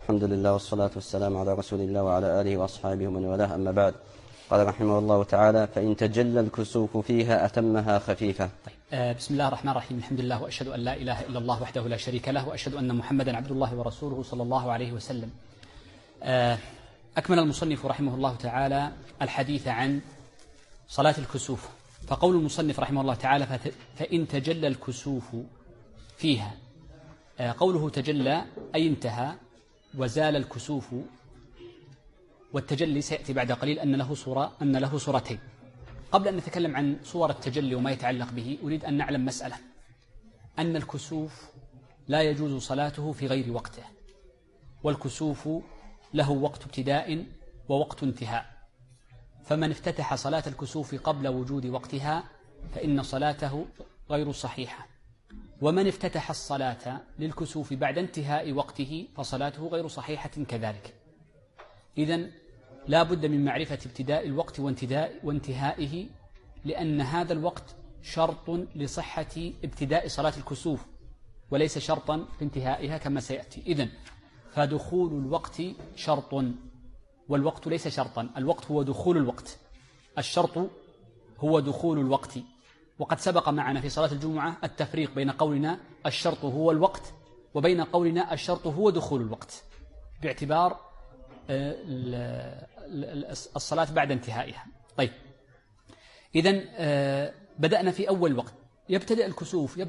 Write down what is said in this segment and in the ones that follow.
الحمد لله والصلاة والسلام على رسول الله وعلى آله وأصحابه ومن والاه، أما بعد. قال رحمه الله تعالى: فإن تجلى الكسوف فيها أتمها خفيفة. بسم الله الرحمن الرحيم. الحمد لله وأشهد أن لا إله إلا الله وحده لا شريك له، وأشهد أن محمدا عبد الله ورسوله صلى الله عليه وسلم. أكمل المصنف رحمه الله تعالى الحديث عن صلاة الكسوف، فقول المصنف رحمه الله تعالى: فإن تجلى الكسوف فيها. قوله تجلى أي انتهى وزال الكسوف، والتجلي سيأتي بعد قليل أن له صورتين. قبل أن نتكلم عن صور التجلي وما يتعلق به، أريد أن نعلم مسألة: أن الكسوف لا يجوز صلاته في غير وقته، والكسوف له وقت ابتداء ووقت انتهاء، فمن افتتح صلاة الكسوف قبل وجود وقتها فإن صلاته غير صحيحة، ومن افتتح الصلاة للكسوف بعد انتهاء وقته فصلاته غير صحيحة كذلك. إذن لا بد من معرفة ابتداء الوقت وانتهائه، لأن هذا الوقت شرط لصحة ابتداء صلاة الكسوف وليس شرطا في انتهائها كما سيأتي. إذن فدخول الوقت شرط، والوقت ليس شرطا. الوقت هو دخول الوقت، الشرط هو دخول الوقت. وقد سبق معنا في صلاة الجمعة التفريق بين قولنا الشرط هو الوقت وبين قولنا الشرط هو دخول الوقت، باعتبار الصلاة بعد انتهائها. طيب، إذن بدأنا في أول وقت. يبتدئ الكسوف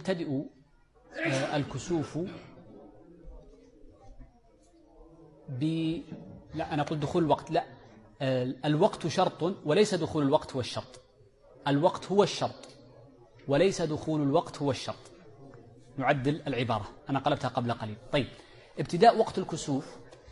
لا، أنا أقول دخول الوقت، لا، الوقت شرط وليس دخول الوقت هو الشرط. الوقت هو الشرط وليس دخول الوقت هو الشرط. نعدل العبارة، أنا قلبتها قبل قليل. طيب، ابتداء وقت الكسوف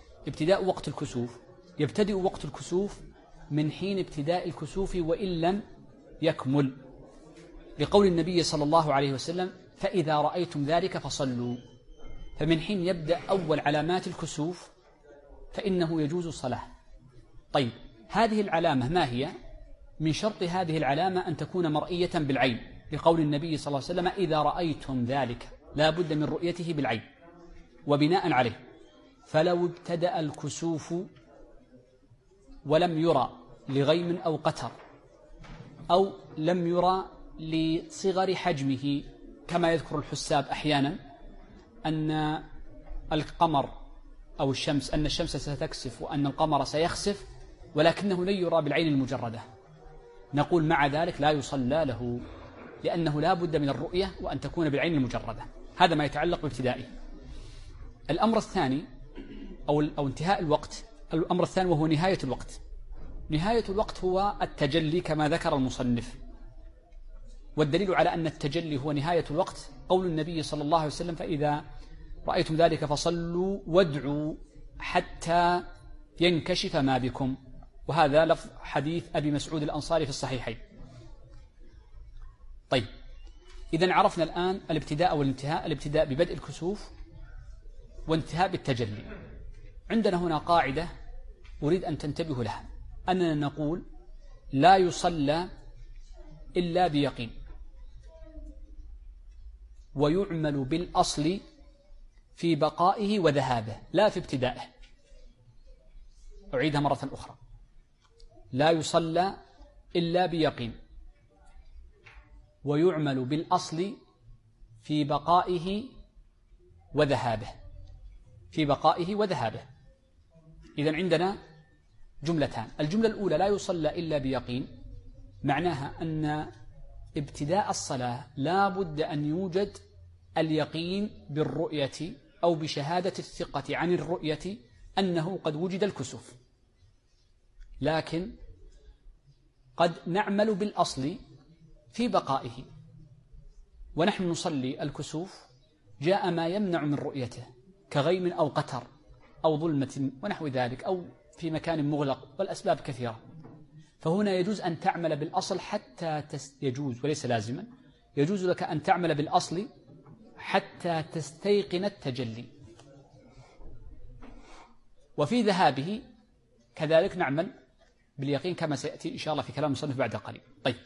يبتدئ وقت الكسوف من حين ابتداء الكسوف وإن لم يكمل، لقول النبي صلى الله عليه وسلم: فإذا رأيتم ذلك فصلوا. فمن حين يبدأ أول علامات الكسوف فإنه يجوز الصلاة. طيب، هذه العلامة ما هي؟ من شرط هذه العلامة أن تكون مرئية بالعين، لقول النبي صلى الله عليه وسلم: إذا رأيتم ذلك، لا بد من رؤيته بالعين. وبناء عليه فلو ابتدأ الكسوف ولم يرى لغيم أو قتر، أو لم يرى لصغر حجمه، كما يذكر الحساب أحيانا أن القمر أو الشمس، أن الشمس ستكسف وأن القمر سيخسف، ولكنه لن يرى بالعين المجردة، نقول مع ذلك لا يصلى له، لأنه لا بد من الرؤية وأن تكون بالعين المجردة. هذا ما يتعلق بابتدائه. الأمر الثاني أو انتهاء الوقت، الأمر الثاني وهو نهاية الوقت. نهاية الوقت هو التجلي كما ذكر المصنف، والدليل على أن التجلي هو نهاية الوقت قول النبي صلى الله عليه وسلم: فإذا رأيتم ذلك فصلوا وادعوا حتى ينكشف ما بكم. وهذا لفظ حديث أبي مسعود الأنصاري في الصحيحين. طيب، إذن عرفنا الآن الابتداء والانتهاء. الابتداء ببدء الكسوف، وانتهاء بالتجلي. عندنا هنا قاعدة أريد أن تنتبهوا لها، أننا نقول لا يصلى إلا بيقين، ويعمل بالأصل في بقائه وذهابه لا في ابتدائه. أعيدها مرة أخرى: لا يصلى إلا بيقين، ويعمل بالأصل في بقائه وذهابه. إذن عندنا جملتان. الجملة الأولى: لا يصلى إلا بيقين، معناها أن ابتداء الصلاة لا بد أن يوجد اليقين بالرؤية أو بشهادة الثقة عن الرؤية أنه قد وجد الكسوف، لكن قد نعمل بالأصل في بقائه. ونحن نصلي الكسوف جاء ما يمنع من رؤيته كغيم أو قتر أو ظلمة ونحو ذلك، أو في مكان مغلق، والأسباب كثيرة. فهنا يجوز أن تعمل بالأصل حتى يجوز وليس لازما، يجوز لك أن تعمل بالأصل حتى تستيقن التجلي. وفي ذهابه كذلك نعمل باليقين كما سيأتي إن شاء الله في كلام المصنف بعد قليل. طيب،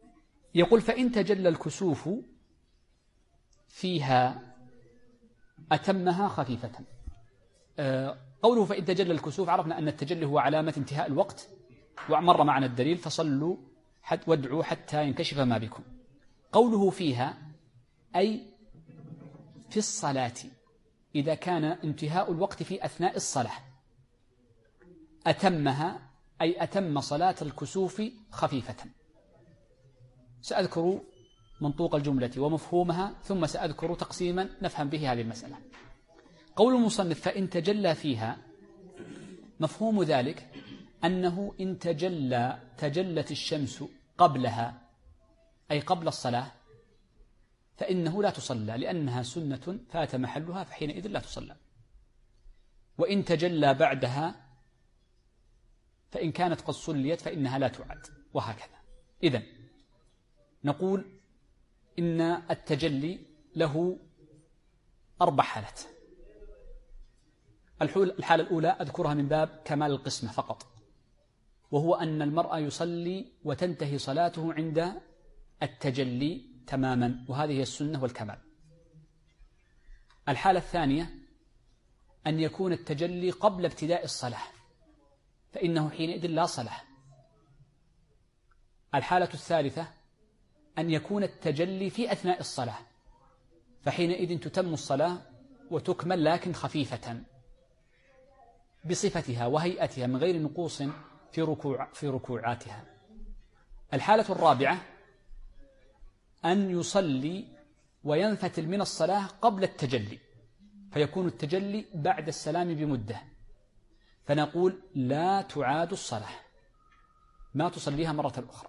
يقول: فإن تجلى الكسوف فيها أتمها خفيفة. قوله فإن تجلى الكسوف، عرفنا أن التجلي هو علامة انتهاء الوقت، ومر معنا الدليل فصلوا وادعوا حتى ينكشف ما بكم. قوله فيها أي في الصلاة، إذا كان انتهاء الوقت في أثناء الصلاة. أتمها أي أتم صلاة الكسوف خفيفة. سأذكر منطوق الجملة ومفهومها، ثم سأذكر تقسيما نفهم به هذه المسألة. قول المصنف فإن تجلى فيها، مفهوم ذلك أنه إن تجلت الشمس قبلها أي قبل الصلاة فإنه لا تصلى، لأنها سنة فات محلها، فحينئذ لا تصلى. وإن تجلى بعدها فإن كانت قد صليت فإنها لا تعد، وهكذا. إذن نقول إن التجلي له 4 حالات. الحالة الأولى أذكرها من باب كمال القسمة فقط، وهو أن المرء يصلي وتنتهي صلاته عند التجلي تماما، وهذه هي السنة والكمال. الحالة الثانية أن يكون التجلي قبل ابتداء الصلاة، فإنه حينئذ لا صلاة. الحالة الثالثة أن يكون التجلي في أثناء الصلاة، فحينئذ تتم الصلاة وتكمل لكن خفيفة بصفتها وهيئتها من غير نقوص في ركوعاتها. الحالة الرابعة أن يصلي وينفتل من الصلاة قبل التجلي، فيكون التجلي بعد السلام بمدة، فنقول لا تعاد الصلاة، ما تصليها مرة أخرى.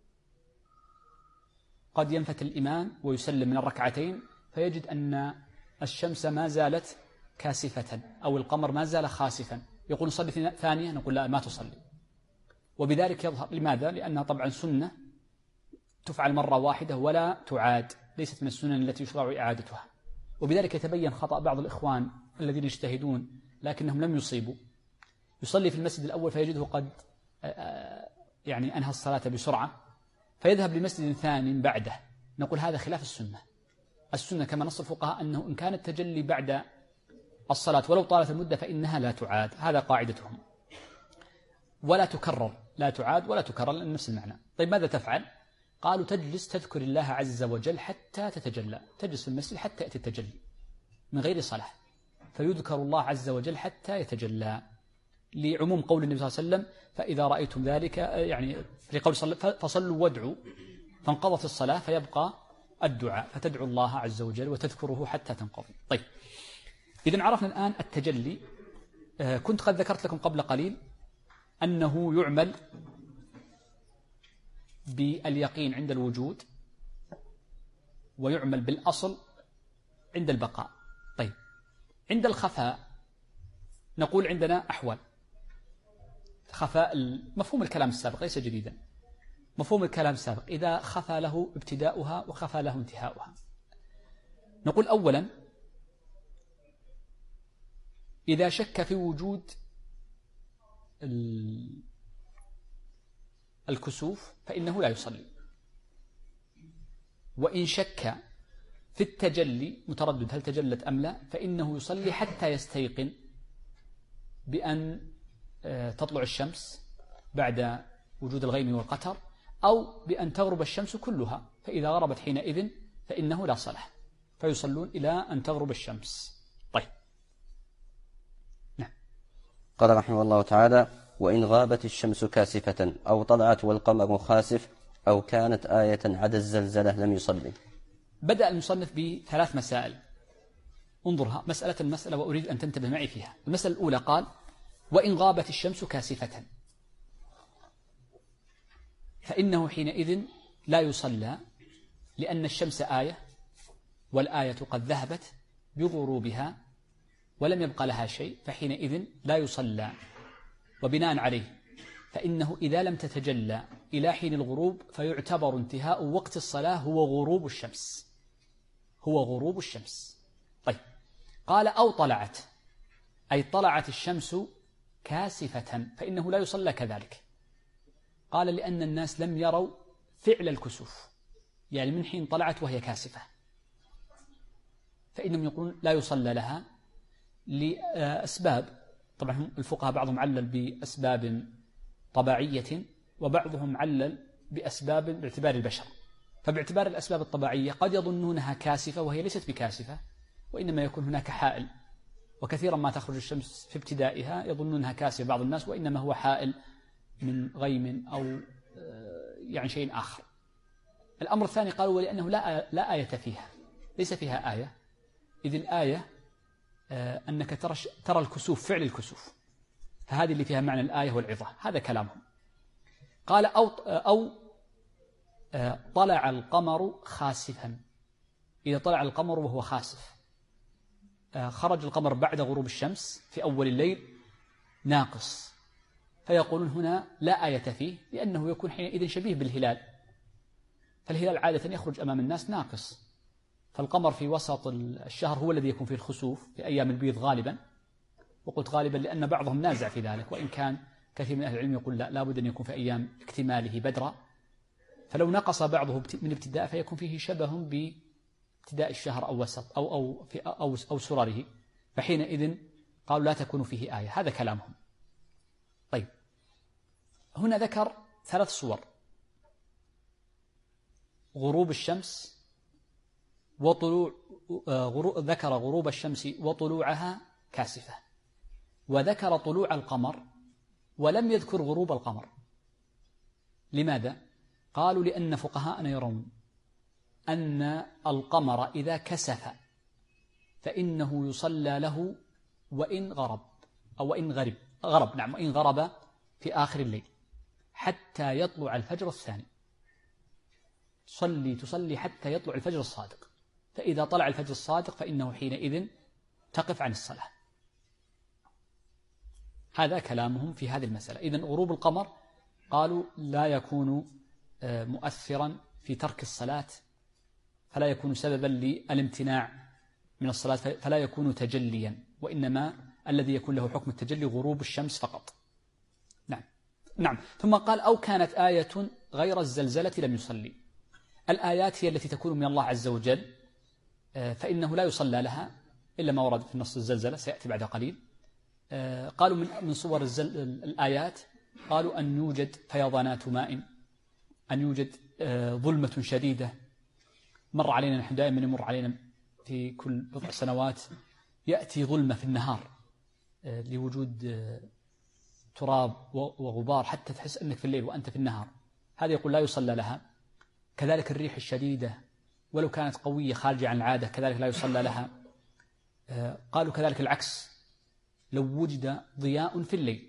قد ينفتل الإمام ويسلم من الركعتين فيجد أن الشمس ما زالت كاسفة أو القمر ما زال خاسفا، يقول نصلي ثانية، نقول لا ما تصلي. وبذلك يظهر لماذا؟ لأنها طبعا سنة تفعل مرة واحدة ولا تعاد، ليست من السنن التي يشرع إعادتها. وبذلك يتبين خطأ بعض الإخوان الذين يجتهدون لكنهم لم يصيبوا. يصلي في المسجد الأول فيجده قد أنهى الصلاة بسرعة، فيذهب لمسجد ثاني بعده. نقول هذا خلاف السنة. السنة كما نص الفقهاء أنه إن كان التجلي بعد الصلاة ولو طالت المدة فإنها لا تعاد، هذا قاعدتهم، ولا تكرر، لا تعاد ولا تكرر، لأن نفس المعنى. طيب ماذا تفعل؟ قالوا تجلس تذكر الله عز وجل حتى تتجلى، تجلس في المسجد حتى يأتي التجلي من غير صلاة، فيذكر الله عز وجل حتى يتجلى، لعموم قول النبي صلى الله عليه وسلم فإذا رأيتم ذلك، في قول فصلوا وادعوا، فانقضت الصلاة فيبقى الدعاء، فتدعو الله عز وجل وتذكره حتى تنقضي. طيب إذن عرفنا الآن التجلي. كنت قد ذكرت لكم قبل قليل أنه يعمل باليقين عند الوجود، ويعمل بالأصل عند البقاء. طيب عند الخفاء نقول عندنا أحوال. خفاء مفهوم الكلام السابق ليس جديدا، مفهوم الكلام السابق إذا خفى له ابتداؤها وخفى له انتهاؤها. نقول أولا إذا شك في وجود الكسوف فإنه لا يصلي، وإن شك في التجلي متردد هل تجلت أم لا فإنه يصلي حتى يستيقن بأن تطلع الشمس بعد وجود الغيم والقتر، أو بأن تغرب الشمس كلها، فإذا غربت حينئذ فإنه لا صلاة، فيصلون إلى أن تغرب الشمس. طيب نعم. قال رحمه الله تعالى وإن غابت الشمس كاسفة أو طلعت والقمر خاسف أو كانت آية عدا الزلزلة لم يصلي. بدأ المصنف ب3 مسائل، انظرها مسألة وأريد أن تنتبه معي فيها. المسألة الأولى قال وإن غابت الشمس كاسفة، فإنه حينئذ لا يصلى، لأن الشمس آية، والآية قد ذهبت بغروبها ولم يبقى لها شيء، فحينئذ لا يصلى. وبناء عليه فإنه إذا لم تتجلى إلى حين الغروب فيعتبر انتهاء وقت الصلاة هو غروب الشمس، هو غروب الشمس. طيب قال أو طلعت، أي طلعت الشمس كاسفة، فإنه لا يصلى كذلك. قال لأن الناس لم يروا فعل الكسوف، يعني من حين طلعت وهي كاسفة، فإنهم يقولون لا يصلى لها لأسباب. طبعا الفقهاء بعضهم علل بأسباب طبيعية وبعضهم علل بأسباب باعتبار البشر. فباعتبار الأسباب الطبيعية قد يظنونها كاسفة وهي ليست بكاسفة، وإنما يكون هناك حائل، وكثيرا ما تخرج الشمس في ابتدائها يظنونها كاسفة بعض الناس، وإنما هو حائل من غيم أو يعني شيء آخر. الأمر الثاني قالوا ولأنه لا آية فيها، ليس فيها آية، إذ الآية أنك ترى الكسوف، فعل الكسوف، فهذه اللي فيها معنى الآية والعظة. هذا كلامهم. قال أو طلع القمر خاسفا، إذا طلع القمر وهو خاسف، خرج القمر بعد غروب الشمس في أول الليل ناقص، فيقولون هنا لا آية فيه، لأنه يكون حينئذ شبيه بالهلال، فالهلال عادة يخرج أمام الناس ناقص، فالقمر في وسط الشهر هو الذي يكون فيه الخسوف في أيام البيض غالبا. وقلت غالبا لأن بعضهم نازع في ذلك، وإن كان كثير من أهل العلم يقول لا بد أن يكون في أيام اكتماله بدرا، فلو نقص بعضه من ابتداء فيكون فيه شبه بابتداء الشهر أو وسط أو سرره، فحينئذ قالوا لا تكون فيه آية. هذا كلامهم. طيب، هنا ذكر 3 صور: غروب الشمس ذكر غروب الشمس وطلوعها كاسفة، وذكر طلوع القمر ولم يذكر غروب القمر. لماذا؟ قالوا لأن فقهاءنا يرون أن القمر إذا كسف فإنه يصلى له وإن غرب أو وإن غرب وإن غرب في آخر الليل حتى يطلع الفجر الثاني. تصلي حتى يطلع الفجر الصادق، فإذا طلع الفجر الصادق فإنه حينئذ تقف عن الصلاة. هذا كلامهم في هذه المسألة. إذن غروب القمر قالوا لا يكون مؤثرا في ترك الصلاة، فلا يكون سببا للامتناع من الصلاة، فلا يكون تجليا، وإنما الذي يكون له حكم التجلي غروب الشمس فقط. نعم. ثم قال أو كانت آية غير الزلزلة لم يصلي. الآيات هي التي تكون من الله عز وجل، فإنه لا يصلى لها إلا ما ورد في النص الزلزلة، سيأتي بعد قليل. قالوا من صور الآيات قالوا أن يوجد فيضانات ماء، أن يوجد ظلمة شديدة. مر علينا نحن دائما يمر علينا في كل بضع سنوات يأتي ظلمة في النهار لوجود تراب وغبار حتى تحس أنك في الليل وأنت في النهار، هذا يقول لا يصلى لها. كذلك الريح الشديدة ولو كانت قوية خارجة عن العادة كذلك لا يصلى لها. قالوا كذلك العكس، لو وجد ضياء في الليل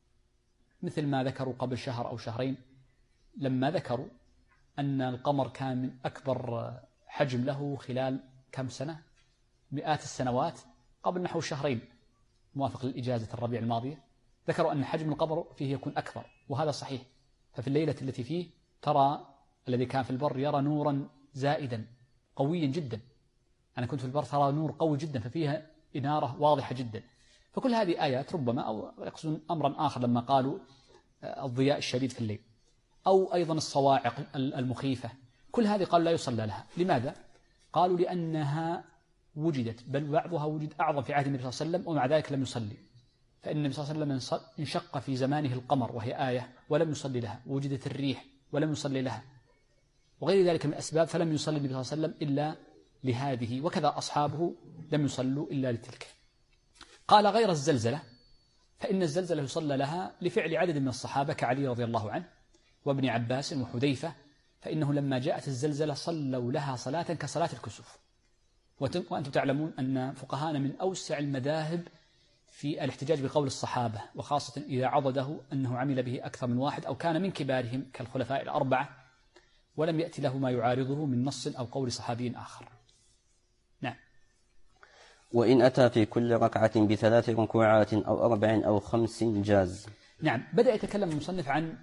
مثل ما ذكروا قبل شهر أو شهرين لما ذكروا أن القمر كان من أكبر حجم له خلال كم سنة، مئات السنوات، قبل نحو شهرين موافق للإجازة الربيع الماضية، ذكروا أن حجم القمر فيه يكون أكبر، وهذا صحيح. ففي الليلة التي فيه ترى الذي كان في البر يرى نورا زائدا قويا جدا، أنا كنت في البر ترى نور قوي جدا، ففيها إنارة واضحة جدا. فكل هذه آيات ربما، أو يقصدون أمرا آخر لما قالوا الضياء الشديد في الليل، أو أيضا الصواعق المخيفة، كل هذه قالوا لا يصلى لها. لماذا؟ قالوا لأنها وجدت، بل بعضها وجد أعظم في عهد النبي صلى الله عليه وسلم ومع ذلك لم يصلي، فإن النبي صلى الله عليه وسلم انشق في زمانه القمر وهي آية ولم يصلي لها، وجدت الريح ولم يصلي لها، وغير ذلك من الأسباب، فلم يصلي النبي صلى الله عليه وسلم إلا لهذه، وكذا أصحابه لم يصلوا إلا لتلك. قال غير الزلزلة، فإن الزلزلة يصلى لها لفعل عدد من الصحابة كعلي رضي الله عنه وابن عباس وحذيفة، فإنه لما جاءت الزلزلة صلوا لها صلاة كصلاة الكسوف. وأنتم تعلمون أن فقهاءنا من أوسع المذاهب في الاحتجاج بقول الصحابة، وخاصة إذا عضده أنه عمل به أكثر من واحد أو كان من كبارهم كالخلفاء الأربعة ولم يأتي له ما يعارضه من نص أو قول صحابي آخر. نعم. وإن أتى في كل ركعة ب3 ركوعات أو 4 أو 5 جاز. نعم. بدأ يتكلم المصنف عن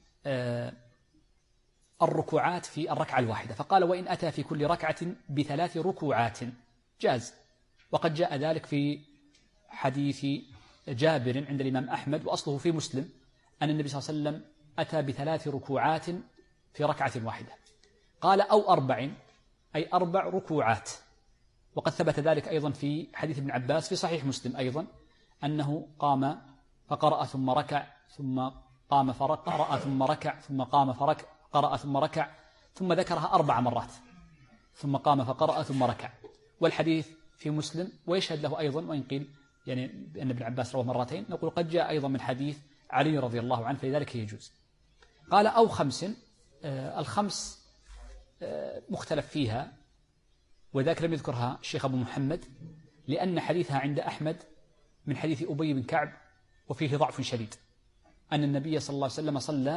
الركوعات في الركعة الواحدة، فقال وإن أتى في كل ركعة ب3 ركوعات جاز. وقد جاء ذلك في حديث جابر عند الإمام أحمد وأصله في مسلم أن النبي صلى الله عليه وسلم أتى ب3 ركوعات في ركعة واحدة. قال أو 4 أي 4 ركوعات، وقد ثبت ذلك أيضا في حديث ابن عباس في صحيح مسلم أيضا أنه قام فقرأ ثم ركع ثم قام فقرأ ثم ركع ثم قام فركع قرأ ثم ركع ثم ذكرها 4 مرات ثم قام فقرأ ثم ركع. والحديث في مسلم ويشهد له أيضا، وإن قيل يعني بأن ابن عباس رواه مرتين، نقول قد جاء أيضا من حديث علي رضي الله عنه، فلذلك يجوز. قال أو 5، الخمس مختلف فيها، وذاك لم يذكرها الشيخ أبو محمد لأن حديثها عند أحمد من حديث أبي بن كعب وفيه ضعف شديد، أن النبي صلى الله عليه وسلم صلى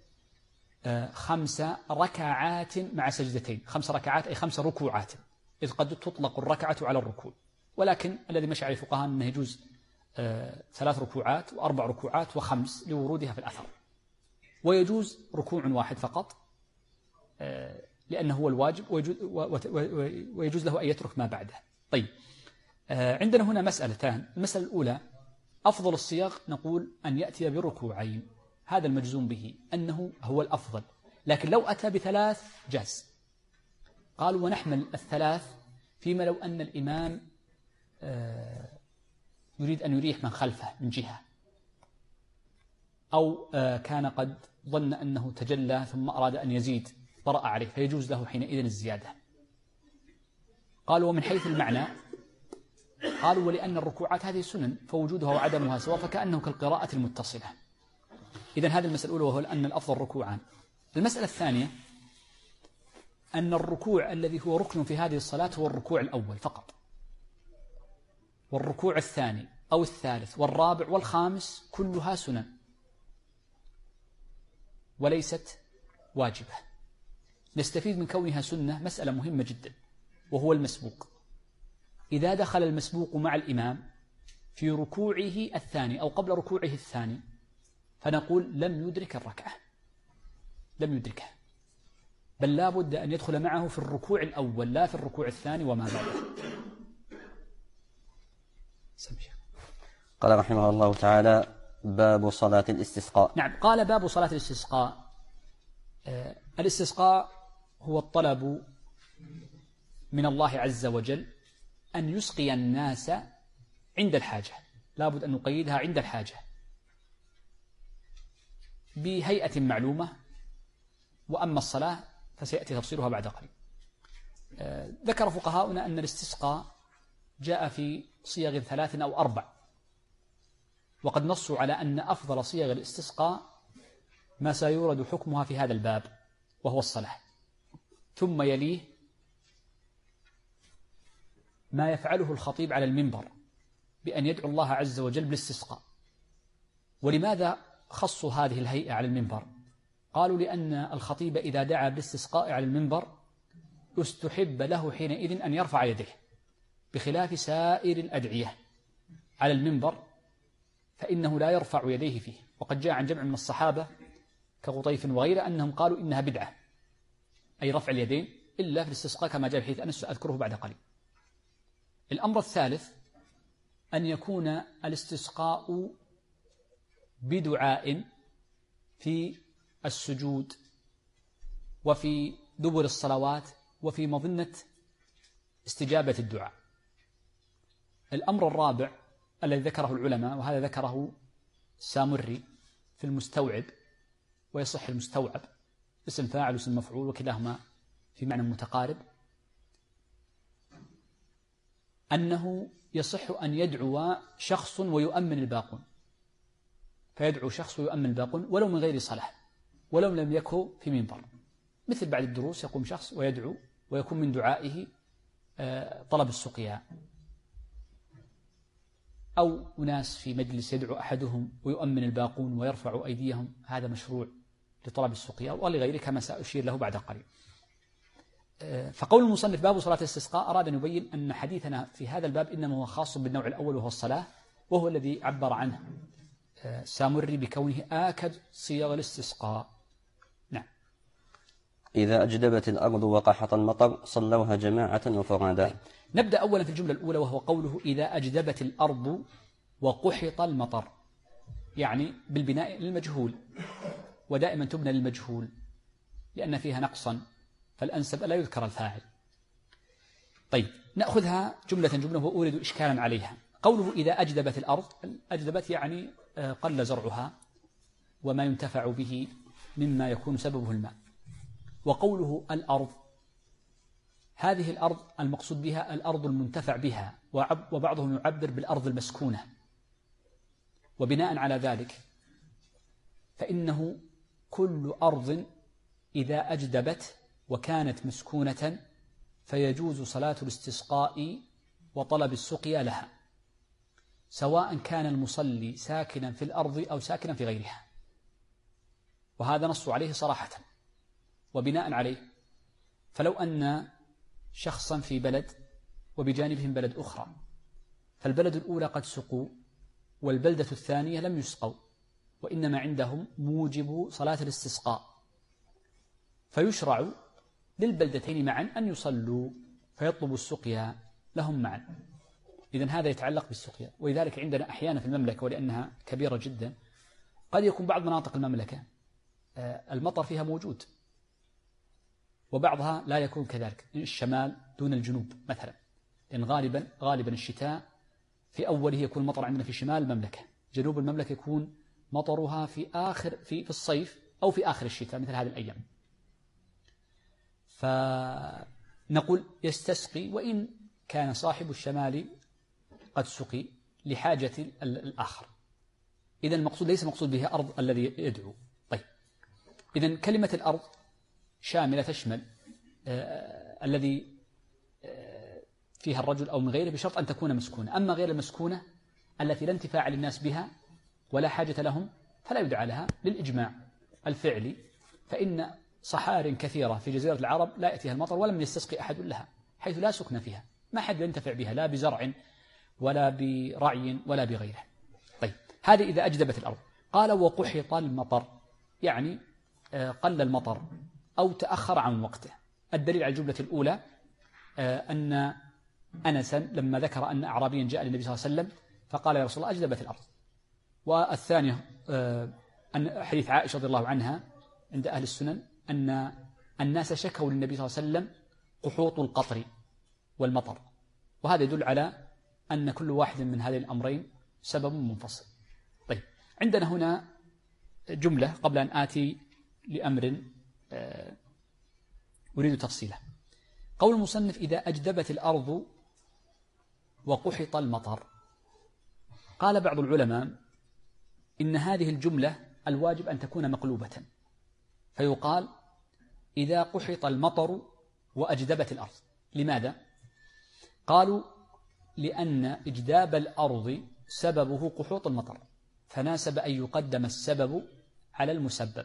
5 ركعات مع سجدتين، 5 ركعات أي 5 ركوعات، إذ قد تطلق الركعة على الركوع، ولكن الذي مشى عليه الفقهاء أنه يجوز 3 ركوعات و4 ركوعات و5 لورودها في الأثر، ويجوز ركوع واحد فقط لأنه هو الواجب، ويجوز له أن يترك ما بعده. طيب، عندنا هنا مسألتان. المسألة الأولى أفضل الصيغ نقول أن يأتي بركوعين، هذا المجزوم به أنه هو الأفضل، لكن لو أتى ب3 جاز. قالوا ونحمل 3 فيما لو أن الإمام يريد أن يريح من خلفه من جهة، أو كان قد ظن أنه تجلى ثم أراد أن يزيد طرأ عليه، فيجوز له حينئذ الزيادة. قالوا ومن حيث المعنى قالوا ولأن الركوعات هذه سنن فوجودها وعدمها سواء، فكأنه كالقراءة المتصلة. إذن هذه المسألة الأولى، وهو أن الأفضل ركوعان. المسألة الثانية أن الركوع الذي هو ركن في هذه الصلاة هو الركوع الأول فقط، والركوع الثاني أو الثالث والرابع والخامس كلها سنن وليست واجبة. نستفيد من كونها سنة مسألة مهمة جدا، وهو المسبوق. إذا دخل المسبوق مع الإمام في ركوعه الثاني أو قبل ركوعه الثاني فنقول لم يدرك الركعة، لم يدركها، بل لا بد أن يدخل معه في الركوع الأول لا في الركوع الثاني وما بعده. قال رحمه الله تعالى باب صلاة الاستسقاء. نعم، قال باب صلاة الاستسقاء. الاستسقاء هو الطلب من الله عز وجل أن يسقي الناس عند الحاجة، لا بد أن نقيدها عند الحاجة بهيئة معلومة، وأما الصلاة فسيأتي تفصيلها بعد قليل. ذكر فقهاؤنا أن الاستسقاء جاء في صيغ 3 أو 4، وقد نصوا على أن أفضل صيغ الاستسقاء ما سيورد حكمها في هذا الباب وهو الصلاة، ثم يليه ما يفعله الخطيب على المنبر بأن يدعو الله عز وجل بالاستسقاء. ولماذا خصوا هذه الهيئة على المنبر؟ قالوا لأن الخطيب إذا دعا بالاستسقاء على المنبر استحب له حينئذ أن يرفع يديه، بخلاف سائر الأدعية على المنبر فإنه لا يرفع يديه فيه. وقد جاء عن جمع من الصحابة كغطيف وغيره أنهم قالوا إنها بدعة، أي رفع اليدين، إلا في الاستسقاء كما جاء في حديث أنس أذكره بعد قليل. الأمر الثالث أن يكون الاستسقاء بدعاء في السجود وفي دبر الصلوات وفي مظنة استجابة الدعاء. الأمر الرابع الذي ذكره العلماء، وهذا ذكره السامري في المستوعب، ويصح المستوعب اسم فاعل واسم مفعول وكلاهما في معنى متقارب، أنه يصح أن يدعو شخص ويؤمن الباقون، فيدعو شخص ويؤمن الباقون ولو من غير صلاة، ولو لم يكن في منبر، مثل بعد الدروس يقوم شخص ويدعو ويكون من دعائه طلب السقيا، أو أناس في مجلس يدعو أحدهم ويؤمن الباقون ويرفع أيديهم، هذا مشروع لطلب السقيا ولغيره كما سأشير له بعد قليل. فقول المصنف باب صلاة الاستسقاء أراد أن يبين أن حديثنا في هذا الباب إنما هو خاص بالنوع الأول وهو الصلاة، وهو الذي عبر عنه السامري بكونه آكد صيغ الاستسقاء. نعم. إذا أجدبت الأرض وقحط المطر صلوها جماعة وفرادا. نبدأ أولا في الجملة الأولى، وهو قوله إذا أجدبت الأرض وقحط المطر، يعني بالبناء للمجهول، ودائما تبنى للمجهول لأن فيها نقصا، فالأنسب لا يذكر الفاعل. طيب نأخذها جملة وأورد إشكالا عليها. قوله إذا أجدبت الأرض، أجدبت يعني قل زرعها وما ينتفع به مما يكون سببه الماء. وقوله الأرض، هذه الأرض المقصود بها الأرض المنتفع بها، وبعضهم يعبر بالأرض المسكونة. وبناء على ذلك فإنه كل أرض إذا أجدبت وكانت مسكونة فيجوز صلاة الاستسقاء وطلب السقيا لها، سواء كان المصلي ساكنا في الأرض أو ساكنا في غيرها. وهذا نص عليه صراحة. وبناء عليه فلو أن شخصا في بلد وبجانبهم بلد أخرى، فالبلد الأولى قد سقوا والبلدة الثانية لم يسقوا، وإنما عندهم موجب صلاة الاستسقاء، فيشرع للبلدتين معا أن يصلوا فيطلبوا السقيا لهم معا. إذن هذا يتعلق بالسقيا. ولذلك عندنا أحيانا في المملكة، ولأنها كبيرة جدا، قد يكون بعض مناطق المملكة المطر فيها موجود وبعضها لا يكون كذلك، الشمال دون الجنوب مثلا، لأن غالبا الشتاء في أوله يكون المطر عندنا في شمال المملكة، جنوب المملكة يكون مطرها في الصيف أو في آخر الشتاء مثل هذه الأيام. فنقول يستسقي وإن كان صاحب الشمال قد سقي لحاجة الآخر. إذن المقصود ليس مقصود به أرض الذي يدعو. طيب، إذن كلمة الأرض شاملة تشمل الذي فيها الرجل أو من غيره بشرط أن تكون مسكونة. أما غير المسكونة التي لا انتفاع للناس بها ولا حاجة لهم فلا يدعى لها للإجماع الفعلي، فإن صحار كثيرة في جزيرة العرب لا يأتيها المطر ولم يستسقي أحد لها، حيث لا سكن فيها، ما حد ينتفع بها لا بزرع ولا برعي ولا بغيره. طيب، هذه إذا أجدبت الأرض. قال وقحط المطر، يعني قل المطر أو تأخر عن وقته. الدليل على الجملة الأولى أن أنسا لما ذكر أن أعرابيا جاء للنبي صلى الله عليه وسلم فقال يا رسول الله أجدبت الأرض. والثانية أن حديث عائشة رضي الله عنها عند أهل السنن أن الناس شكوا للنبي صلى الله عليه وسلم قحوط القطر والمطر، وهذا يدل على أن كل واحد من هذين الأمرين سبب منفصل. طيب، عندنا هنا جملة قبل أن آتي لأمر أريد تفصيله. قول المصنف إذا أجدبت الأرض وقحط المطر، قال بعض العلماء إن هذه الجملة الواجب أن تكون مقلوبة، فيقال إذا قحط المطر وأجدبت الأرض. لماذا؟ قالوا لأن إجداب الأرض سببه قحوط المطر، فناسب أن يقدم السبب على المسبب.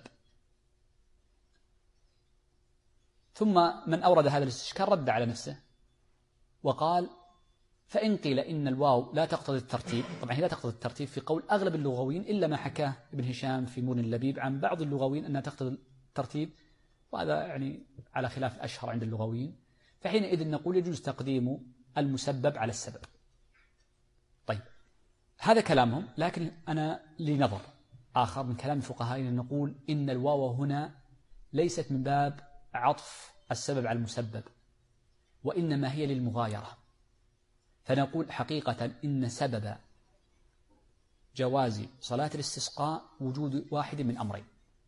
ثم من أورد هذا الاستشكال رد على نفسه وقال فإن قيل إن الواو لا تقتضي الترتيب، طبعا هي لا تقتضي الترتيب في قول أغلب اللغويين إلا ما حكاه ابن هشام في مون اللبيب عن بعض اللغويين أنها تقتضي الترتيب، وهذا يعني على خلاف الأشهر عند اللغويين، فحينئذ نقول يجوز تقديم المسبب على السبب. طيب، هذا كلامهم، لكن أنا لي نظر آخر من كلام الفقهاء نقول إن الواو هنا ليست من باب عطف السبب على المسبب، وإنما هي للمغايرة. فنقول حقيقة إن سبب جواز صلاة الاستسقاء وجود واحد من أمرين،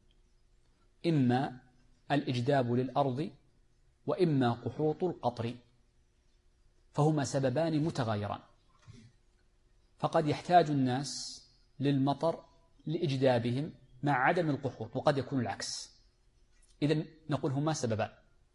إما الإجداب للأرض وإما قحوط القطر، فهما سببان متغايران، فقد يحتاج الناس للمطر لإجدابهم مع عدم القحوط، وقد يكون العكس. إذن نقول هما سببان.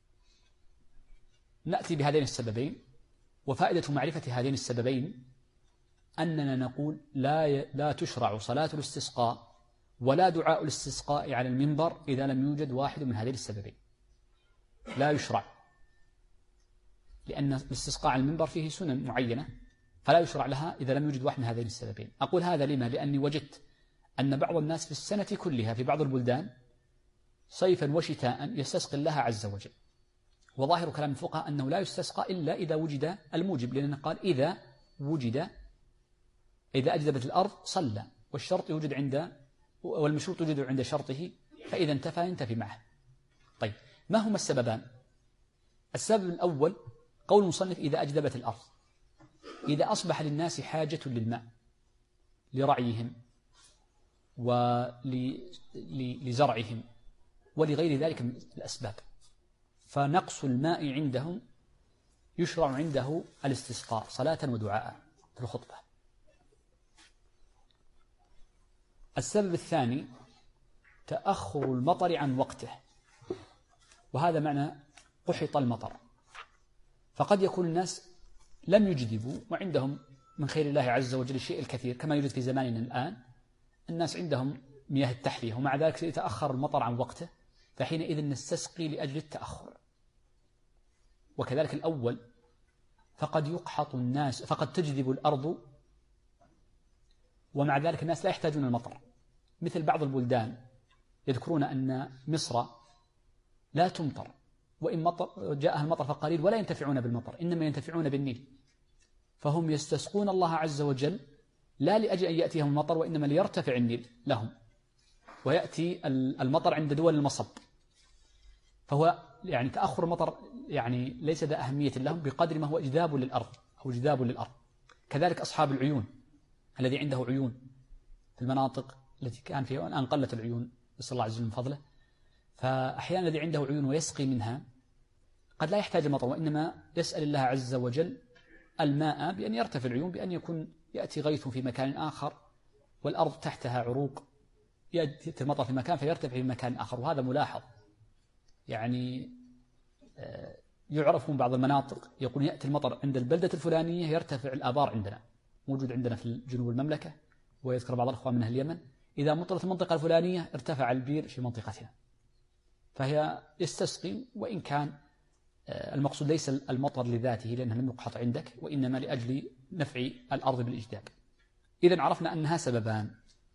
نأتي بهذين السببين، وفائدة معرفة هذين السببين أننا نقول لا تشرع صلاة الاستسقاء ولا دعاء الاستسقاء على المنبر إذا لم يوجد واحد من هذين السببين، لا يشرع، لأن الاستسقاء على المنبر فيه سنن معينة، فلا يشرع لها إذا لم يوجد واحد من هذين السببين. أقول هذا لما؟ لأني وجدت أن بعض الناس في السنة كلها في بعض البلدان صيفا وشتاء يستسقي الله عز وجل، وظاهر كلام الفقهاء أنه لا يستسقى إلا إذا وجد الموجب، لأنه قال إذا أجدبت الأرض صلى، والشرط يوجد والمشروط يوجد عند شرطه، فإذا انتفى ينتفي معه. طيب، ما هما السببان؟ السبب الأول قول المصنف إذا أجدبت الأرض، إذا أصبح للناس حاجة للماء لرعيهم ولزرعهم ولغير ذلك من الأسباب، فنقص الماء عندهم يشرع عنده الاستسقاء صلاة ودعاء في الخطبة. السبب الثاني تأخر المطر عن وقته، وهذا معنى قحط المطر، فقد يكون الناس لم يجدبوا وعندهم من خير الله عز وجل الشيء الكثير، كما يوجد في زماننا الآن الناس عندهم مياه التحلية، ومع ذلك يتأخر المطر عن وقته، فحينئذ نستسقي لأجل التأخر. وكذلك الأول، فقد يقحط الناس، فقد تجذب الأرض ومع ذلك الناس لا يحتاجون المطر، مثل بعض البلدان يذكرون أن مصر لا تمطر، وإن جاءها المطر فقليل ولا ينتفعون بالمطر، إنما ينتفعون بالنيل، فهم يستسقون الله عز وجل لا لأجل أن يأتيهم المطر، وإنما ليرتفع النيل لهم ويأتي المطر عند دول المصب. فهو يعني تأخر المطر يعني ليس ذا أهمية لهم بقدر ما هو إجذاب للأرض أو جذاب للأرض. كذلك أصحاب العيون، الذي عنده عيون في المناطق التي كان فيها، والآن قلت العيون نسأل الله عز وجل من فضله، فأحيانا الذي عنده عيون ويسقي منها قد لا يحتاج المطر، وإنما يسأل الله عز وجل الماء بأن يرتفع العيون، بأن يأتي غيث في مكان آخر والأرض تحتها عروق، يأتي المطر في مكان فيرتفع في مكان آخر. وهذا ملاحظ، يعني يعرف من بعض المناطق يقول يأتي المطر عند البلدة الفلانية يرتفع الآبار، عندنا موجود عندنا في جنوب المملكة، ويذكر بعض الأخوان من أهل اليمن إذا مطرت المنطقة الفلانية ارتفع البير في منطقتنا، فهي يستسقي، وإن كان المقصود ليس المطر لذاته لأنه لم يقحط عندك، وإنما لأجل نفع الأرض بالإجداب. إذن عرفنا أنها سببان.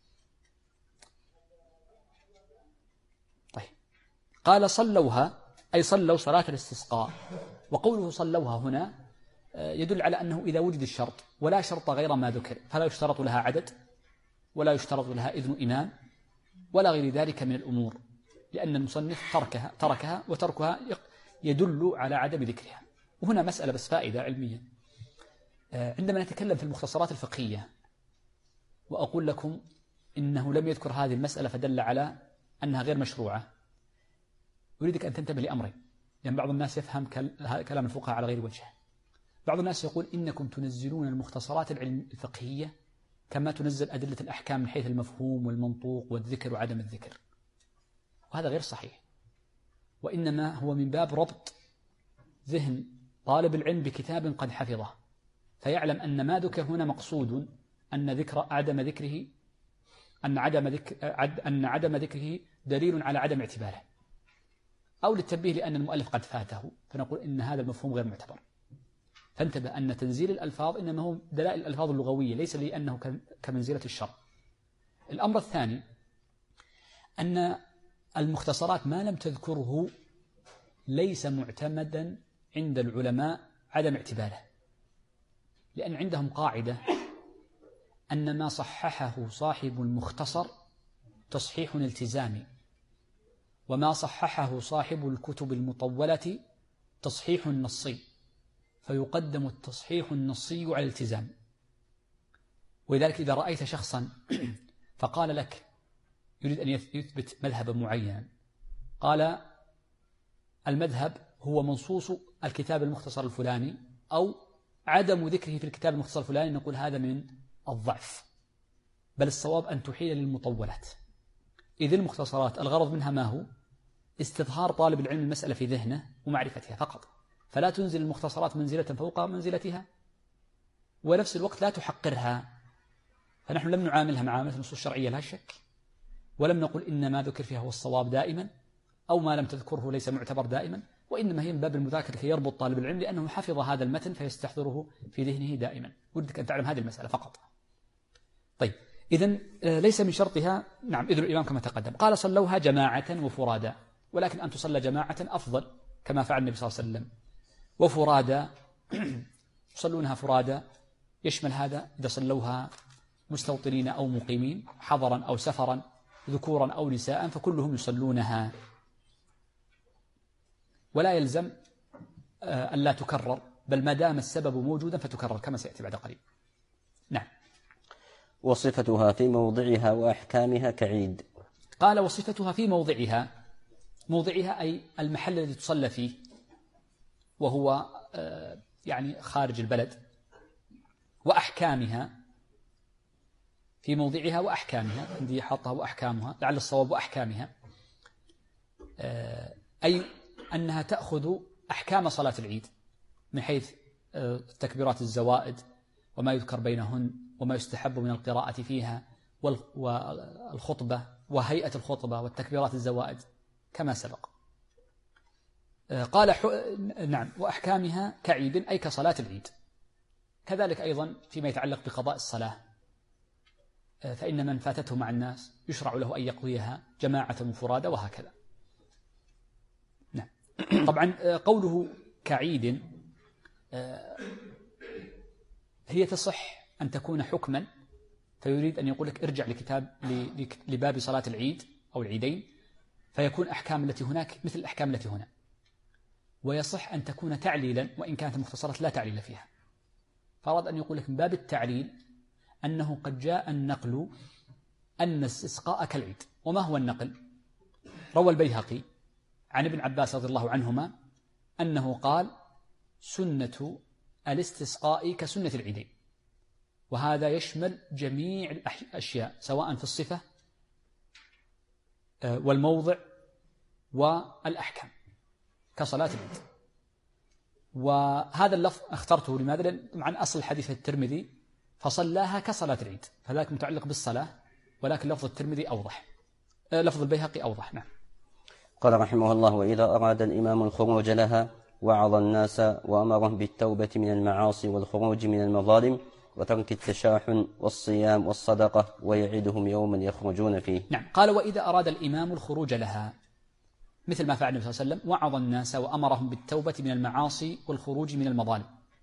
طيب، قال صلوها أي صلوا صلاة الاستسقاء، وقوله صلوها هنا يدل على أنه إذا وجد الشرط، ولا شرط غير ما ذكر، فلا يشترط لها عدد ولا يشترط لها إذن إمام ولا غير ذلك من الأمور، لأن المصنف تركها وتركها يدل على عدم ذكرها. وهنا مسألة بس فائدة علمية، عندما نتكلم في المختصرات الفقهية وأقول لكم إنه لم يذكر هذه المسألة فدل على أنها غير مشروعة، أريدك أن تنتبه لأمرين، لأن بعض الناس يفهم كلام الفقهاء على غير وجهه. بعض الناس يقول إنكم تنزلون المختصرات الفقهية كما تنزل أدلة الأحكام من حيث المفهوم والمنطوق والذكر وعدم الذكر، وهذا غير صحيح، وإنما هو من باب ربط ذهن طالب العلم بكتاب قد حفظه، فيعلم أن ما ذكر هنا مقصود أن عدم ذكره دليل على عدم اعتباره، أو للتنبيه لأن المؤلف قد فاته، فنقول إن هذا المفهوم غير معتبر. فانتبه أن تنزيل الألفاظ إنما هو دلائل الألفاظ اللغوية، ليس لأنه كمنزلة الشرع. الأمر الثاني أن المختصرات ما لم تذكره ليس معتمدا عند العلماء عدم اعتباره، لأن عندهم قاعدة أن ما صححه صاحب المختصر تصحيح التزامي، وما صححه صاحب الكتب المطولة تصحيح نصي، فيقدم التصحيح النصي على الالتزام. ولذلك إذا رأيت شخصا فقال لك يريد أن يثبت مذهبا معينا، قال المذهب هو منصوص الكتاب المختصر الفلاني أو عدم ذكره في الكتاب المختصر الفلاني، نقول هذا من الضعف، بل الصواب أن تحيل للمطولات. إذ المختصرات الغرض منها ما هو؟ استظهار طالب العلم المسألة في ذهنه ومعرفتها فقط، فلا تنزل المختصرات منزلة فوق منزلتها، ونفس الوقت لا تحقرها. فنحن لم نعاملها معاملة النصوص الشرعية لا شك، ولم نقل إن ما ذكر فيها هو الصواب دائما، أو ما لم تذكره ليس معتبر دائما، وإنما هي من باب المذاكرة كي يربط طالب العلم لأنه حفظ هذا المتن فيستحضره في ذهنه دائما. ودك أن تعلم هذه المسألة فقط. طيب، إذن ليس من شرطها نعم إذن الإمام كما تقدم. قال صلوها جماعة وفرادا، ولكن أن تصلى جماعة أفضل كما فعل النبي صلى الله عليه وسلم، وفرادا يصلونها فرادا يشمل هذا إذا صلوها مستوطنين أو مقيمين، حضرا أو سفرا، ذكورا أو نساء، فكلهم يصلونها، ولا يلزم أن لا تكرر بل ما دام السبب موجودا فتكرر كما سيأتي بعد قليل. نعم. وصفتها في موضعها وأحكامها كعيد. قال وصفتها في موضعها أي المحل الذي تصلى فيه، وهو يعني خارج البلد. وأحكامها في موضعها وأحكامها، عندي حاطها وأحكامها، لعل الصواب وأحكامها، أي أنها تأخذ أحكام صلاة العيد من حيث تكبيرات الزوائد وما يذكر بينهن وما يستحب من القراءة فيها والخطبة وهيئة الخطبة والتكبيرات الزوائد كما سبق. قال نعم وأحكامها كعيد أي كصلاة العيد. كذلك أيضا فيما يتعلق بقضاء الصلاة، فإن من فاتته مع الناس يشرع له أن يقضيها جماعة وفرادى وهكذا. نعم. طبعا قوله كعيد هي تصح أن تكون حكما، فيريد أن يقول لك ارجع لباب صلاة العيد أو العيدين فيكون أحكام التي هناك مثل الأحكام التي هنا. ويصح أن تكون تعليلا وإن كانت المختصرات لا تعليل فيها، فأراد أن يقول لك من باب التعليل أنه قد جاء النقل أن الاستسقاء كالعيد. وما هو النقل؟ روى البيهقي عن ابن عباس رضي الله عنهما أنه قال سنة الاستسقاء كسنة العيدين، وهذا يشمل جميع الأشياء سواء في الصفة والموضع والأحكام كصلاة العيد. وهذا اللفظ اخترته لماذا؟ لأن عن أصل الحديث الترمذي فصلاها كصلاة العيد، فذلك متعلق بالصلاة، ولكن لفظ الترمذي أوضح، لفظ البيهقي أوضح. نعم. قال رحمه الله: وإذا أراد الإمام الخروج لها وعظ الناس وأمرهم بالتوبة من المعاصي والخروج من المظالم وترك التشاحن والصيام والصدقة ويعدهم يوما يخرجون فيه. نعم. قال وإذا أراد الإمام الخروج لها، مثل ما فعل النبي صلى الله عليه وسلم، وعظ الناس وأمرهم بالتوبة من المعاصي والخروج من المظالم.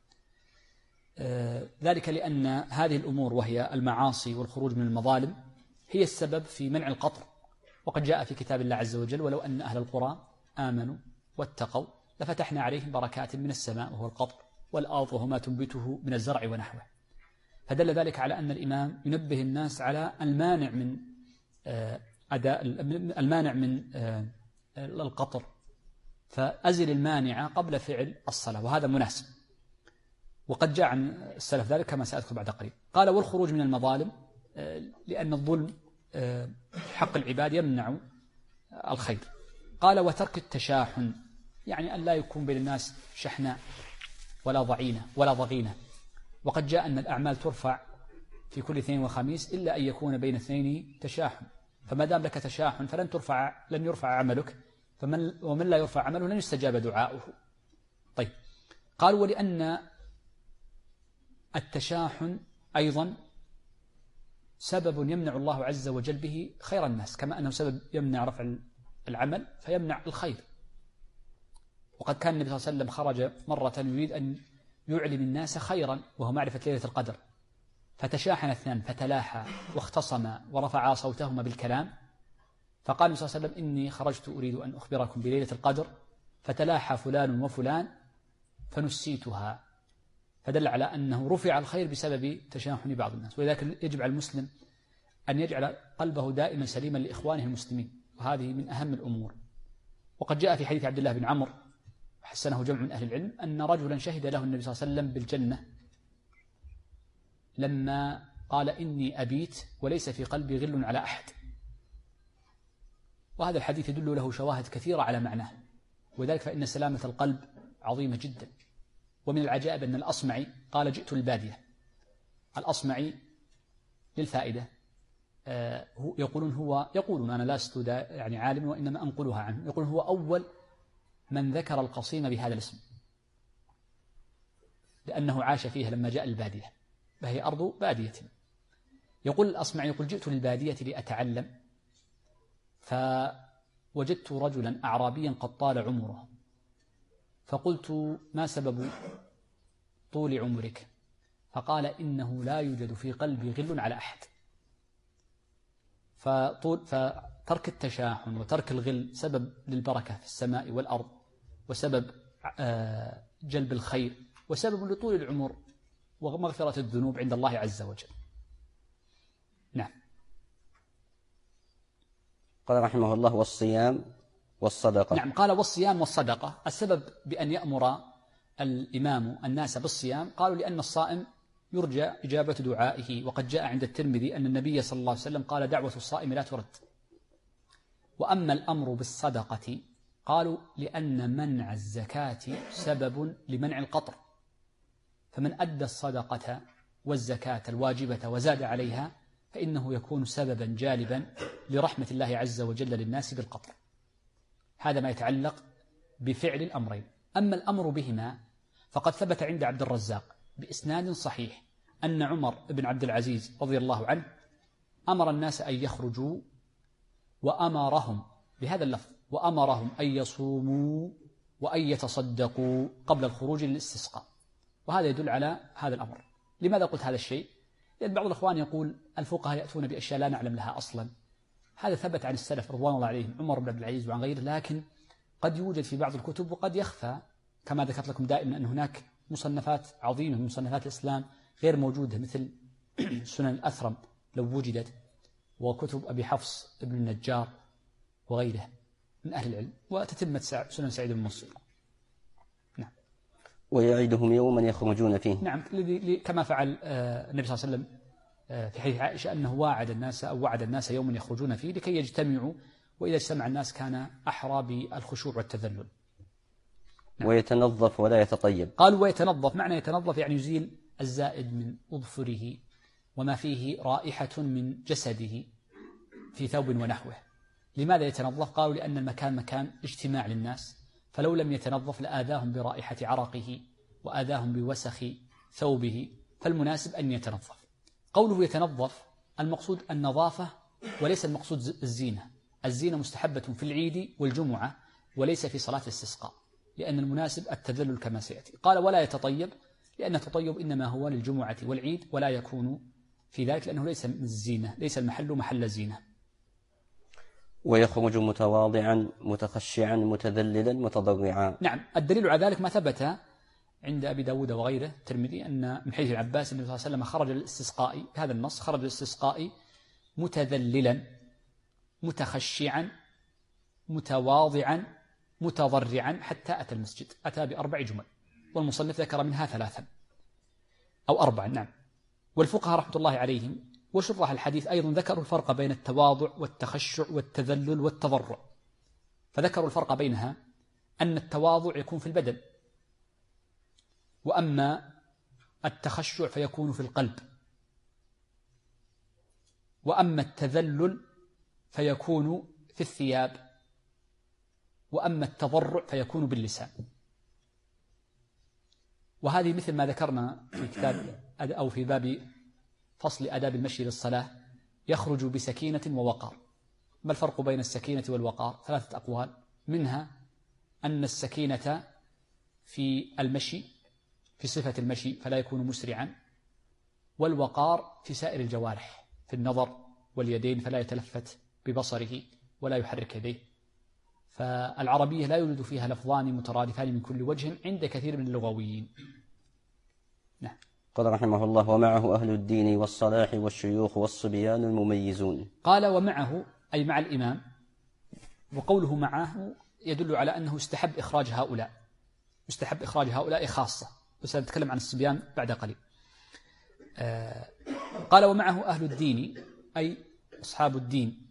ذلك لأن هذه الأمور وهي المعاصي والخروج من المظالم هي السبب في منع القطر. وقد جاء في كتاب الله عز وجل: ولو أن أهل القرى آمنوا واتقوا لفتحنا عليهم بركات من السماء، وهو القطر والأرض وهما تنبته من الزرع ونحوه. فدل ذلك على أن الإمام ينبه الناس على المانع من المانع من القطر، فأزل المانع قبل فعل الصلاة، وهذا مناسب. وقد جاء عن السلف ذلك كما سأذكر بعد قليل. قال والخروج من المظالم لأن الظلم حق العباد يمنع الخير. قال وترك التشاحن، يعني أن لا يكون بين الناس شحناء ولا ضعينة ولا ضغينة. وقد جاء أن الأعمال ترفع في كل اثنين وخميس إلا أن يكون بين اثنين تشاحن، فما دام لك تشاحن لن يرفع عملك، ومن لا يرفع عمله لن يستجاب دعاؤه. طيب. قال ولأن التشاحن أيضا سبب يمنع الله عز وجل به خير الناس، كما أنه سبب يمنع رفع العمل فيمنع الخير. وقد كان النبي صلى الله عليه وسلم خرج مرة يريد أن يعلم الناس خيرا وهو معرفة ليلة القدر، فتشاحن اثنان فتلاحى واختصما ورفعا صوتهما بالكلام، فقال النبي صلى الله عليه وسلم إني خرجت أريد أن أخبركم بليلة القدر فتلاحى فلان وفلان فنسيتها، فدل على أنه رفع الخير بسبب تشاحن بعض الناس. ولذلك يجب على المسلم أن يجعل قلبه دائما سليما لإخوانه المسلمين، وهذه من أهم الأمور. وقد جاء في حديث عبد الله بن عمرو وحسنه جمع من أهل العلم أن رجلا شهد له النبي صلى الله عليه وسلم بالجنة لما قال إني أبيت وليس في قلبي غل على أحد. وهذا الحديث يدل له شواهد كثيرة على معناه، وذلك فإن سلامة القلب عظيمة جدا. ومن العجائب أن الأصمعي قال جئت البادية. الأصمعي للفائدة يقولون أنا لست يعني عالم وإنما أنقلها عنه، يقول هو أول من ذكر القصيم بهذا الاسم، لأنه عاش فيها لما جاء البادية، فهي أرض بادية. يقول الأصمعي يقول جئت للبادية لأتعلم فوجدت رجلا أعرابيا قد طال عمره، فقلت ما سبب طول عمرك؟ فقال إنه لا يوجد في قلبي غل على أحد. فترك التشاحن وترك الغل سبب للبركة في السماء والأرض، وسبب جلب الخير وسبب لطول العمر ومغفرة الذنوب عند الله عز وجل. نعم. قال رحمه الله: والصيام والصدقة. نعم، قال والصيام والصدقة. السبب بأن يأمر الإمام الناس بالصيام قالوا لأن الصائم يرجى إجابة دعائه، وقد جاء عند الترمذي أن النبي صلى الله عليه وسلم قال: دعوة الصائم لا ترد. وأما الأمر بالصدقة قالوا لأن منع الزكاة سبب لمنع القطر، فمن أدى الصدقة والزكاة الواجبة وزاد عليها فإنه يكون سببا جالبا لرحمة الله عز وجل للناس بالقطر. هذا ما يتعلق بفعل الأمرين. أما الأمر بهما فقد ثبت عند عبد الرزاق بإسناد صحيح أن عمر بن عبد العزيز رضي الله عنه أمر الناس أن يخرجوا، وأمرهم بهذا اللفظ: وأمرهم أن يصوموا وأن يتصدقوا قبل الخروج للاستسقاء. وهذا يدل على هذا الأمر. لماذا قلت هذا الشيء؟ لأن بعض الأخوان يقول الفقهاء يأتون بأشياء لا نعلم لها أصلا. هذا ثبت عن السلف رضوان الله عليهم، عمر بن عبد العزيز وعن غيره، لكن قد يوجد في بعض الكتب وقد يخفى، كما ذكرت لكم دائما أن هناك مصنفات عظيمة من مصنفات الإسلام غير موجودة، مثل سنن الأثرم لو وجدت، وكتب أبي حفص ابن النجار وغيره من أهل العلم، وتتمة سنن سعيد بن منصور. نعم. ويعيدهم يوما يخرجون فيه. نعم، كما فعل النبي صلى الله عليه وسلم في حديث عائشة أنه وعد الناس يوما يخرجون فيه لكي يجتمعوا، وإذا اجتمع الناس كان أحرى بالخشوع والتذلل. نعم. ويتنظف ولا يتطيب. قالوا ويتنظف، معنى يتنظف يعني يزيل الزائد من أظفره وما فيه رائحة من جسده في ثوب ونحوه. لماذا يتنظف؟ قالوا لأن المكان مكان اجتماع للناس، فلو لم يتنظف لآذاهم برائحة عرقه وآذاهم بوسخ ثوبه، فالمناسب أن يتنظف. قوله يتنظف المقصود النظافة وليس المقصود الزينة. الزينة مستحبة في العيد والجمعة وليس في صلاة الاستسقاء، لأن المناسب التذلل كما سيأتي. قال ولا يتطيب، لأن التطيب إنما هو للجمعة والعيد، ولا يكون في ذلك لأنه ليس من الزينة، ليس المحل محل زينة. ويخرج متواضعا متخشعا متذللا متضرعا. نعم، الدليل على ذلك ما ثبت عند أبي داود وغيره الترمذي أن من حديث العباس النبي صلى الله عليه وسلم خرج للاستسقاء، بهذا النص خرج للاستسقاء متذللا متخشعا متواضعا متضرعا حتى أتى المسجد. أتى ب4 جمل، والمصنف ذكر منها 3 أو 4. نعم. والفقهاء رحمة الله عليهم وشرح الحديث أيضا ذكروا الفرق بين التواضع والتخشع والتذلل والتضرع، فذكروا الفرق بينها أن التواضع يكون في البدن، وأما التخشع فيكون في القلب، وأما التذلل فيكون في الثياب، وأما التضرع فيكون باللسان. وهذه مثل ما ذكرنا في كتاب أو في باب فصل آداب المشي للصلاة، يخرج بسكينة ووقار. ما الفرق بين السكينة والوقار؟ 3 أقوال، منها أن السكينة في المشي في صفة المشي فلا يكون مسرعا، والوقار في سائر الجوارح في النظر واليدين فلا يتلفت ببصره ولا يحرك يديه. فالعربية لا يوجد فيها لفظان مترادفان من كل وجه عند كثير من اللغويين. نعم. قال رحمه الله: ومعه أهل الدين والصلاح والشيوخ والصبيان المميزون. قال ومعه أي مع الإمام، وقوله معه يدل على أنه استحب إخراج هؤلاء، استحب إخراج هؤلاء خاصة، وسنتكلم عن الصبيان بعد قليل. قال ومعه أهل الدين أي أصحاب الدين،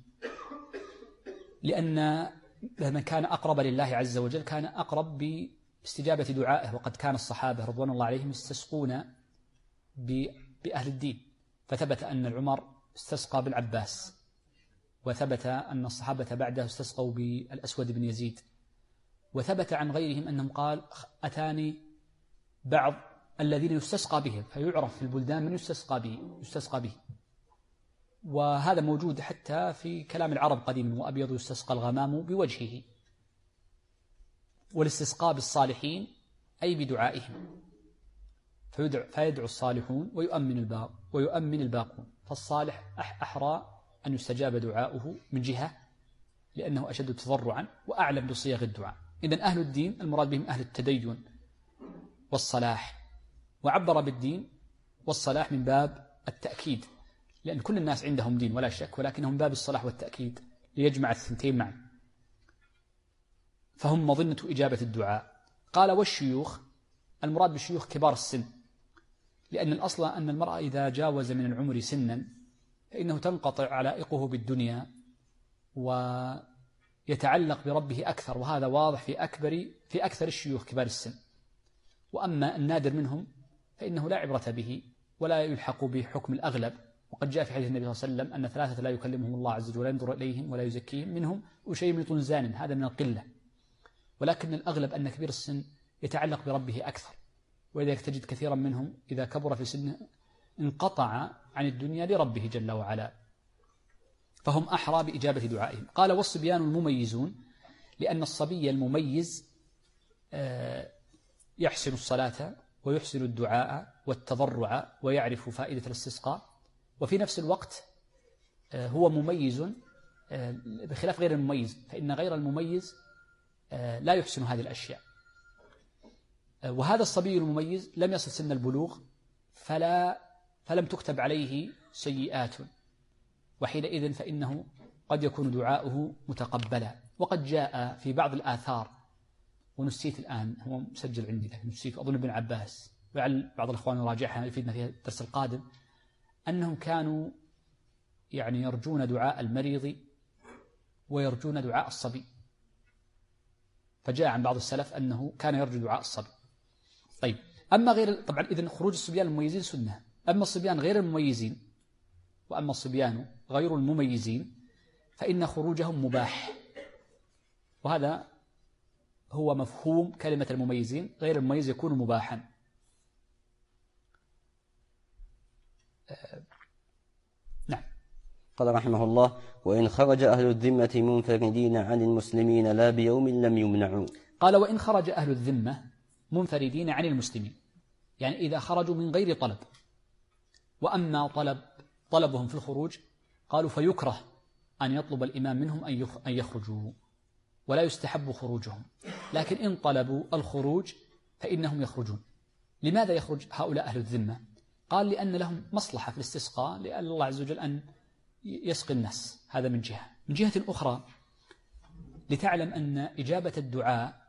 لأن من كان أقرب لله عز وجل كان أقرب باستجابة دعائه، وقد كان الصحابة رضوان الله عليهم يستسقون بأهل الدين، فثبت أن العمر استسقى بالعباس، وثبت أن الصحابة بعده استسقوا بالأسود بن يزيد، وثبت عن غيرهم أنهم قال أتاني بعض الذين يستسقى بهم، فيعرف في البلدان من يستسقى به. وهذا موجود حتى في كلام العرب قديما: وأبيض يستسقى الغمام بوجهه. والاستسقاء بالصالحين أي بدعائهم، فيدعو الصالحون ويؤمن الباقون، فالصالح أحرى أن يستجاب دعاؤه من جهة لأنه أشد تضرعا وأعلم بصيغ الدعاء. إذن أهل الدين المراد بهم أهل التدين والصلاح وعبر بالدين والصلاح من باب التأكيد، لأن كل الناس عندهم دين ولا شك، ولكنهم من باب الصلاح والتأكيد ليجمع الثنتين معا، فهم مظنة إجابة الدعاء. قال والشيوخ، المراد بالشيوخ كبار السن، لأن الأصل أن المرأة إذا جاوز من العمر سنا فإنه تنقطع علائقه بالدنيا ويتعلق بربه أكثر، وهذا واضح في أكثر الشيوخ كبار السن. وأما النادر منهم فإنه لا عبرة به ولا يلحق بحكم الأغلب، وقد جاء في حديث النبي صلى الله عليه وسلم أن 3 لا يكلمهم الله عز وجل ولا ينظر إليهم ولا يزكيهم، منهم وشيمط زان، هذا من القلة، ولكن الأغلب أن كبير السن يتعلق بربه أكثر، ولذلك تجد كثيرا منهم إذا كبر في سنه انقطع عن الدنيا لربه جل وعلا، فهم أحرى بإجابة دعائهم. قال والصبيان المميزون، لأن الصبي المميز يحسن الصلاة ويحسن الدعاء والتضرع ويعرف فائدة الاستسقاء، وفي نفس الوقت هو مميز بخلاف غير المميز، فإن غير المميز لا يحسن هذه الأشياء. وهذا الصبي المميز لم يصل سن البلوغ فلم تكتب عليه سيئات، وحينئذ فإنه قد يكون دعاؤه متقبلا. وقد جاء في بعض الآثار، ونسيت الآن، هو مسجل عندي لكن نسيت، أظن ابن عباس، ولعل بعض الأخوان يراجعها يفيدنا في الدرس القادم، أنهم كانوا يعني يرجون دعاء المريض ويرجون دعاء الصبي، فجاء عن بعض السلف أنه كان يرجو دعاء الصبي. طيب، أما غير، طبعا إذن خروج الصبيان المميزين سنة، أما الصبيان غير المميزين، وأما الصبيان غير المميزين فإن خروجهم مباح، وهذا هو مفهوم كلمة المميزين، غير المميز يكون مباحا. نعم. قال رحمه الله: وإن خرج أهل الذمة منفردين عن المسلمين لا بيوم لم يمنعوا. قال وإن خرج أهل الذمة منفردين عن المسلمين، يعني إذا خرجوا من غير طلب. وأما طلبهم في الخروج قالوا فيكره أن يطلب الإمام منهم أن يخرجوا، ولا يستحب خروجهم، لكن إن طلبوا الخروج فإنهم يخرجون. لماذا يخرج هؤلاء أهل الذمة؟ قال لأن لهم مصلحة في الاستسقاء، لأن الله عز وجل أن يسقي الناس، هذا من جهة. من جهة أخرى لتعلم أن إجابة الدعاء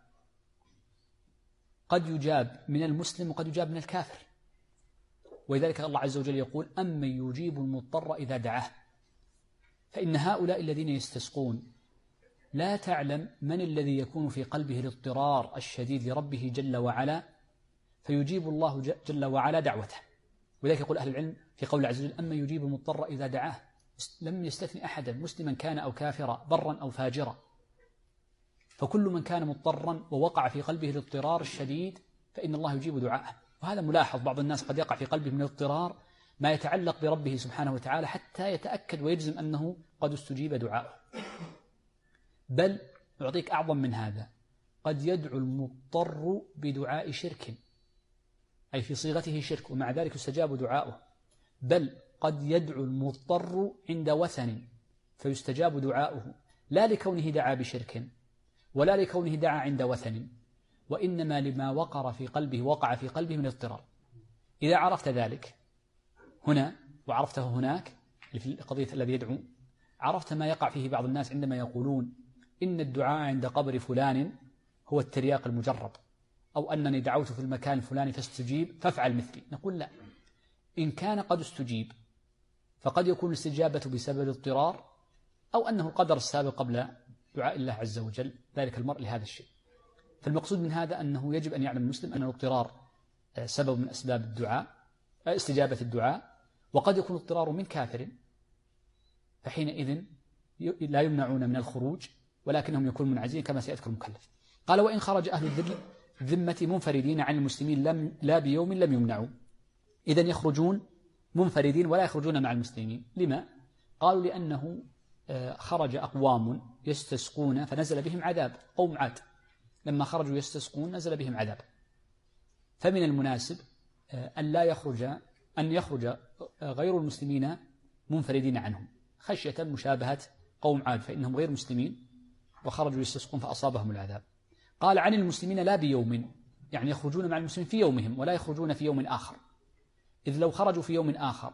قد يجاب من المسلم وقد يجاب من الكافر، ولذلك الله عز وجل يقول: أمن يجيب المضطر إذا دعاه. فإن هؤلاء الذين يستسقون لا تعلم من الذي يكون في قلبه الاضطرار الشديد لربه جل وعلا، فيجيب الله جل وعلا دعوته. ولذلك يقول أهل العلم في قول عز وجل: أمن يجيب المضطر إذا دعاه، لم يستثني أحدا، مسلما كان أو كافرا، برا أو فاجرا، فكل من كان مضطرا ووقع في قلبه الاضطرار الشديد فإن الله يجيب دعاءه. وهذا ملاحظ، بعض الناس قد يقع في قلبه من الاضطرار ما يتعلق بربه سبحانه وتعالى حتى يتأكد ويجزم أنه قد استجيب دعاءه. بل أعطيك أعظم من هذا، قد يدعو المضطر بدعاء شرك، أي في صيغته شرك، ومع ذلك يستجاب دعاؤه. بل قد يدعو المضطر عند وثن فيستجاب دعاؤه، لا لكونه دعا بشرك ولا لكونه دعا عند وثن، وإنما لما وقع في قلبه من اضطرار. إذا عرفت ذلك هنا وعرفته هناك في القضية الذي يدعو، عرفت ما يقع فيه بعض الناس عندما يقولون إن الدعاء عند قبر فلان هو الترياق المجرب، أو أنني دعوت في المكان الفلاني فاستجيب فافعل مثلي. نقول لا، إن كان قد استجيب فقد يكون الاستجابة بسبب الاضطرار، أو أنه القدر السابق قبل دعاء الله عز وجل ذلك المرء لهذا الشيء. فالمقصود من هذا أنه يجب أن يعلم المسلم أن الاضطرار سبب من أسباب الدعاء، استجابة الدعاء، وقد يكون الاضطرار من كافر، فحينئذ لا يمنعون من الخروج، ولكنهم يكونون منعزلين كما سيذكر المكلف. قال وإن خرج أهل الذمة منفردين عن المسلمين لا بيوم لم يمنعوا. إذن يخرجون منفردين ولا يخرجون مع المسلمين. لما؟ قالوا لأنه خرج أقوام يستسقون فنزل بهم عذاب، قوم عاد لما خرجوا يستسقون نزل بهم عذاب، فمن المناسب أن يخرج غير المسلمين منفردين عنهم، خشية مشابهة قوم عاد فإنهم غير مسلمين وخرجوا يستسقون فأصابهم العذاب. قال عن المسلمين لا بيوم، يعني يخرجون مع المسلمين في يومهم ولا يخرجون في يوم آخر، إذ لو خرجوا في يوم آخر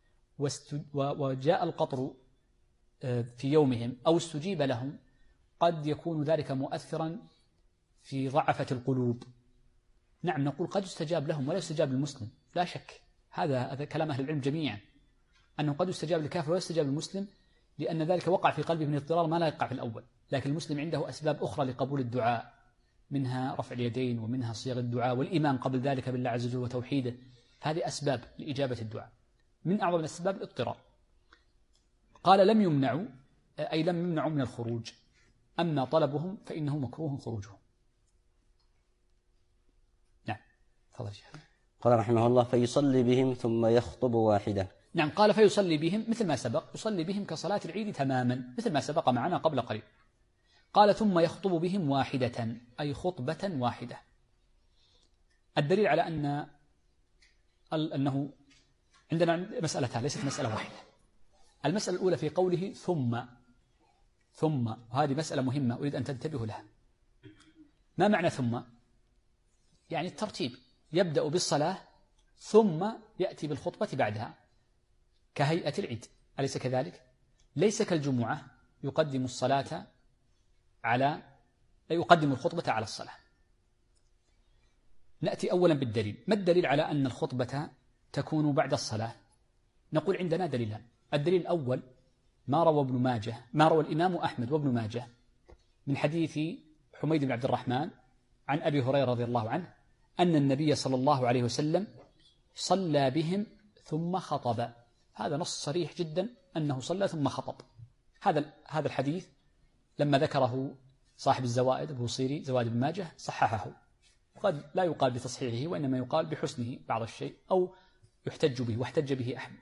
وجاء القطر في يومهم أو استجيب لهم قد يكون ذلك مؤثرا في ضعفة القلوب. نعم نقول قد يستجاب لهم ولا يستجاب للمسلم، لا شك، هذا كلام أهل العلم جميعا، أنه قد يستجاب للكافر ولا يستجاب للمسلم، لأن ذلك وقع في قلبه من اضطرار ما لا يقع في الأول. لكن المسلم عنده أسباب أخرى لقبول الدعاء، منها رفع اليدين ومنها صيغ الدعاء والإيمان قبل ذلك بالله عز وجل وتوحيده، هذه أسباب لإجابة الدعاء. من أعظم الأسباب الاضطرار. قال لم يمنعوا، أي لم يمنعوا من الخروج، أما طلبهم فإنه مكروه خروجهم. نعم تفضل شيخ. قال رحمه الله: فيصلي بهم ثم يخطب واحدة. نعم قال فيصلي بهم مثل ما سبق، يصلي بهم كصلاة العيد تماما مثل ما سبق معنا قبل قليل. قال ثم يخطب بهم واحدة، أي خطبة واحدة. الدليل على أنه عندنا مسألتان ليست مسألة واحدة. المسألة الأولى في قوله ثم، وهذه مسألة مهمة أريد أن تنتبهوا لها. ما معنى ثم؟ يعني الترتيب، يبدأ بالصلاة ثم يأتي بالخطبة بعدها كهيئة العيد، أليس كذلك؟ ليس كالجمعة يقدم الخطبة على الصلاة. نأتي أولا بالدليل. ما الدليل على أن الخطبة تكون بعد الصلاة؟ نقول عندنا دليلان. الدليل الأول ما روى الإمام أحمد وابن ماجه من حديث حميد بن عبد الرحمن عن أبي هريرة رضي الله عنه أن النبي صلى الله عليه وسلم صلى بهم ثم خطب. هذا نص صريح جدا أنه صلى ثم خطب. هذا الحديث لما ذكره صاحب الزوائد البوصيري زوائد ابن ماجه صححه، وقد لا يقال بتصحيحه وإنما يقال بحسنه بعض الشيء أو يحتج به، واحتج به أحمد.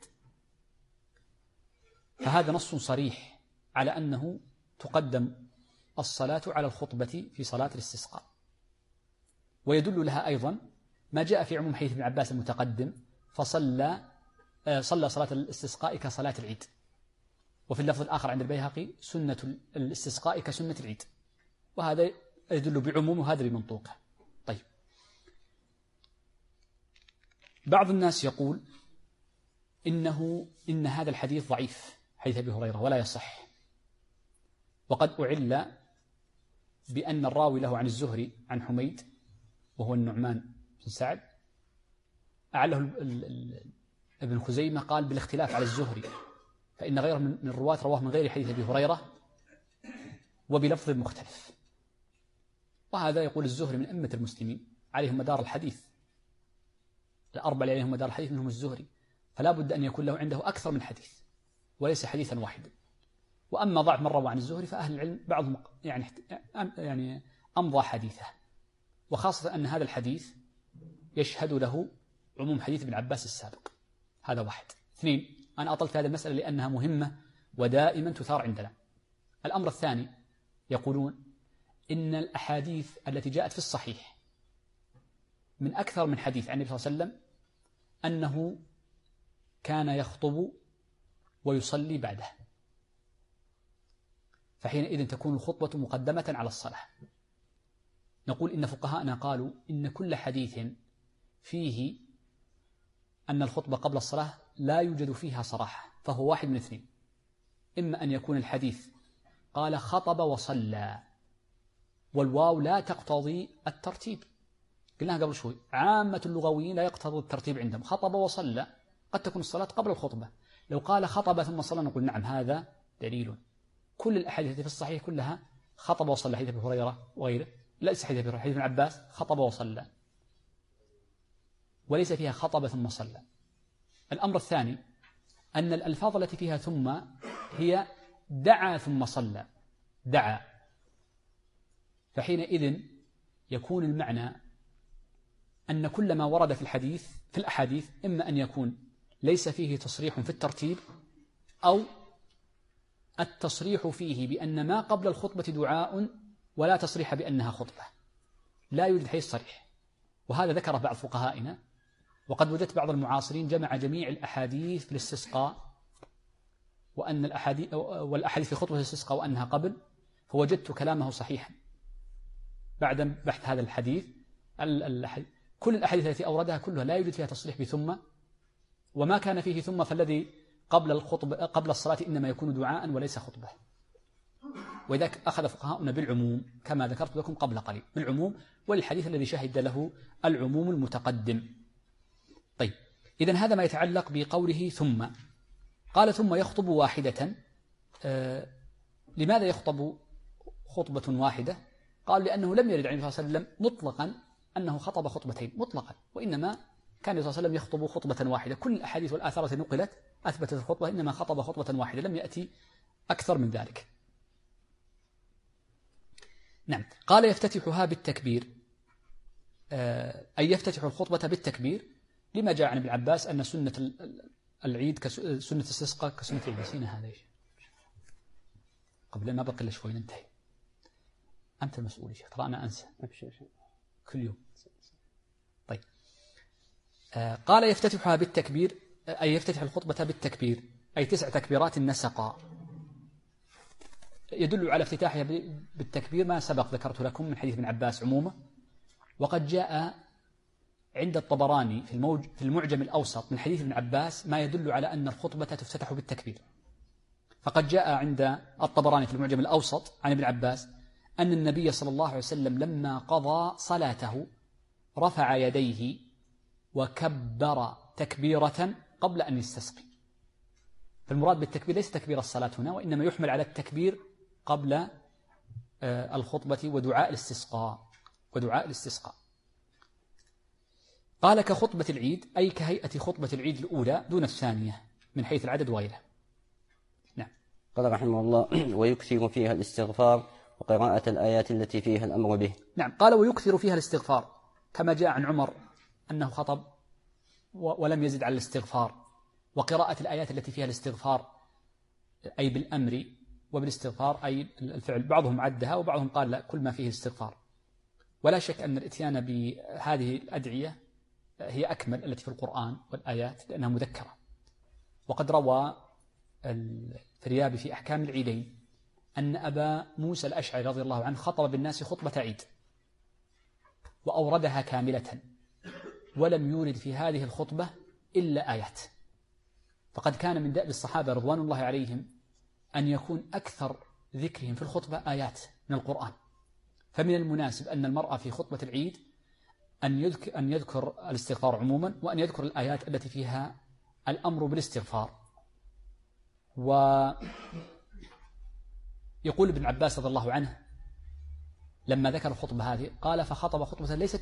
فهذا نص صريح على أنه تقدم الصلاة على الخطبة في صلاة الاستسقاء. ويدل لها أيضا ما جاء في عموم حديث ابن عباس المتقدم صلى صلاة الاستسقاء كصلاة العيد، وفي اللفظ الآخر عند البيهقي سنة الاستسقاء كسنة العيد، وهذا يدل بعموم وهذا بمنطوقه. طيب، بعض الناس يقول إن هذا الحديث ضعيف حديث أبي هريرة ولا يصح، وقد أعل بأن الراوي له عن الزهري عن حميد وهو النعمان بن سعد، أعله ابن خزيمة قال بالاختلاف على الزهري، فإن غيره من الرواة رواه من غير حديث أبي هريرة وبلفظ مختلف. وهذا يقول الزهري من أئمة المسلمين عليهم مدار الحديث، الأربعة عليهم مدار الحديث منهم الزهري، فلا بد أن يكون له عنده أكثر من حديث وليس حديثا واحدا. وأما ضعف من روى عن الزهري فأهل العلم بعضهم يعني أمضى حديثه، وخاصة أن هذا الحديث يشهد له عموم حديث ابن عباس السابق. هذا واحد. اثنين، أنا أطلت هذه المسألة لأنها مهمة ودائما تثار عندنا. الأمر الثاني، يقولون إن الأحاديث التي جاءت في الصحيح من أكثر من حديث عن النبي صلى الله عليه وسلم أنه كان يخطب ويصلي بعده، فحينئذ تكون الخطبة مقدمة على الصلاة. نقول إن فقهاءنا قالوا إن كل حديث فيه أن الخطبة قبل الصلاة لا يوجد فيها صراحة، فهو واحد من اثنين: إما أن يكون الحديث قال خطب وصلى، والواو لا تقتضي الترتيب، قلناها قبل شوي، عامة اللغويين لا يقتضي الترتيب عندهم، خطب وصلى قد تكون الصلاة قبل الخطبة. لو قال خطب ثم صلى نقول نعم هذا دليل. كل الأحاديث في الصحيح كلها خطب وصلى، حديث أبي هريرة وغيره، ليس حديث أبي هريرة، حديث ابن عباس خطب وصلى، وليس فيها خطب ثم صلى. الأمر الثاني أن الألفاظ التي فيها ثم هي دعا ثم صلى، دعا، فحينئذ يكون المعنى أن كل ما ورد في الأحاديث إما أن يكون ليس فيه تصريح في الترتيب، أو التصريح فيه بأن ما قبل الخطبة دعاء ولا تصريح بأنها خطبة، لا يوجد حيث صريح. وهذا ذكره بعض فقهائنا، وقد وجدت بعض المعاصرين جمع جميع الأحاديث في الاستسقاء والأحاديث في خطبة الاستسقاء وأنها قبل، فوجدت كلامه صحيحا بعد بحث هذا الحديث كل الأحاديث التي أوردها كلها لا يوجد فيها تصريح بثم، وما كان فيه ثم فالذي قبل الصلاة إنما يكون دعاء وليس خطبة. وذلك أخذ فقهاؤنا بالعموم كما ذكرت لكم قبل قليل، بالعموم والحديث الذي شهد له العموم المتقدم. طيب، إذن هذا ما يتعلق بقوله ثم. قال ثم يخطب واحدة. لماذا يخطب خطبة واحدة؟ قال لأنه لم يرد عن النبي صلى الله عليه وسلم مطلقا أنه خطب خطبتين مطلقا، وإنما كان النبي صلى الله عليه وسلم يخطب خطبة واحدة. كل الأحاديث والآثار التي نقلت أثبتت الخطبة، إنما خطب خطبة واحدة، لم يأتي أكثر من ذلك. نعم. قال يفتتحها بالتكبير، أي يفتتح الخطبة بالتكبير، لما جاء عن ابن عباس أن سنة العيد كسنة الاستسقاء كسنة العيد. نسينا هذا قبل ما بقي إلا شوي ننتهي. أنت المسؤول يا شيخ، ترى أنا أنسى كل يوم. طيب، قال يفتتحها بالتكبير، أي يفتتح الخطبة بالتكبير، أي 9 تكبيرات نسقا. يدل على افتتاحها بالتكبير ما سبق ذكرت لكم من حديث ابن عباس عموما. وقد جاء عند الطبراني في المعجم الأوسط من حديث ابن عباس ما يدل على أن الخطبة تفتتح بالتكبير. فقد جاء عند الطبراني في المعجم الأوسط عن ابن عباس أن النبي صلى الله عليه وسلم لما قضى صلاته رفع يديه وكبر تكبيرة قبل أن يستسقي. فالمراد بالتكبير ليس تكبير الصلاة هنا، وإنما يحمل على التكبير قبل الخطبة ودعاء الاستسقاء. قال كخطبة العيد، أي كهيئة خطبة العيد الأولى دون الثانية من حيث العدد وغيره. نعم. قال رحمه الله ويكثر فيها الاستغفار وقراءة الآيات التي فيها الأمر به. نعم. قال ويكثر فيها الاستغفار، كما جاء عن عمر أنه خطب ولم يزد على الاستغفار، وقراءة الآيات التي فيها الاستغفار أي بالأمر وبالاستغفار أي الفعل. بعضهم عدها وبعضهم قال لا، كل ما فيه الاستغفار. ولا شك أن الإتيان بهذه الأدعية هي أكمل التي في القرآن والآيات لأنها مذكرة. وقد روى الفريابي في أحكام العيدين أن أبا موسى الأشعري رضي الله عنه خطب بالناس خطبة عيد وأوردها كاملة، ولم يورد في هذه الخطبة إلا آيات. فقد كان من دأب الصحابة رضوان الله عليهم أن يكون أكثر ذكرهم في الخطبة آيات من القرآن. فمن المناسب أن المرأة في خطبة العيد أن يذكر الاستغفار عموما، وأن يذكر الآيات التي فيها الأمر بالاستغفار. ويقول ابن عباس رضي الله عنه لما ذكر الخطبة هذه قال فخطب خطبة ليست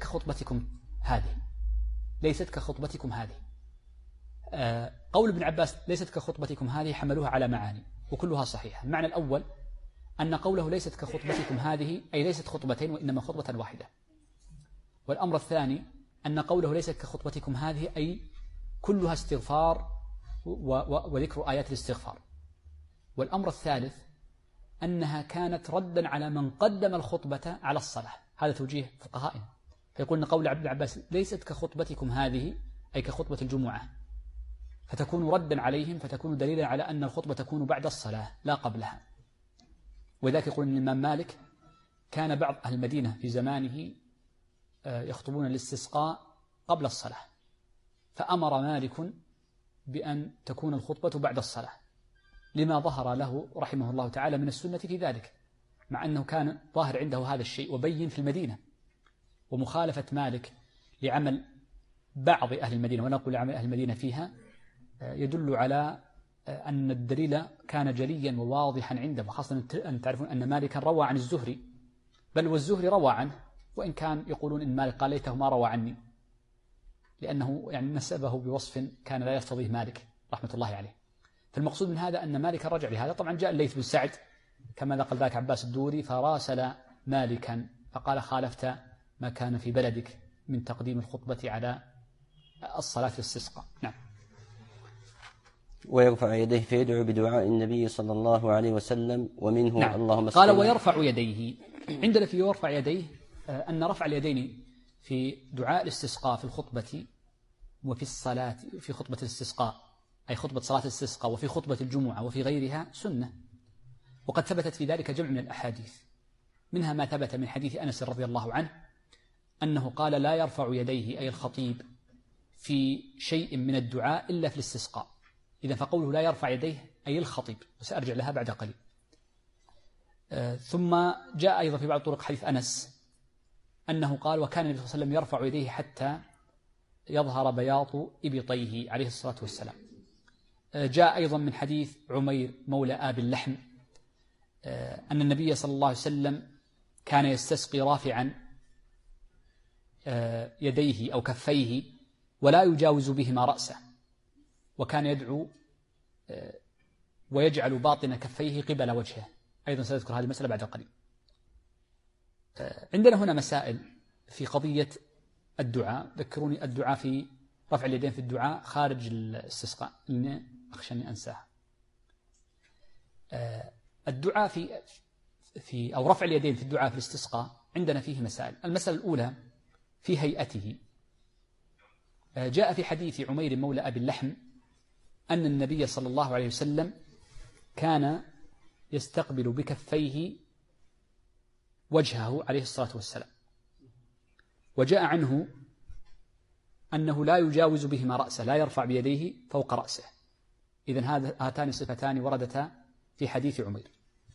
كخطبتكم هذه. قول ابن عباس ليست كخطبتكم هذه حملوها على معاني وكلها صحيحة. المعنى الأول أن قوله ليست كخطبتكم هذه أي ليست خطبتين وإنما خطبة واحدة. والأمر الثاني أن قوله ليست كخطبتكم هذه أي كلها استغفار وذكر آيات الاستغفار. والأمر الثالث أنها كانت ردا على من قدم الخطبة على الصلاة. هذا توجيه فقهائنا. فيقول أن قول عبد العباس ليست كخطبتكم هذه أي كخطبة الجمعة، فتكون ردا عليهم، فتكون دليلا على أن الخطبة تكون بعد الصلاة لا قبلها. وذلك يقول أن الإمام مالك كان بعض أهل المدينة في زمانه يخطبون الاستسقاء قبل الصلاة، فأمر مالك بأن تكون الخطبة بعد الصلاة لما ظهر له رحمه الله تعالى من السنة في ذلك، مع أنه كان ظاهر عنده هذا الشيء وبين في المدينة. ومخالفة مالك لعمل بعض أهل المدينة، ونقول لعمل أهل المدينة فيها، يدل على أن الدليل كان جليا وواضحا عنده. وخاصة أن تعرفون أن مالكا روى عن الزهري، بل والزهري روى عنه، وإن كان يقولون إن مالك قال ليته ما روى عني، لأنه يعني نسبه بوصف كان لا يرتضيه مالك رحمة الله عليه. فالمقصود من هذا أن مالك رجع لهذا. طبعا جاء الليث بن سعد كما نقل ذاك عباس الدوري فراسل مالكا فقال خالفت ما كان في بلدك من تقديم الخطبة على الصلاة في الاستسقاء. نعم. ويرفع يديه فيدعو بدعاء النبي صلى الله عليه وسلم ومنه نعم. اللهم قال ويرفع يديه. عندنا في يرفع يديه أن رفع اليدين في دعاء الاستسقاء في الخطبة وفي الصلاة في خطبة الاستسقاء أي خطبة صلاة الاستسقاء وفي خطبة الجمعة وفي غيرها سنة. وقد ثبتت في ذلك جمع من الأحاديث، منها ما ثبت من حديث أنس رضي الله عنه أنه قال لا يرفع يديه أي الخطيب في شيء من الدعاء إلا في الاستسقاء. إذا فقوله لا يرفع يديه أي الخطيب، وسأرجع لها بعد قليل. ثم جاء أيضا في بعض طرق حديث أنس أنه قال وكان النبي صلى الله عليه وسلم يرفع يديه حتى يظهر بياض إبطيه عليه الصلاة والسلام. جاء أيضا من حديث عمير مولى آب اللحم أن النبي صلى الله عليه وسلم كان يستسقي رافعا يديه أو كفيه ولا يجاوز بهما رأسه، وكان يدعو ويجعل باطن كفيه قبل وجهه. أيضا سأذكر هذه المسألة بعد قليل. عندنا هنا مسائل في قضية الدعاء. ذكروني الدعاء في رفع اليدين في الدعاء خارج الاستسقاء، إني أخشى أني أنساها. الدعاء في أو رفع اليدين في الدعاء في الاستسقاء عندنا فيه مسائل. المسألة الأولى في هيئته. جاء في حديث عمير مولى أبي اللحم أن النبي صلى الله عليه وسلم كان يستقبل بكفيه وجهه عليه الصلاة والسلام، وجاء عنه أنه لا يجاوز بهما رأسه، لا يرفع بيديه فوق رأسه. إذن هاتان صفتان وردتا في حديث عمير.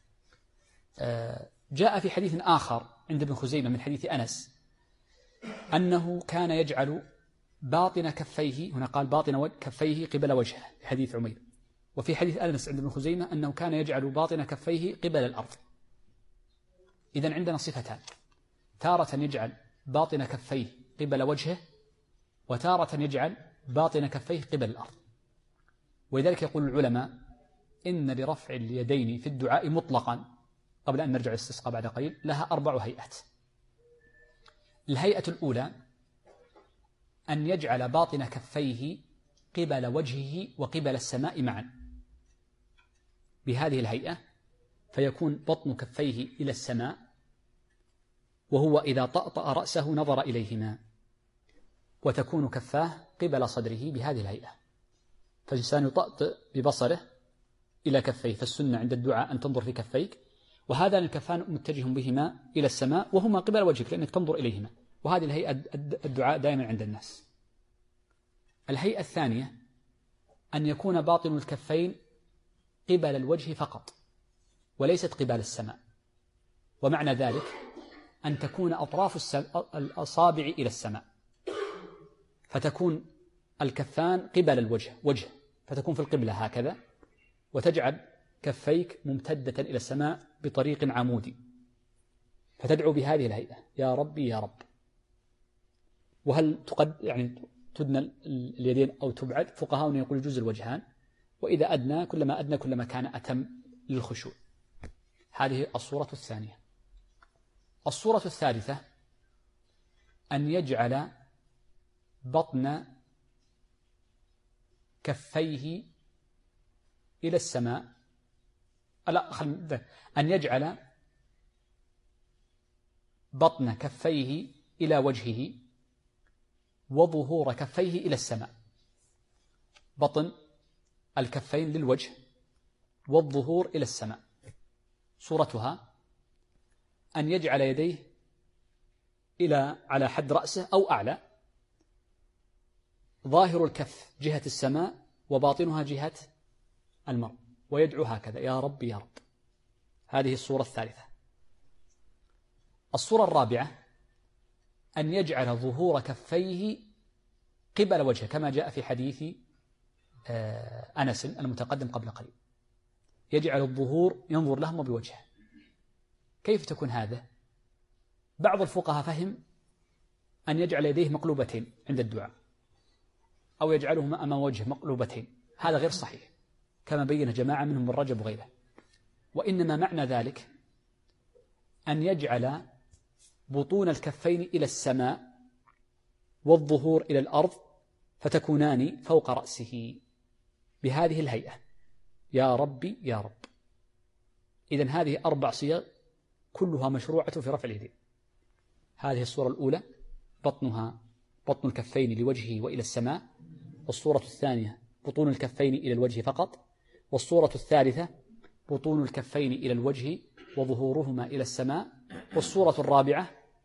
جاء في حديث آخر عند ابن خزيمة من حديث أنس أنه كان يجعل باطن كفيه، هنا قال باطن كفيه قبل وجهه في حديث عمير، وفي حديث أنس عند ابن خزيمة أنه كان يجعل باطن كفيه قبل الأرض. إذن عندنا صفتان، تارة يجعل باطن كفيه قبل وجهه، وتارة يجعل باطن كفيه قبل الأرض. ولذلك يقول العلماء إن لرفع اليدين في الدعاء مطلقا، قبل أن نرجع الاستسقاء بعد قليل، لها 4 هيئات. الهيئة الأولى أن يجعل باطن كفيه قبل وجهه وقبل السماء معا، بهذه الهيئة فيكون بطن كفيه إلى السماء، وهو إذا طأطأ رأسه نظر إليهما، وتكون كفاه قبل صدره بهذه الهيئة. فالإنسان يطأطئ ببصره إلى كفيه، فالسنة عند الدعاء أن تنظر في كفيك، وهذان الكفان متجه بهما إلى السماء وهما قبل وجهك لأنك تنظر إليهما، وهذه الهيئة الدعاء دائما عند الناس. الهيئة الثانية أن يكون باطن الكفين قبل الوجه فقط وليست قبل السماء، ومعنى ذلك أن تكون أطراف الأصابع إلى السماء، فتكون الكفان قبل الوجه فتكون في القبلة هكذا، وتجعل كفيك ممتدة إلى السماء بطريق عمودي، فتدعو بهذه الهيئة يا ربي يا رب. وهل تدنى اليدين أو تبعد؟ فقهاؤنا يقول يجوز الوجهان، وإذا أدنى كلما كان أتم للخشوع. هذه الصورة الثانية. الصورة الثالثة أن يجعل بطن كفيه إلى السماء، أن يجعل بطن كفيه إلى وجهه وظهور كفيه إلى السماء. بطن الكفين للوجه والظهور إلى السماء. صورتها أن يجعل يديه على حد رأسه أو أعلى، ظاهر الكف جهة السماء وباطنها جهة المرء، ويدعو هكذا يا رب يا رب. هذه الصورة الثالثة. الصورة الرابعة أن يجعل ظهور كفيه قبل وجهه كما جاء في حديث أنس المتقدم قبل قليل، يجعل الظهور ينظر لهم بوجهه. كيف تكون هذا؟ بعض الفقهاء فهم أن يجعل يديه مقلوبتين عند الدعاء، أو يجعلهما أمام وجهه مقلوبتين. هذا غير صحيح كما بين جماعة منهم من رجب وغيره، وإنما معنى ذلك أن يجعل بطون الكفين إلى السماء والظهور إلى الأرض، فتكونان فوق رأسه بهذه الهيئة يا ربي يا رب. إذن هذه 4 صيغ كلها مشروعة في رفع اليدين. هذه الصورة الأولى بطنها بطن الكفين لوجهه وإلى السماء، والصورة الثانية بطون الكفين إلى الوجه فقط، والصورة الثالثة بطون الكفين إلى الوجه وظهورهما إلى السماء، والصورة الرابعة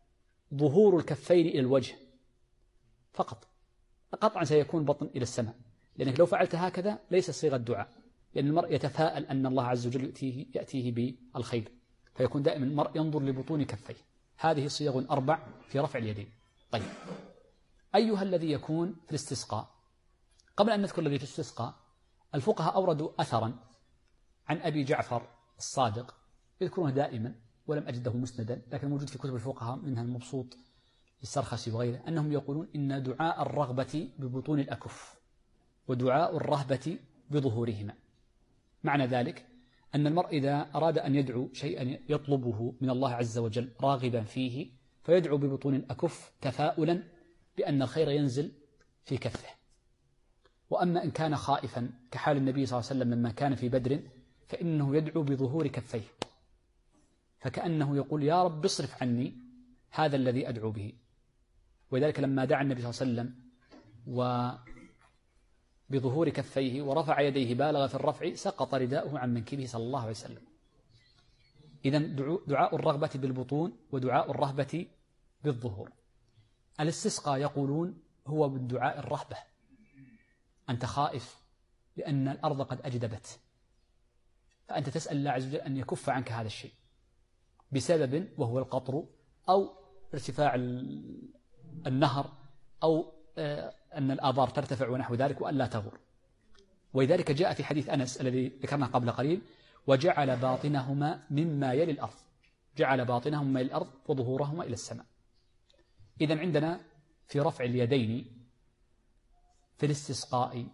ظهور الكفين إلى الوجه فقط، قطعا سيكون بطن إلى السماء، لأنك لو فعلت هكذا ليس صيغة دعاء، لأن المرء يتفاءل أن الله عز وجل يأتيه بالخير، فيكون دائما المرء ينظر لبطون كفيه. هذه صيغ 4 في رفع اليدين. طيب، أيها الذي يكون في الاستسقاء؟ قبل أن نذكر الذي في الاستسقاء، الفقهاء أوردوا أثرا عن أبي جعفر الصادق يذكرونه دائما ولم أجده مسندا، لكن موجود في كتب الفقهاء منها المبسوط للسرخسي وغيره، أنهم يقولون إن دعاء الرغبة ببطون الأكف ودعاء الرهبة بظهورهما. معنى ذلك أن المرء إذا أراد أن يدعو شيئا يطلبه من الله عز وجل راغبا فيه فيدعو ببطون الأكف تفاؤلا بأن الخير ينزل في كفه. وأما إن كان خائفا كحال النبي صلى الله عليه وسلم لما كان في بدر فإنه يدعو بظهور كفيه، فكأنه يقول يا رب اصرف عني هذا الذي أدعو به. ولذلك لما دعا النبي صلى الله عليه وسلم وبظهور كفيه ورفع يديه بالغ في الرفع سقط رداؤه عن منكبه صلى الله عليه وسلم. إذن دعاء الرغبة بالبطون ودعاء الرهبة بالظهور. الاستسقاء يقولون هو بالدعاء الرهبة، أنت خائف لأن الأرض قد أجدبت، فأنت تسأل الله عز وجل أن يكف عنك هذا الشيء بسبب وهو القطر أو ارتفاع النهر أو أن الآبار ترتفع ونحو ذلك وأن لا تغور. ولذلك جاء في حديث أنس الذي ذكرنا قبل قليل وجعل باطنهما مما يلي الأرض، جعل باطنهما إلى الأرض وظهورهما إلى السماء. إذن عندنا في رفع اليدين في الاستسقاء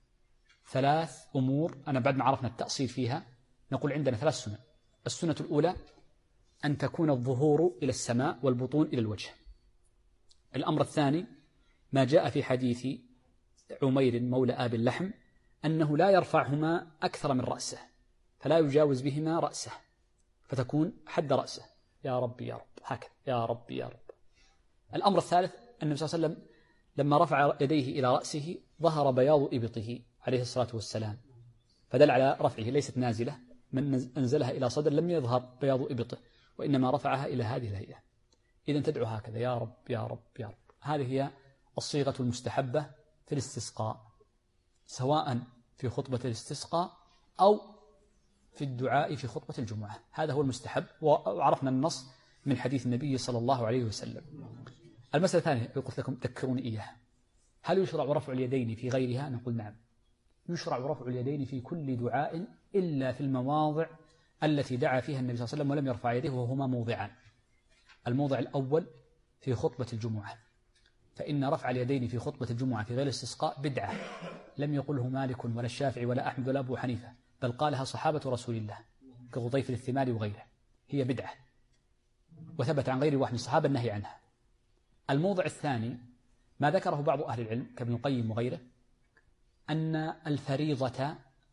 3 أمور، أنا بعد ما عرفنا التأصيل فيها نقول عندنا 3 سنن. السنة الأولى أن تكون الظهور إلى السماء والبطون إلى الوجه. الأمر الثاني ما جاء في حديث عمير مولى آب اللحم أنه لا يرفعهما أكثر من رأسه، فلا يجاوز بهما رأسه، فتكون حد رأسه يا رب يا رب، هكذا يا رب يا رب. الأمر الثالث أن النبي صلى الله عليه وسلم لما رفع يديه إلى رأسه ظهر بياض إبطه عليه الصلاة والسلام، فدل على رفعه، ليست نازلة، من أنزلها إلى صدر لم يظهر بياض إبطه وإنما رفعها إلى هذه الهيئة. إذن تدعو هكذا يا رب يا رب يا رب. هذه هي الصيغة المستحبة في الاستسقاء، سواء في خطبة الاستسقاء أو في الدعاء في خطبة الجمعة، هذا هو المستحب، وعرفنا النص من حديث النبي صلى الله عليه وسلم. المسألة الثانية قلت لكم تذكروني إياها، هل يشرع رفع اليدين في غيرها؟ نقول نعم، يشرع رفع اليدين في كل دعاء إلا في المواضع التي دعا فيها النبي صلى الله عليه وسلم ولم يرفع يديه، وهما موضعان. الموضع الأول في خطبة الجمعة، فإن رفع اليدين في خطبة الجمعة في غير الاستسقاء بدعة، لم يقله مالك ولا الشافعي ولا أحمد ولا أبو حنيفة، بل قالها صحابة رسول الله كغطيف الثمار وغيره، هي بدعة وثبت عن غير واحد من الصحابة النهي عنها. الموضع الثاني ما ذكره بعض أهل العلم كابن القيم وغيره، أن الفريضة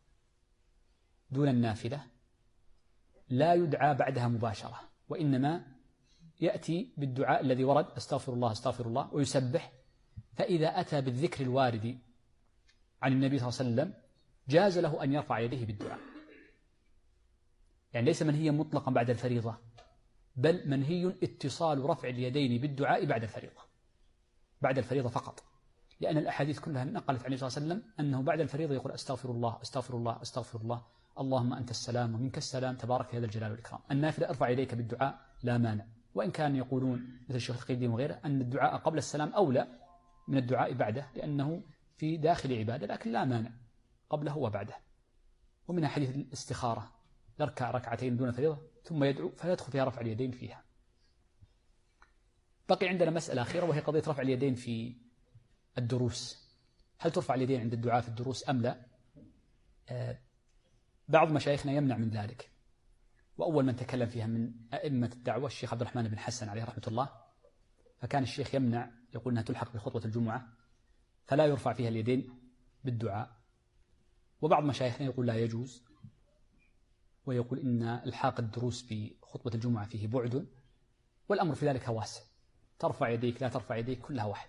دون النافلة لا يدعى بعدها مباشرة، وإنما يأتي بالدعاء الذي ورد استغفر الله استغفر الله ويسبح، فإذا أتى بالذكر الوارد عن النبي صلى الله عليه وسلم جاز له أن يرفع يديه بالدعاء، يعني ليس منهيا مطلقا بعد الفريضة، بل منهي اتصال رفع اليدين بالدعاء بعد الفريضة فقط، لأن الأحاديث كلها نقلت عن النبي صلى الله عليه وسلم أنه بعد الفريضة يقول أستغفر الله أستغفر الله أستغفر الله اللهم أنت السلام ومنك السلام تبارك في هذا الجلال والإكرام. النافلة ارفع يديك بالدعاء لا مانع، وإن كان يقولون مثل الشيخ القيدين وغيره أن الدعاء قبل السلام أولى من الدعاء بعده لأنه في داخل عبادة، لكن لا مانع قبله وبعده. ومن حديث الاستخارة يركع ركعتين دون فريضة ثم يدعو فيدخل فيها رفع اليدين فيها. بقي عندنا مسألة أخيرة وهي قضية رفع اليدين في الدروس، هل ترفع اليدين عند الدعاء في الدروس أم لا؟ بعض مشايخنا يمنع من ذلك، وأول من تكلم فيها من أئمة الدعوة الشيخ عبد الرحمن بن حسن عليه رحمة الله، فكان الشيخ يمنع، يقول أنها تلحق بخطبة الجمعة فلا يرفع فيها اليدين بالدعاء. وبعض مشايخنا يقول لا يجوز، ويقول إن الحاق الدروس بخطبة الجمعة فيه بعد، والأمر في ذلك واسع، ترفع يديك لا ترفع يديك كلها واحد.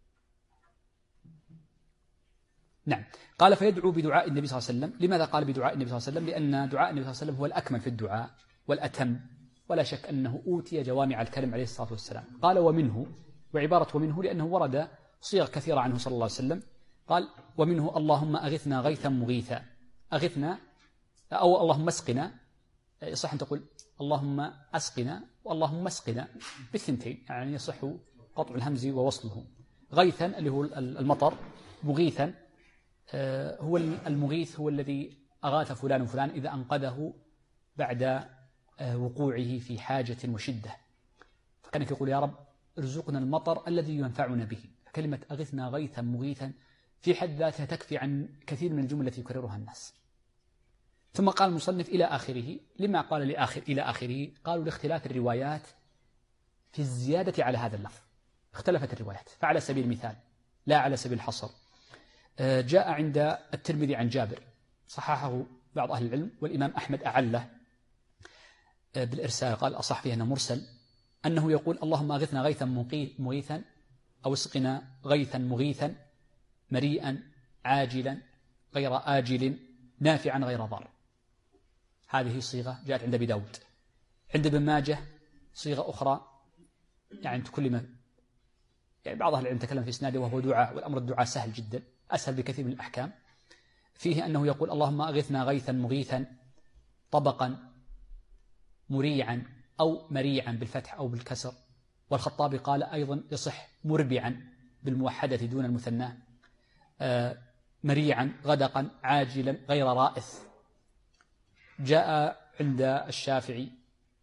نعم. قال فيدعو بدعاء النبي صلى الله عليه وسلم. لماذا قال بدعاء النبي صلى الله عليه وسلم؟ لأن دعاء النبي صلى الله عليه وسلم هو الأكمل في الدعاء والأتم، ولا شك أنه أوتي جوامع الكلم عليه الصلاة والسلام. قال ومنه، وعبارة ومنه لأنه ورد صيغ كثيرة عنه صلى الله عليه وسلم. قال ومنه اللهم أغثنا غيثا مغيثا. أغثنا أو اللهم اسقنا، يصح أن تقول اللهم أسقنا واللهم اسقنا بالثنتين، يعني يصح قطع الهمز ووصله. غيثا اللي هو المطر، مغيثا هو المغيث هو الذي أغاث فلان وفلان إذا أنقذه بعد وقوعه في حاجة وشدة، فكان يقول يا رب ارزقنا المطر الذي ينفعنا به. كلمة أغثنا غيثا مغيثا في حد ذاتها تكفي عن كثير من الجمل التي يكررها الناس. ثم قال المصنف إلى آخره. لما قال إلى آخره؟ قالوا لاختلاف الروايات في الزيادة على هذا اللفظ، اختلفت الروايات. فعلى سبيل المثال لا على سبيل الحصر، جاء عند الترمذي عن جابر، صححه بعض أهل العلم، والإمام أحمد أعله بالإرسال، قال أصح فيه أنه مرسل، أنه يقول اللهم أغثنا غيثا مغيثا أو اسقنا غيثا مغيثا مريئا عاجلا غير آجل نافعا غير ضار. هذه صيغة جاءت عند أبي داود. عند ابن ماجه صيغة أخرى يعني تكلم، يعني بعض أهل العلم تكلم في إسناده وهو دعاء، والأمر الدعاء سهل جدا، أسهل بكثير من الأحكام. فيه أنه يقول اللهم أغثنا غيثا مغيثا طبقا مريعا أو مريعا بالفتح أو بالكسر. والخطابي قال أيضا يصح مربعا بالموحدة دون المثنى، مريعا غدقا عاجلا غير رائث. جاء عند الشافعي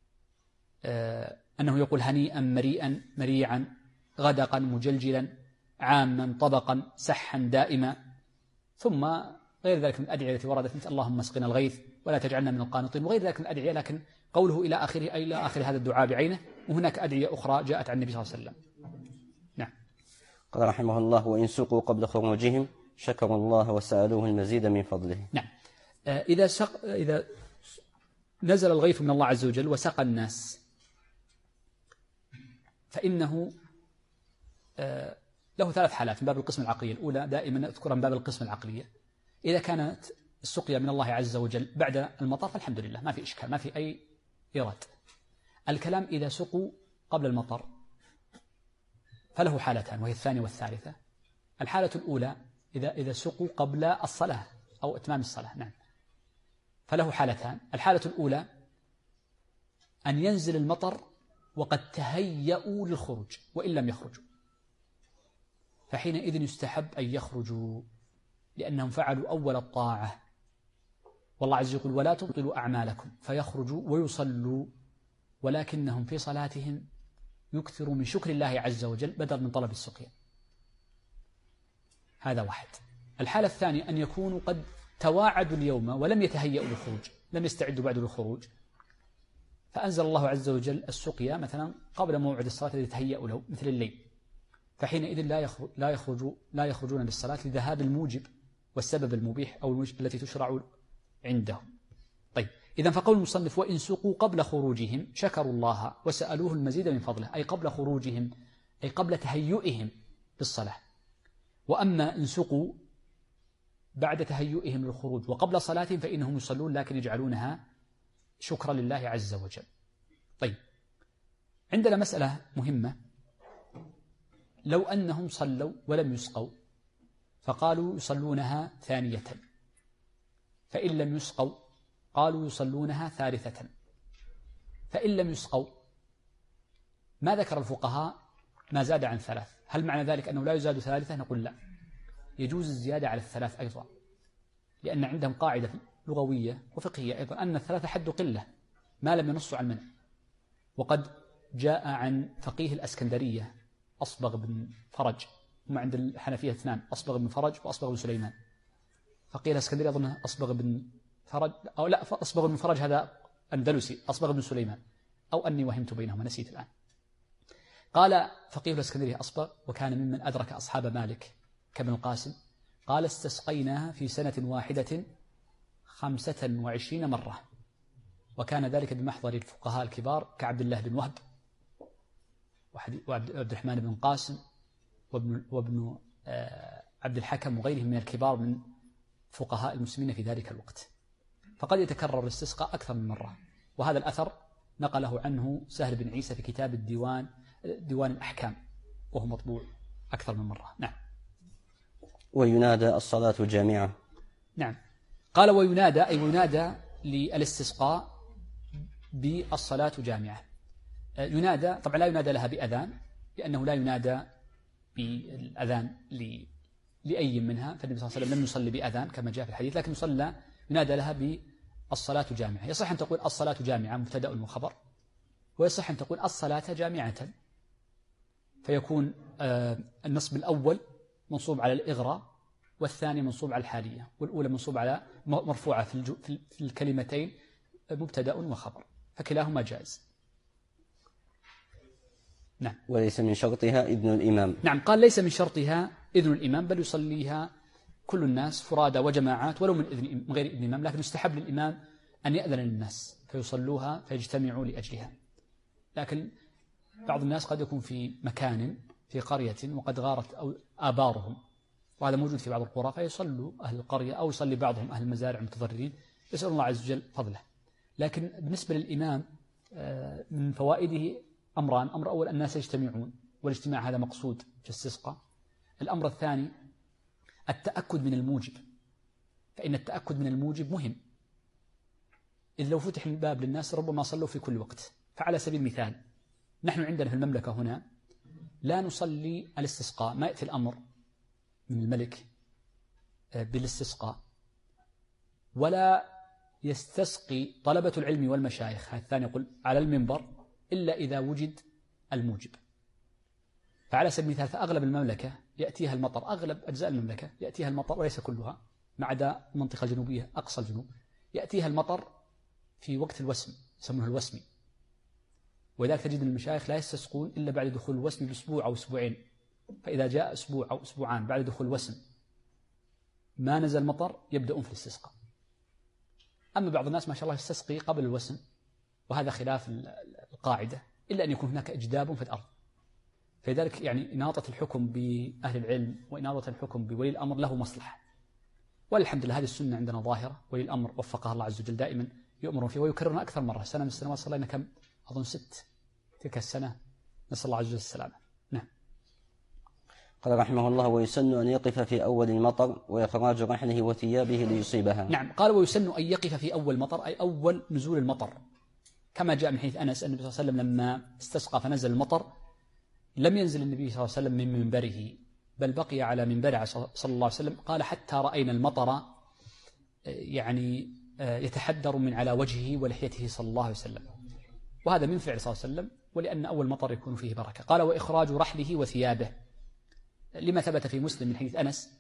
أنه يقول هنيئا مريئا مريعا غدقا مجلجلا عاما طبقا سحا دائما. ثم غير ذلك من الأدعية التي وردت مثل اللهم اسقنا الغيث ولا تجعلنا من القانطين وغير ذلك من الأدعية، لكن قوله إلى آخره أي إلى آخر هذا الدعاء بعينه. وهناك أدعية أخرى جاءت عن النبي صلى الله عليه وسلم. نعم. قال رحمه الله وإن سقوا قبل خروجهم شكروا الله وسألوه المزيد من فضله. نعم. إذا نزل الغيث من الله عز وجل وسقى الناس فإنه له ثلاث حالات من باب القسم العقلية. الأولى دائما أذكرها من باب القسم العقلية، إذا كانت السقيا من الله عز وجل بعد المطر فالحمد لله، ما في إشكال، ما في أي إيراد. الكلام إذا سقوا قبل المطر فله حالتان، وهي الثانية والثالثة. الحالة الأولى إذا سقوا قبل الصلاة أو إتمام الصلاة، نعم، فله حالتان. الحالة الأولى أن ينزل المطر وقد تهيأوا للخروج وإن لم يخرجوا، فحينئذ يستحب أن يخرجوا لأنهم فعلوا أول الطاعة، والله عز وجل يقول ولا تبطلوا أعمالكم، فيخرجوا ويصلوا ولكنهم في صلاتهم يكثروا من شكر الله عز وجل بدل من طلب السقيا. هذا واحد. الحالة الثانية أن يكونوا قد تواعدوا اليوم ولم يتهيأوا للخروج، لم يستعدوا بعد للخروج، فأنزل الله عز وجل السقيا مثلا قبل موعد الصلاة الذي يتهيأ له مثل الليل، فحينئذ لا يخرجون للصلاة لذهاب الموجب والسبب المبيح أو التي تشرع عندهم. طيب، إذن فقول المصنف وإن سقوا قبل خروجهم شكروا الله وسألوه المزيد من فضله، أي قبل خروجهم، أي قبل تهيئهم بالصلاة. وأما إن سقوا بعد تهيئهم للخروج وقبل صلاتهم فإنهم يصلون لكن يجعلونها شكرا لله عز وجل. طيب، عندنا مسألة مهمة، لو أنهم صلوا ولم يسقوا فقالوا يصلونها ثانية، فإن لم يسقوا قالوا يصلونها ثالثة، فإن لم يسقوا ما ذكر الفقهاء ما زاد عن ثلاث. هل معنى ذلك أنه لا يزاد ثالثة؟ نقول لا، يجوز الزيادة على الثلاث أيضا، لأن عندهم قاعدة لغوية وفقهية أيضا أن الثلاثة حد قلة ما لم ينصوا على المنع. وقد جاء عن فقيه الأسكندرية أصبغ بن فرج، هم عند الحنفية اثنان، أصبغ بن فرج وأصبغ بن سليمان. فقيه الأسكندرية أظن أصبغ بن فرج أو لا، أصبغ بن فرج هذا أندلسي، أصبغ بن سليمان، أو أني وهمت بينهما نسيت الآن. قال فقيه الأسكندرية أصبغ، وكان ممن أدرك أصحاب مالك كابن القاسم، قال استسقيناها في سنة واحدة 25 مرة، وكان ذلك بمحضر الفقهاء الكبار كعبد الله بن وهب وعبد الرحمن بن قاسم وابن عبد الحكم وغيرهم من الكبار من فقهاء المسلمين في ذلك الوقت. فقد يتكرر الاستسقاء أكثر من مرة، وهذا الأثر نقله عنه سهل بن عيسى في كتاب ديوان الأحكام، وهو مطبوع أكثر من مرة. نعم. وينادى الصلاة جامعة. نعم. قال وينادى، أي وينادى للاستسقاء بالصلاة جامعة. ينادى، طبعا لا ينادى لها بأذان، لأنه لا ينادى بالأذان لأي منها، فالنبي صلى الله عليه وسلم لم يصلي بأذان كما جاء في الحديث، لكن ينادى لها بالصلاة جامعة. يصح أن تقول الصلاة جامعة مبتدأ وخبر، ويصح أن تقول الصلاة جامعة، فيكون النصب الأول منصوب على الإغراء، والثاني منصوب على الحالية، والأولى منصوب على مرفوعة في الكلمتين مبتدأ وخبر، فكلاهما جائز. نعم. وليس من شرطها إذن الإمام. نعم. قال ليس من شرطها إذن الإمام، بل يصليها كل الناس فرادى وجماعات ولو من غير إذن الإمام، لكن يستحب للإمام أن يأذن للناس فيصلوها فيجتمعوا لأجلها. لكن بعض الناس قد يكون في مكان في قرية وقد غارت أو آبارهم، وهذا موجود في بعض القرى، فيصلوا أهل القرية أو يصلي بعضهم أهل المزارع المتضررين، يسأل الله عز وجل فضله. لكن بالنسبة للإمام من فوائده أمران: أمر أول الناس يجتمعون، والاجتماع هذا مقصود في الاستسقاء. الأمر الثاني التأكد من الموجب، فإن التأكد من الموجب مهم، إذ لو فتح الباب للناس ربما صلوا في كل وقت. فعلى سبيل المثال نحن عندنا في المملكة هنا لا نصلي الاستسقاء، ما يأتي الأمر من الملك بالاستسقاء، ولا يستسقي طلبة العلم والمشايخ، هذا الثاني يقول على المنبر، إلا إذا وجد الموجب. فعلى سبيل المثال فأغلب المملكة يأتيها المطر، أغلب أجزاء المملكة يأتيها المطر، وليس كلها ما عدا المنطقة الجنوبية أقصى الجنوب، يأتيها المطر في وقت الوسم، يسمونه الوسمي، ولذلك تجد المشايخ لا يستسقون إلا بعد دخول الوسم بأسبوع أو أسبوعين. فإذا جاء أسبوع أو أسبوعان بعد دخول الوسم ما نزل مطر يبدأون في الاستسقاء. أما بعض الناس ما شاء الله يستسقي قبل الوسم، وهذا خلاف القاعدة، إلا أن يكون هناك إجداب في الأرض. فلذلك يعني إناطة الحكم بأهل العلم وإناطة الحكم بولي الأمر له مصلحة، والحمد لله هذه السنة عندنا ظاهرة، ولي الأمر وفقه الله عز وجل دائما يؤمرون فيه ويكررنا أكثر مرة. سنة من السنوات صلينا كم؟ أظن 6 تلك السنة، نسأل الله عز وجل السلامة. نعم. قال رحمه الله: ويسن أن يقف في أول المطر وإخراج رحله وثيابه ليصيبها. نعم. قال ويسن أن يقف في أول مطر، أي أول نزول المطر، كما جاء من حديث أنس أن النبي صلى الله عليه وسلم لما استسقى فنزل المطر لم ينزل النبي صلى الله عليه وسلم من منبره، بل بقي على منبره صلى الله عليه وسلم. قال حتى رأينا المطر يعني يتحدر من على وجهه ولحيته صلى الله عليه وسلم، وهذا من فعل صلى الله عليه وسلم، ولأن أول مطر يكون فيه بركة. قال وإخراج رحله وثيابه، لما ثبت في مسلم من حديث أنس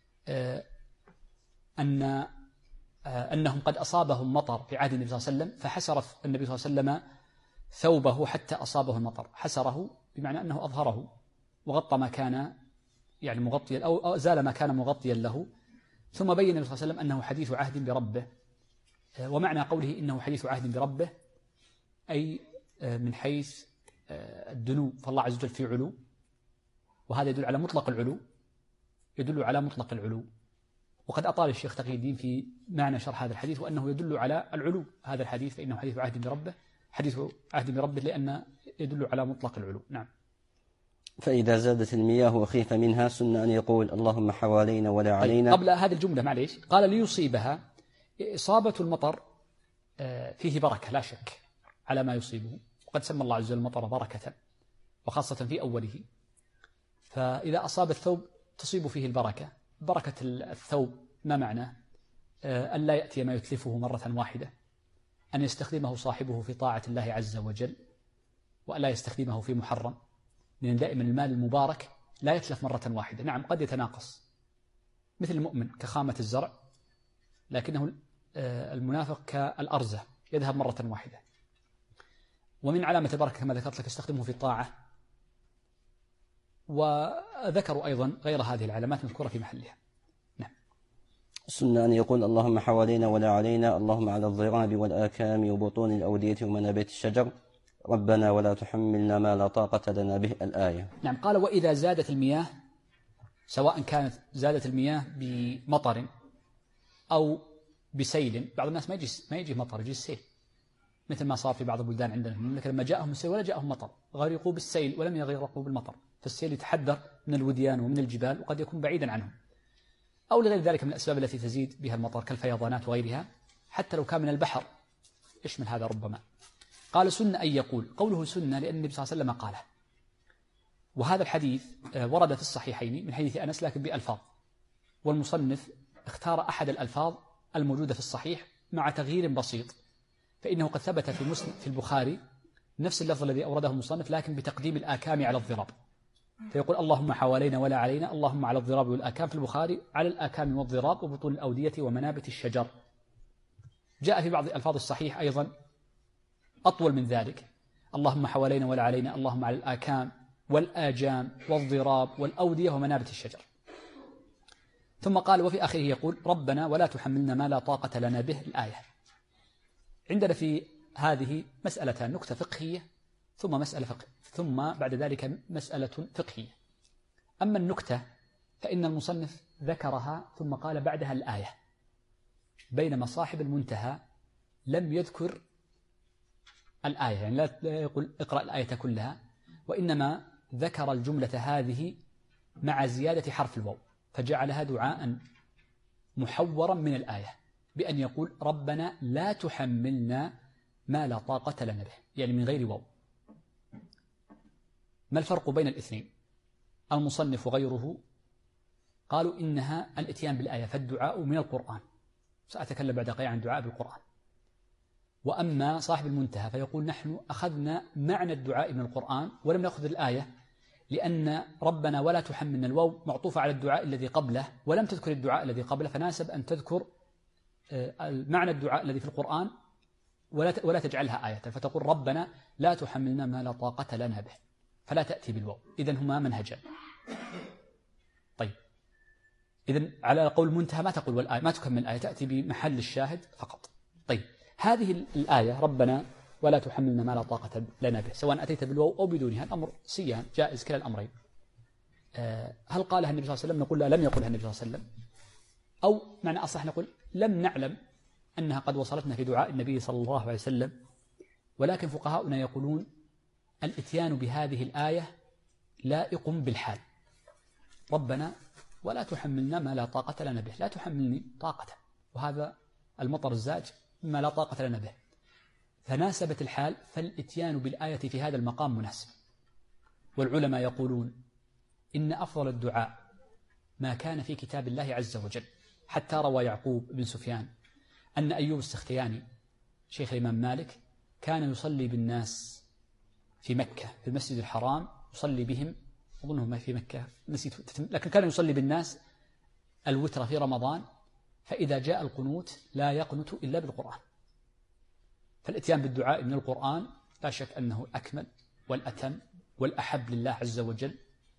أنهم قد أصابهم مطر في عهد النبي صلى الله عليه وسلم، فحسر النبي صلى الله عليه وسلم ثوبه حتى أصابه المطر. حسره بمعنى أنه أظهره وغطى ما كان يعني مغطيا، أو زال ما كان مغطيا له، ثم بين النبي صلى الله عليه وسلم أنه حديث عهد بربه. ومعنى قوله إنه حديث عهد بربه أي من حيث الدنو، فالله عز وجل في علو، وهذا يدل على مطلق العلو، يدل على مطلق العلو. وقد أطال الشيخ تقي الدين في معنى شرح هذا الحديث، وأنه يدل على العلو هذا الحديث، فإنه حديث عهد بربه، حديث عهد بربه لأن يدل على مطلق العلو. نعم. فإذا زادت المياه وخيف منها سن أن يقول اللهم حوالينا ولا علينا. قبل هذه الجملة معليش، قال ليصيبها. إصابة المطر فيه بركة لا شك على ما يصيبه، وقد سمى الله عز وجل المطر بركة، وخاصة في أوله. فإذا أصاب الثوب تصيب فيه البركة. بركة الثوب ما معناه؟ أن لا يأتي ما يتلفه مرة واحدة، أن يستخدمه صاحبه في طاعة الله عز وجل، وأن لا يستخدمه في محرم، لأن دائما المال المبارك لا يتلف مرة واحدة. نعم قد يتناقص، مثل المؤمن كخامة الزرع، لكنه المنافق كالأرزة يذهب مرة واحدة. ومن علامة البركة كما ذكرت لك يستخدمه في الطاعة، وذكروا أيضا غير هذه العلامات مذكورة في محلها. نعم. سنة أن يقول اللهم حوالينا ولا علينا، اللهم على الضراب والآكام وبطون الأودية ومنابت الشجر، ربنا ولا تحملنا ما لا طاقة لنا به، الآية. نعم. قال وإذا زادت المياه، سواء كانت زادت المياه بمطر أو بسيل. بعض الناس ما يجي مطر، يجي السيل، مثل ما صار في بعض البلدان عندنا في المملكة لما جاءهم السيل ولا جاءهم مطر، غرقوا بالسيل ولم يغرقوا بالمطر، فالسيل يتحدر من الوديان ومن الجبال وقد يكون بعيدا عنهم، أو لغير ذلك من الأسباب التي تزيد بها المطر كالفيضانات وغيرها، حتى لو كان من البحر يشمل هذا ربما. قال سنة أن يقول، قوله سنة لأن النبي صلى الله عليه وسلم قاله، وهذا الحديث ورد في الصحيحين من حديث أنس لكن بألفاظ، والمصنف اختار أحد الألفاظ الموجودة في الصحيح مع تغيير بسيط، فإنه قد ثبت في البخاري نفس اللفظ الذي أورده المصنف لكن بتقديم الآكام على الضراب، فيقول اللهم حوالينا ولا علينا، اللهم على الضراب والآكام، في البخاري على الآكام والضراب وبطون الأودية ومنابت الشجر. جاء في بعض الألفاظ الصحيح أيضا أطول من ذلك، اللهم حوالينا ولا علينا، اللهم على الآكام والآجام والضراب والأودية ومنابت الشجر. ثم قال وفي آخره يقول ربنا ولا تحملنا ما لا طاقة لنا به، الآية. عندنا في هذه مسألتان، نكتة فقهية ثم بعد ذلك مسألة فقهية. أما النكتة فإن المصنف ذكرها ثم قال بعدها الآية، بينما صاحب المنتهى لم يذكر الآية، يعني لا يقول اقرأ الآية كلها، وإنما ذكر الجملة هذه مع زيادة حرف الواو، فجعلها دعاء محورا من الآية بأن يقول ربنا لا تحملنا ما لا طاقة لنا به، يعني من غير واو. ما الفرق بين الاثنين؟ المصنف وغيره قالوا إنها الاتيان بالآية، فالدعاء من القرآن، سأتكلم بعد قليل عن الدعاء بالقرآن. وأما صاحب المنتهى فيقول نحن أخذنا معنى الدعاء من القرآن ولم نأخذ الآية، لأن ربنا ولا تحملنا الواو معطوفة على الدعاء الذي قبله ولم تذكر الدعاء الذي قبله، فناسب أن تذكر معنى الدعاء الذي في القرآن ولا تجعلها آية، فتقول ربنا لا تحملنا ما لا طاقة لنا به، فلا تأتي بالواو. إذن هما منهجان. طيب، إذن على قول المنتهى ما تقول والآية، ما تكمل الآية، تأتي بمحل الشاهد فقط. طيب، هذه الآية ربنا ولا تحملنا ما لا طاقة لنا به، سواء أتيت بالواو أو بدونها، الأمر سيان جائز كلا الأمرين. هل قالها النبي صلى الله عليه وسلم؟ نقول لا، لم يقلها النبي صلى الله عليه وسلم، أو معنى أصح نقول لم نعلم أنها قد وصلتنا في دعاء النبي صلى الله عليه وسلم، ولكن فقهاؤنا يقولون الاتيان بهذه الآية لائق بالحال، ربنا ولا تحملنا ما لا طاقة لنا به، لا تحملني طاقة، وهذا المطر الزاج ما لا طاقة لنا به، فناسبت الحال، فالاتيان بالآية في هذا المقام مناسب. والعلماء يقولون إن أفضل الدعاء ما كان في كتاب الله عز وجل، حتى روى يعقوب بن سفيان أن أيوب السختياني شيخ الإمام مالك كان يصلي بالناس في مكة في المسجد الحرام، يصلي بهم، أظنه ما في مكة نسيت، لكن كان يصلي بالناس الوتر في رمضان، فإذا جاء القنوت لا يقنت إلا بالقرآن. فالاتيان بالدعاء من القرآن لا شك أنه أكمل والأتم والأحب لله عز وجل،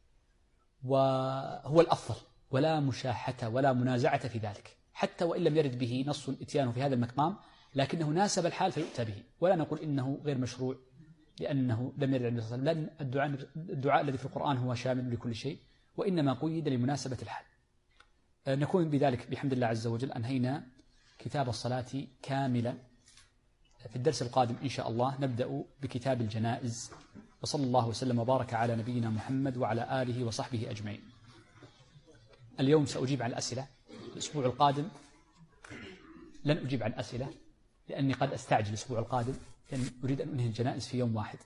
وهو الأفضل، ولا مشاحة ولا منازعة في ذلك، حتى وإن لم يرد به نص اتيانه في هذا المقام، لكنه ناسب الحال فيؤتى به، ولا نقول إنه غير مشروع لأنه لم يرد عن النبي صلى الله عليه وسلم، لأن الدعاء الذي في القرآن هو شامل لكل شيء، وإنما قيد لمناسبة الحال. نكون بذلك بحمد الله عز وجل أنهينا كتاب الصلاة كاملا. في الدرس القادم إن شاء الله نبدأ بكتاب الجنائز، وصلى الله وسلم وبارك على نبينا محمد وعلى آله وصحبه أجمعين. اليوم سأجيب عن الأسئلة، الأسبوع القادم لن أجيب عن أسئلة لأني قد أستعجل الأسبوع القادم، لأن أريد أن أنهي الجنائز في يوم واحد،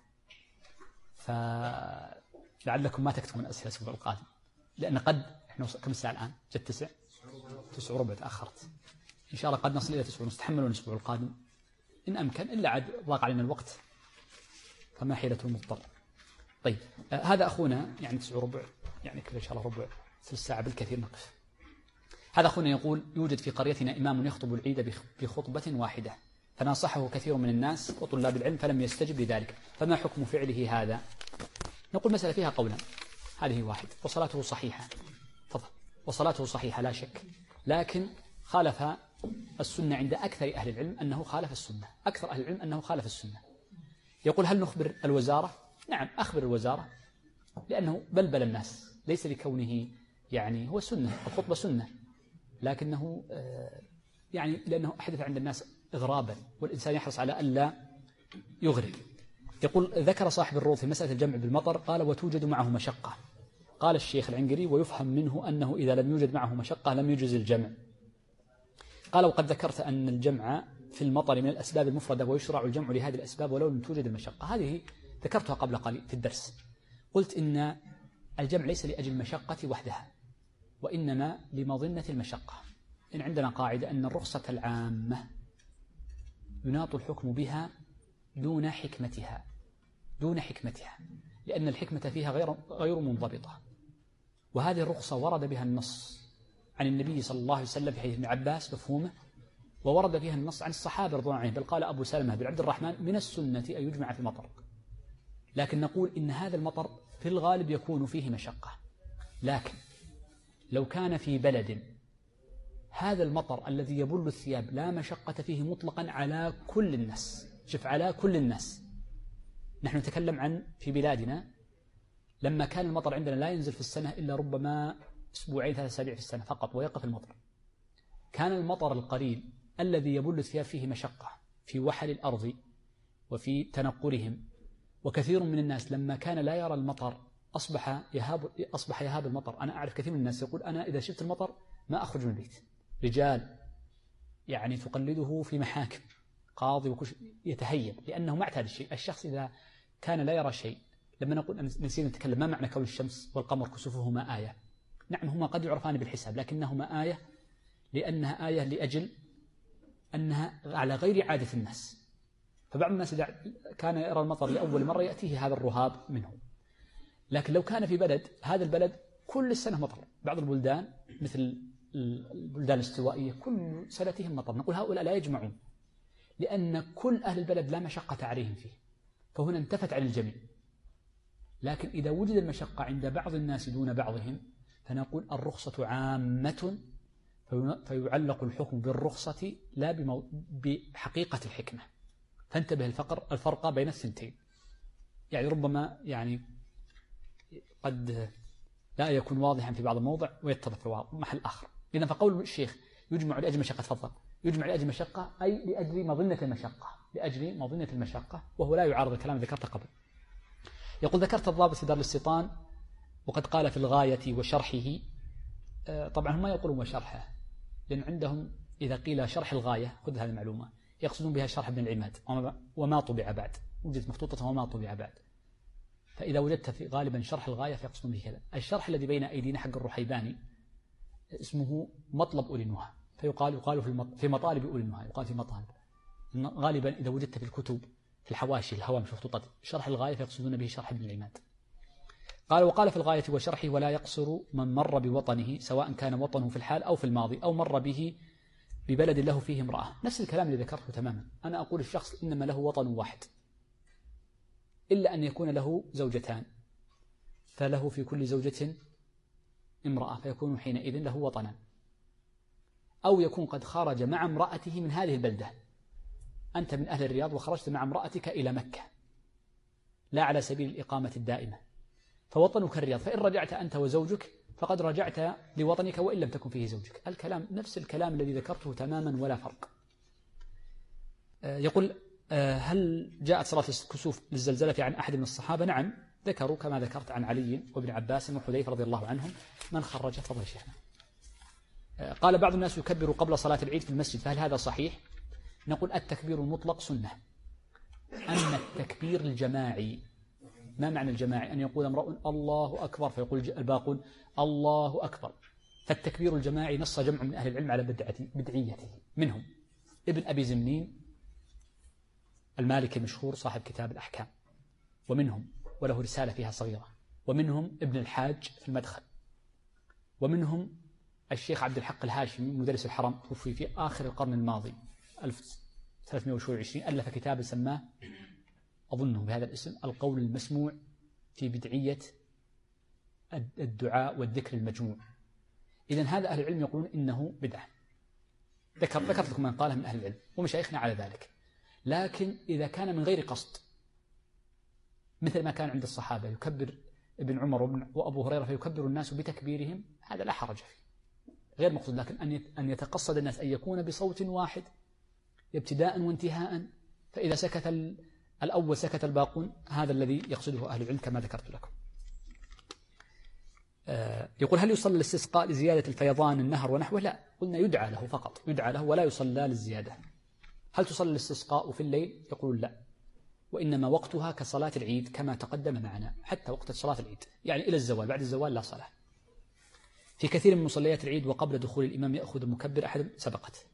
فلعلكم ما تكتبون أسئلة الأسبوع القادم، لأن قد إحنا كم الساعة الآن؟ جت 9:15 تأخرت، إن شاء الله قد نصل إلى 9:30، تحملون الأسبوع القادم إن أمكن، إلا عاد ضاق علينا الوقت فما حيلة المضطر. طيب، هذا أخونا يعني 9:15، يعني كذا إن شاء الله ربع ثلث ساعة بالكثير نقف. هذا أخونا يقول يوجد في قريتنا إمام يخطب العيد بخطبة واحدة، فناصحه كثير من الناس وطلاب العلم فلم يستجب لذلك، فما حكم فعله هذا؟ نقول مسألة فيها قولا، هذه واحد، وصلاته صحيحة، تفضل، وصلاته صحيحة لا شك، لكن خالف السنة عند أكثر أهل العلم أنه خالف السنة، أكثر أهل العلم أنه خالف السنة. يقول هل نخبر الوزارة؟ نعم، أخبر الوزارة، لأنه بلبل الناس، ليس لكونه يعني هو سنة، الخطبة سنة، لكنه يعني لأنه أحدث عند الناس إغرابا، والإنسان يحرص على ألا يغرق. يقول ذكر صاحب الروض في مسألة الجمع بالمطر قال وتوجد معه مشقة. قال الشيخ العنقري ويفهم منه أنه إذا لم يوجد معه مشقة لم يجز الجمع. قال وقد ذكرت أن الجمع في المطر من الأسباب المفردة ويشرع الجمع لهذه الأسباب ولو لم توجد المشقة. هذه ذكرتها قبل قليل في الدرس. قلت إن الجمع ليس لأجل المشقة وحدها وإنما لمظنة المشقة. إن عندنا قاعدة أن الرخصة العامة يناط الحكم بها دون حكمتها لأن الحكمة فيها غير منضبطة. وهذه الرخصة ورد بها النص عن النبي صلى الله عليه وسلم في حديث ابن عباس مفهومه، وورد فيها النص عن الصحابة رضوان الله عنهم، بل قال أبو سلمة بن عبد الرحمن من السنة أن يجمع في المطر. لكن نقول إن هذا المطر في الغالب يكون فيه مشقة، لكن لو كان في بلد هذا المطر الذي يبل الثياب لا مشقة فيه مطلقا على كل الناس، شوف على كل الناس، نحن نتكلم عن في بلادنا لما كان المطر عندنا لا ينزل في السنة إلا ربما أسبوعين 3 أسابيع في السنة فقط ويقف المطر، كان المطر القليل الذي يبل الثياب فيه مشقة في وحل الأرض وفي تنقرهم. وكثير من الناس لما كان لا يرى المطر أصبح يهاب المطر. أنا أعرف كثير من الناس يقول أنا إذا شفت المطر ما أخرج من البيت. رجال يعني تقلده في محاكم قاضي يتهيب لأنه ما اعتاد الشيء. الشخص إذا كان لا يرى شيء، لما نقول نسينا نتكلم ما معنى كون الشمس والقمر كسوفهما آية؟ نعم هما قد يعرفان بالحساب لكنهما آية لأنها آية لأجل أنها على غير عادة الناس. فبعض الناس إذا كان يرى المطر لأول مرة يأتيه هذا الرهاب منه. لكن لو كان في بلد هذا البلد كل السنة مطر، بعض البلدان مثل البلدان الاستوائية كل سنتهم مطر، نقول هؤلاء لا يجمعون لأن كل أهل البلد لا مشقة عليهم فيه، فهنا انتفت عن الجميع. لكن إذا وجد المشقة عند بعض الناس دون بعضهم فنقول الرخصة عامة، فيعلق الحكم بالرخصة لا بحقيقة الحكمة. فانتبه الفرق بين الثنتين. يعني ربما يعني قد لا يكون واضحا في بعض الموضع ويتضح في محل آخر. إذن فقول الشيخ يجمع لأجل مشقة، تفضل، يجمع لأجل مشقة أي لأجل مظنة المشقة، وهو لا يعارض الكلام الذي ذكرته قبل. يقول ذكرت الضابط في دار الاستيطان وقد قال في الغاية وشرحه. طبعا هم ما يقولون وشرحه لأن عندهم إذا قيل شرح الغاية خذ هذه المعلومة يقصدون بها شرح ابن العماد وما طبع بعد، وجدت مخطوطة وما طبع بعد. فإذا وجدت في غالبا شرح الغاية فيقصدون به كذا. الشرح الذي بين أيدينا حق الرحيباني اسمه مطلب أولي النهى، يقال في مطالب أولي النهى، يقال في مطالب. غالبا إذا وجدت في الكتب في الحواشي الهوامش مخطوطة شرح الغاية فيقصدون به شرح ابن العماد. قال وقال في الغاية وشرحه ولا يقصر من مر بوطنه سواء كان وطنه في الحال أو في الماضي أو مر به ببلد له فيه امرأة. نفس الكلام اللي ذكرته تماما. أنا أقول الشخص إنما له وطن واحد إلا أن يكون له زوجتان فله في كل زوجة امرأة فيكون حينئذ له وطنا، أو يكون قد خرج مع امرأته من هذه البلدة. أنت من أهل الرياض وخرجت مع امرأتك إلى مكة لا على سبيل الإقامة الدائمة فوطنك الرياض، فإن رجعت أنت وزوجك فقد رجعت لوطنك وإن لم تكن فيه زوجك. الكلام نفس الكلام الذي ذكرته تماما ولا فرق. يقول هل جاءت صلاة الكسوف للزلزلة عن أحد من الصحابة؟ نعم ذكروا كما ذكرت عن علي وابن عباس وحذيفة رضي الله عنهم من خرج. تفضل شيخنا. قال بعض الناس يكبر قبل صلاة العيد في المسجد، فهل هذا صحيح؟ نقول التكبير المطلق سنة، أما التكبير الجماعي ما معنى الجماعي؟ أن يقول امرؤ الله أكبر فيقول الباقون الله أكبر. فالتكبير الجماعي نص جمع من أهل العلم على بدعيته، منهم ابن أبي زمنين المالكي المشهور صاحب كتاب الأحكام، ومنهم وله رسالة فيها صغيرة، ومنهم ابن الحاج في المدخل، ومنهم الشيخ عبد الحق الهاشمي مدرس الحرم توفي في آخر القرن الماضي 1320 ألف كتاب سماه أظنه بهذا الاسم القول المسموع في بدعية الدعاء والذكر المجموع. إذن هذا أهل العلم يقولون إنه بدعة. ذكرت لكم من قاله من أهل العلم ومشايخنا على ذلك. لكن إذا كان من غير قصد مثل ما كان عند الصحابة يكبر ابن عمر وأبو هريرة فيكبر الناس بتكبيرهم، هذا لا حرج فيه غير مقصود. لكن أن يتقصد الناس أن يكون بصوت واحد ابتداء وانتهاء، فإذا سكت الأول سكت الباقون، هذا الذي يقصده أهل العلم كما ذكرت لكم. يقول هل يصلى الاستسقاء لزيادة الفيضان النهر ونحوه؟ لا، قلنا يدعى له فقط، يدعى له ولا يصلى للزيادة. هل تصلى الاستسقاء في الليل؟ يقول لا، وإنما وقتها كصلاة العيد كما تقدم معنا، حتى وقت صلاة العيد يعني إلى الزوال، بعد الزوال لا صلاة. في كثير من مصليات العيد وقبل دخول الإمام يأخذ المكبر أحد سبقت.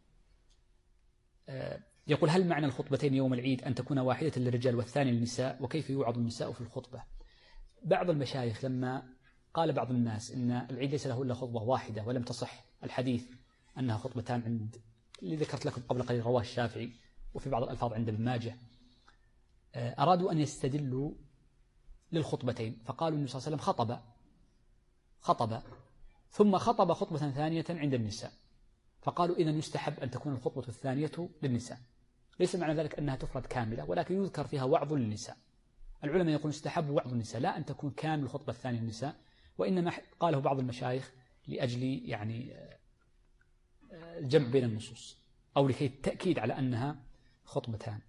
يقول هل معنى الخطبتين يوم العيد أن تكون واحدة للرجال والثاني للنساء، وكيف يوعظ النساء في الخطبة؟ بعض المشايخ لما قال بعض الناس إن العيد ليس له إلا خطبة واحدة ولم تصح الحديث أنها خطبتان عند اللي ذكرت لكم قبل قليل رواه الشافعي وفي بعض الألفاظ عند ابن ماجه، أرادوا أن يستدلوا للخطبتين، فقالوا النبي صلى الله عليه وسلم خطب ثم خطب خطبة ثانية عند النساء، فقالوا إذن يستحب أن تكون الخطبة الثانية للنساء، ليس معنى ذلك أنها تفرد كاملة ولكن يذكر فيها وعظ للنساء. العلماء يقولون يستحب وعظ النساء، لا أن تكون كامل الخطبة الثانية للنساء، وإنما قاله بعض المشايخ لأجل يعني الجمع بين النصوص أو لكي التأكيد على أنها خطبتان.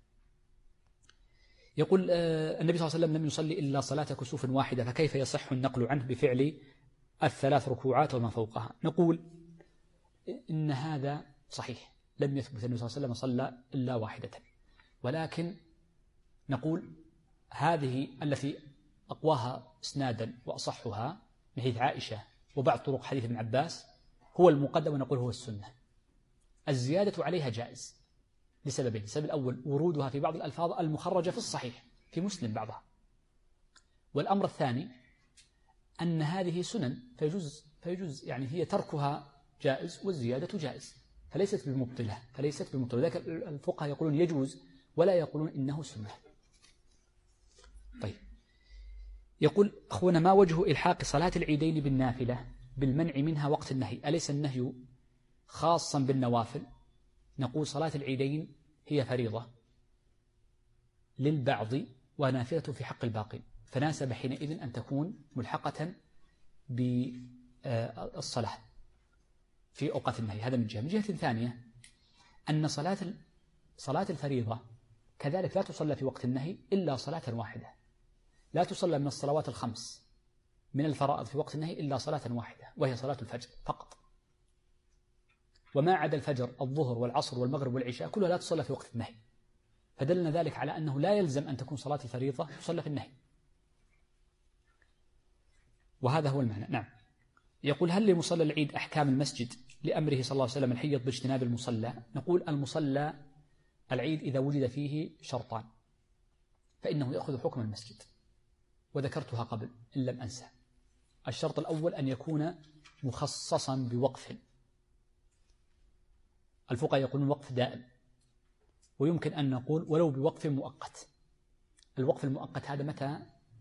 يقول النبي صلى الله عليه وسلم لم يصلي إلا صلاة كسوف واحدة، فكيف يصح النقل عنه بفعل الثلاث ركوعات وما فوقها؟ نقول إن هذا صحيح، لم يثبت النبي صلى الله عليه وسلم صلى إلا واحدة، ولكن نقول هذه التي أقواها إسنادا وأصحها من حديث عائشة وبعض طرق حديث ابن عباس هو المقدم، ونقول هو السنة. الزيادة عليها جائز لسببين: السبب الأول ورودها في بعض الألفاظ المخرجة في الصحيح في مسلم بعضها، والأمر الثاني أن هذه سنن فيجوز يعني هي تركها جائز والزيادة جائز، فليست بمبطلة. ذلك الفقهاء يقولون يجوز ولا يقولون إنه سنة. طيب، يقول أخونا ما وجه إلحاق صلاة العيدين بالنافلة بالمنع منها وقت النهي؟ أليس النهي خاصا بالنوافل؟ نقول صلاة العيدين هي فريضة للبعض ونافلة في حق الباقي، فناسب حينئذ أن تكون ملحقة بالصلاة في أوقات النهي. هذا من جهة. من جهة ثانية أن صلاة الفريضة كذلك لا تصلى في وقت النهي إلا صلاة واحدة، لا تصلى من الصلوات الخمس من الفرائض في وقت النهي إلا صلاة واحدة، وهي صلاة الفجر فقط. وما عدا الفجر الظهر والعصر والمغرب والعشاء كلها لا تصلى في وقت النهي، فدلنا ذلك على أنه لا يلزم أن تكون صلاة الفريضة تصلى في النهي، وهذا هو المعنى. نعم. يقول هل لمصلى العيد أحكام المسجد لأمره صلى الله عليه وسلم الحيض باجتناب المصلى؟ نقول المصلى العيد إذا وجد فيه شرطان فإنه يأخذ حكم المسجد، وذكرتها قبل إن لم أنسى. الشرط الأول أن يكون مخصصا بوقف، الفقهاء يقولون وقف دائم، ويمكن أن نقول ولو بوقف مؤقت. الوقف المؤقت هذا متى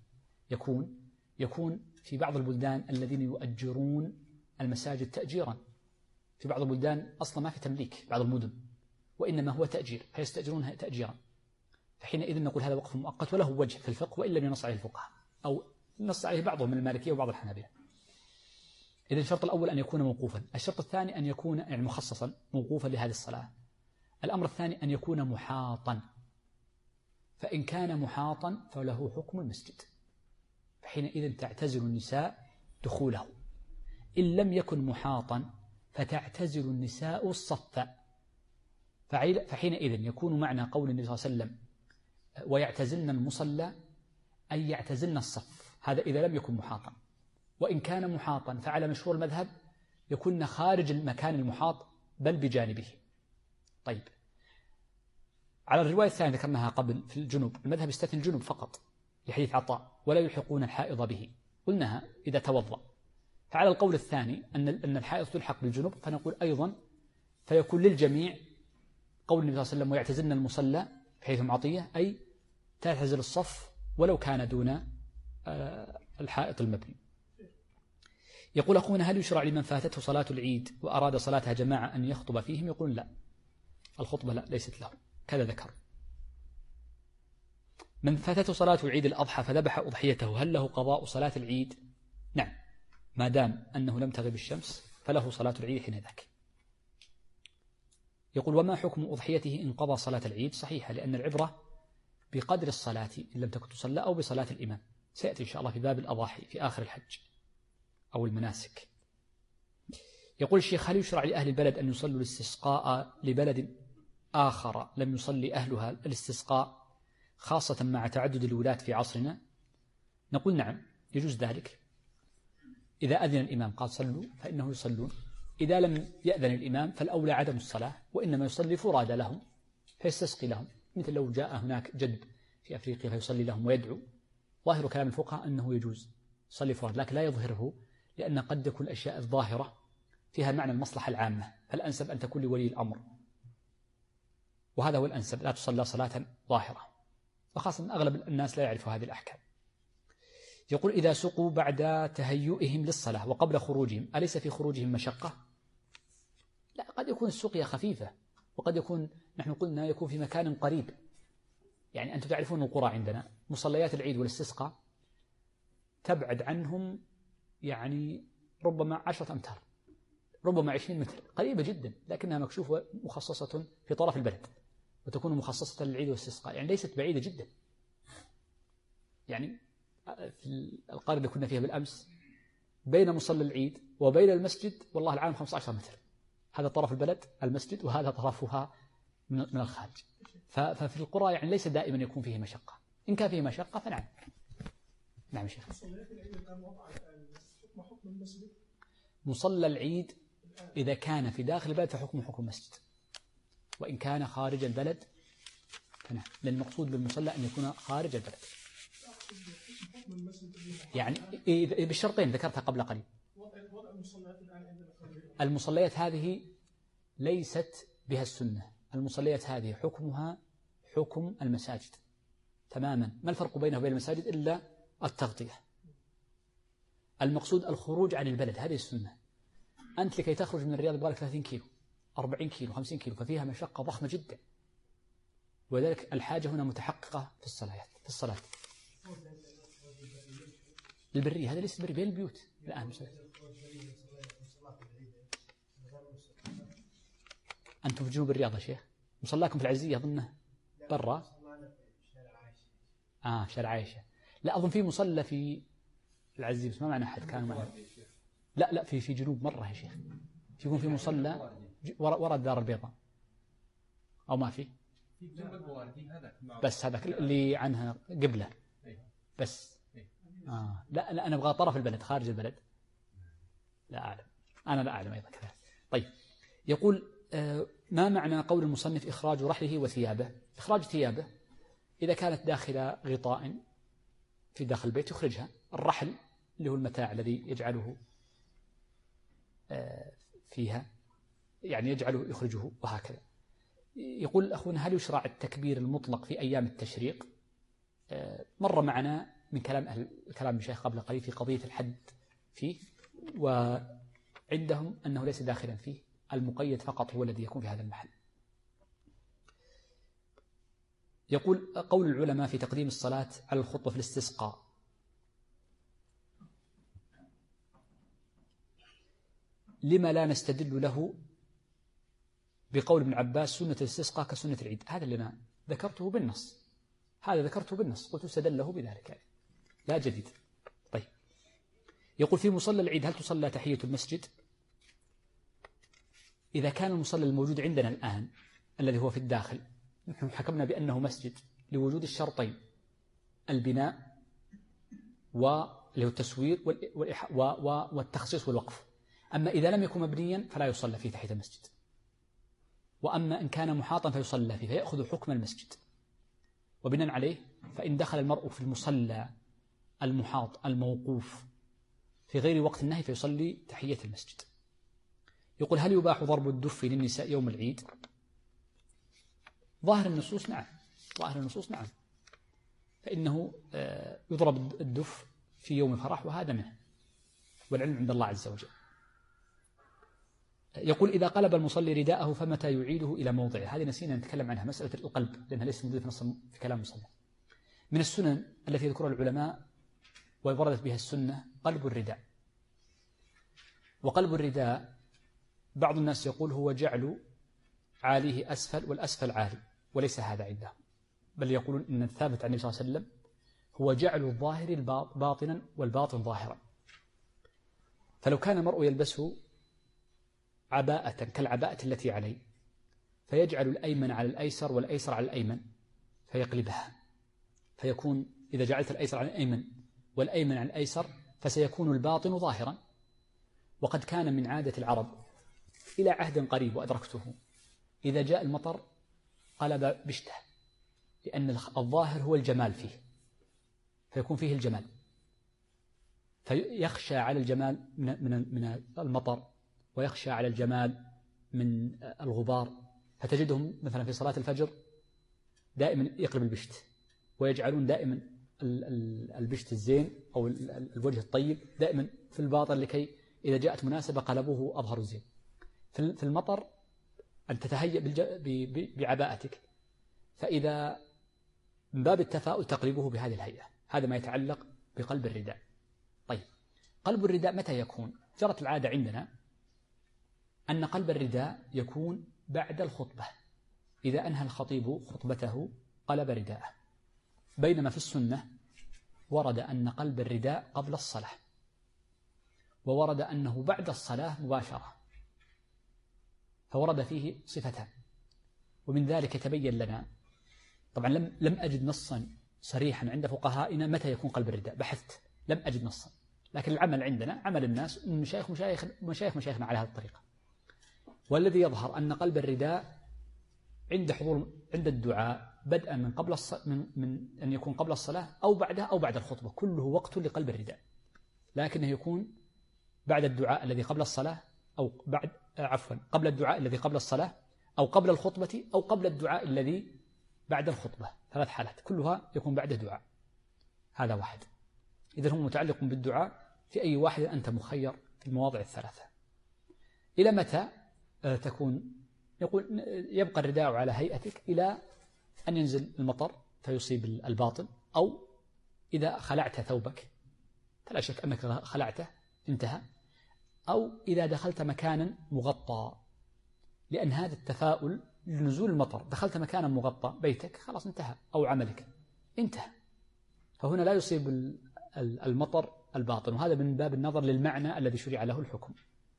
يكون في بعض البلدان الذين يؤجرون المساجد تأجيرا. في بعض البلدان أصلا ما في تمليك، بعض المدن، وإنما هو تأجير، فيستأجرونها تأجيرا، فحينئذ نقول هذا وقف مؤقت وله وجه في الفقه، وإن لم ينص عليه الفقهاء أو نص عليه بعضهم من المالكية وبعض الحنابلة. إذن الشرط الأول أن يكون موقوفا. الشرط الثاني أن يكون يعني مخصصا موقوفا لهذه الصلاة. الأمر الثاني أن يكون محاطا، فإن كان محاطا فله حكم المسجد، فحينئذ تعتزل النساء دخوله. إن لم يكن محاطا فتعتزل النساء الصف، فحينئذ يكون معنى قول النبي صلى الله عليه وسلم ويعتزلن المصلى أي يعتزلن الصف، هذا إذا لم يكن محاطا. وإن كان محاطا فعلى مشهور المذهب يكون خارج المكان المحاط بل بجانبه. طيب، على الرواية الثانية ذكرناها قبل في الجنوب، المذهب يستثني الجنوب فقط لحديث عطاء ولا يلحقون الحائض به، قلناها إذا توضأ. فعلى القول الثاني أن الحائض تلحق بالجنوب، فنقول أيضا فيكون للجميع قول النبي صلى الله عليه وسلم ويعتزلن المصلى بحيث معطية أي تعتزل الصف ولو كان دون الحائط المبني. يقول أخونا هل يشرع لمن فاتته صلاة العيد وأراد صلاتها جماعة أن يخطب فيهم؟ يقول لا، الخطبة لا ليست له، كذا ذكر. من فاتته صلاة العيد الأضحى فذبح أضحيته هل له قضاء صلاة العيد؟ نعم، ما دام أنه لم تغب الشمس فله صلاة العيد حين ذاك. يقول وما حكم أضحيته إن قضى صلاة العيد؟ صحيحة، لأن العبرة بقدر الصلاة إن لم تكن تصلى أو بصلاة الإمام. سيأتي إن شاء الله في باب الأضاحي في آخر الحج أو المناسك. يقول الشيخ: هل يشرع لأهل البلد أن يصلوا الاستسقاء لبلد آخر لم يصلي أهلها الاستسقاء، خاصة مع تعدد الولاة في عصرنا؟ نقول نعم، يجوز ذلك. إذا أذن الإمام قال صلوا فإنه يصلون. إذا لم يأذن الإمام فالأولى عدم الصلاة، وإنما يصلي فرادى لهم فيستسقي لهم، مثل لو جاء هناك جد في أفريقيا فيصلي لهم ويدعو. ظاهر كلام الفقهاء أنه يجوز يصلي فرادى، لكن لا يظهره، لأن قد تكون الأشياء الظاهرة فيها معنى المصلحة العامة، فالأنسب أن تكون لولي الأمر، وهذا هو الأنسب، لا تصلى صلاة ظاهرة، وخاصة أن أغلب الناس لا يعرف هذه الأحكام. يقول: إذا سقوا بعد تهيئهم للصلاة وقبل خروجهم أليس في خروجهم مشقة؟ لا، قد يكون السقيا خفيفة، وقد يكون نحن قلنا يكون في مكان قريب. يعني أنتم تعرفون القرى عندنا مصليات العيد والاستسقاء تبعد عنهم يعني ربما 10 أمتار، ربما 20 متر، قريبة جدا، لكنها مكشوفة مخصصة في طرف البلد، وتكون مخصصة للعيد والاستسقاء، يعني ليست بعيدة جدا. يعني في القرية اللي كنا فيها بالأمس بين مصلى العيد وبين المسجد والله العالم 15 متر، هذا طرف البلد المسجد وهذا طرفها من الخارج. ففي القرى يعني ليس دائما يكون فيه مشقة، إن كان فيه مشقة فنعم. نعم شيخ. مصلى العيد إذا كان في داخل البلد فحكم حكم المسجد، وإن كان خارج البلد فنعم، لأن المقصود بالمصلى أن يكون خارج البلد. يعني بالشرطين ذكرتها قبل قليل. المصليات هذه ليست بها السنة، المصليات هذه حكمها حكم المساجد تماما، ما الفرق بينه وبين المساجد إلا التغطية. المقصود الخروج عن البلد، هذه السنة. أنت لكي تخرج من الرياض يبغالك 30 كيلو 40 كيلو 50 كيلو، ففيها مشقة ضخمة جدا، ولذلك الحاجة هنا متحققة في الصلاة. البرية هذا ليس بري بين البيوت الآن. أنتم في جنوب الرياض يا شيخ، مصلاكم في العزية أظنه برا. شارع عائشة. لا أظن في مصلى في العزية بس ما معنا أحد كان معنا. لا في جنوب مرة يا شيخ، يكون في مصلى وراء الدار البيضاء أو ما في بس هذاك اللي عنها قبلة بس. لا أنا أبغى طرف البلد خارج البلد، لا أعلم، أنا لا أعلم أيضا كذلك. طيب، يقول: ما معنى قول المصنف إخراج رحله وثيابه؟ إخراج ثيابه إذا كانت داخل غطاء في داخل البيت يخرجها، الرحل اللي هو المتاع الذي يجعله فيها يعني يجعله يخرجه وهكذا. يقول أخونا: هل يشرع التكبير المطلق في أيام التشريق؟ مر معنا من كلام الشيخ قبل قليل في قضية الحد فيه، وعندهم أنه ليس داخلا فيه، المقيد فقط هو الذي يكون في هذا المحل. يقول: قول العلماء في تقديم الصلاة على الخطبة في الاستسقاء، لما لا نستدل له بقول ابن عباس سنة الاستسقاء كسنة العيد؟ هذا اللي أنا ذكرته بالنص، قلت استدله بذلك، لا جديد. طيب، يقول: في مصلى العيد هل تصلى تحية المسجد؟ إذا كان المصلى الموجود عندنا الآن الذي هو في الداخل، نحن حكمنا بأنه مسجد لوجود الشرطين، البناء والتسوير والتخصيص والوقف. أما إذا لم يكن مبنيا فلا يصلى فيه تحية المسجد، وأما إن كان محاطا فيصلى فيه، فيأخذ حكم المسجد. وبناء عليه فإن دخل المرء في المصلى المحاط الموقوف في غير وقت النهي فيصلي تحية المسجد. يقول: هل يباح ضرب الدف للنساء يوم العيد؟ ظاهر النصوص نعم، فإنه يضرب الدف في يوم الفرح، وهذا منه، والعلم عند الله عز وجل. يقول: إذا قلب المصلي رداءه فمتى يعيده إلى موضعه؟ هذه نسينا نتكلم عنها، مسألة القلب، لأنها ليست موجودة في كلام المصلي. من السنن التي يذكرها العلماء ووردت بها السنة قلب الرداء. وقلب الرداء بعض الناس يقول هو جعل عاليه أسفل والأسفل عالي، وليس هذا عندهم، بل يقولون إن الثابت عن النبي صلى الله عليه وسلم هو جعل الظاهر باطنا والباطن ظاهرا. فلو كان المرء يلبسه عباءة كالعباءة التي عليه فيجعل الأيمن على الأيسر والأيسر على الأيمن فيقلبها، فيكون إذا جعلت الأيسر على الأيمن والأيمن على الأيسر فسيكون الباطن ظاهرا. وقد كان من عادة العرب إلى عهد قريب وأدركته إذا جاء المطر قلب بشته، لأن الظاهر هو الجمال فيه فيكون فيه الجمال، فيخشى على الجمال من المطر ويخشى على الجمال من الغبار، فتجدهم مثلا في صلاة الفجر دائما يقلب البشت، ويجعلون دائما البشت الزين أو الوجه الطيب دائما في الباطن لكي إذا جاءت مناسبة قلبوه أظهر الزين. في المطر أن تتهيأ بعباءتك، فإذا من باب التفاؤل تقلبه بهذه الهيئة. هذا ما يتعلق بقلب الرداء. طيب، قلب الرداء متى يكون؟ جرت العادة عندنا أن قلب الرداء يكون بعد الخطبة، إذا أنهى الخطيب خطبته قلب رداءه، بينما في السنة ورد أن قلب الرداء قبل الصلاة، وورد أنه بعد الصلاة مباشرة، فورد فيه صفتان. ومن ذلك تبين لنا، طبعا لم أجد نصا صريحا عند فقهائنا متى يكون قلب الرداء، بحثت لم أجد نصا، لكن العمل عندنا عمل الناس مشايخنا على هذه الطريقة. والذي يظهر أن قلب الرداء عند الدعاء بدءا من قبل من أن يكون قبل الصلاة أو بعدها أو بعد الخطبة، كله وقت لقلب الرداء، لكنه يكون بعد الدعاء الذي قبل الصلاة أو قبل الدعاء الذي قبل الصلاة أو قبل الخطبة أو قبل الدعاء الذي بعد الخطبة. 3 حالات كلها يكون بعد الدعاء. هذا واحد. إذن هو متعلق بالدعاء، في أي واحد أنت مخير في المواضع ال3. إلى متى تكون؟ يقول يبقى الرداء على هيئتك إلى أن ينزل المطر فيصيب الباطن، أو إذا خلعت ثوبك فلا شك أنك خلعته انتهى، أو إذا دخلت مكانا مغطى، لأن هذا التفاؤل لنزول المطر، دخلت مكانا مغطى بيتك خلاص انتهى، أو عملك انتهى، فهنا لا يصيب المطر الباطن، وهذا من باب النظر للمعنى الذي شرع له الحكم.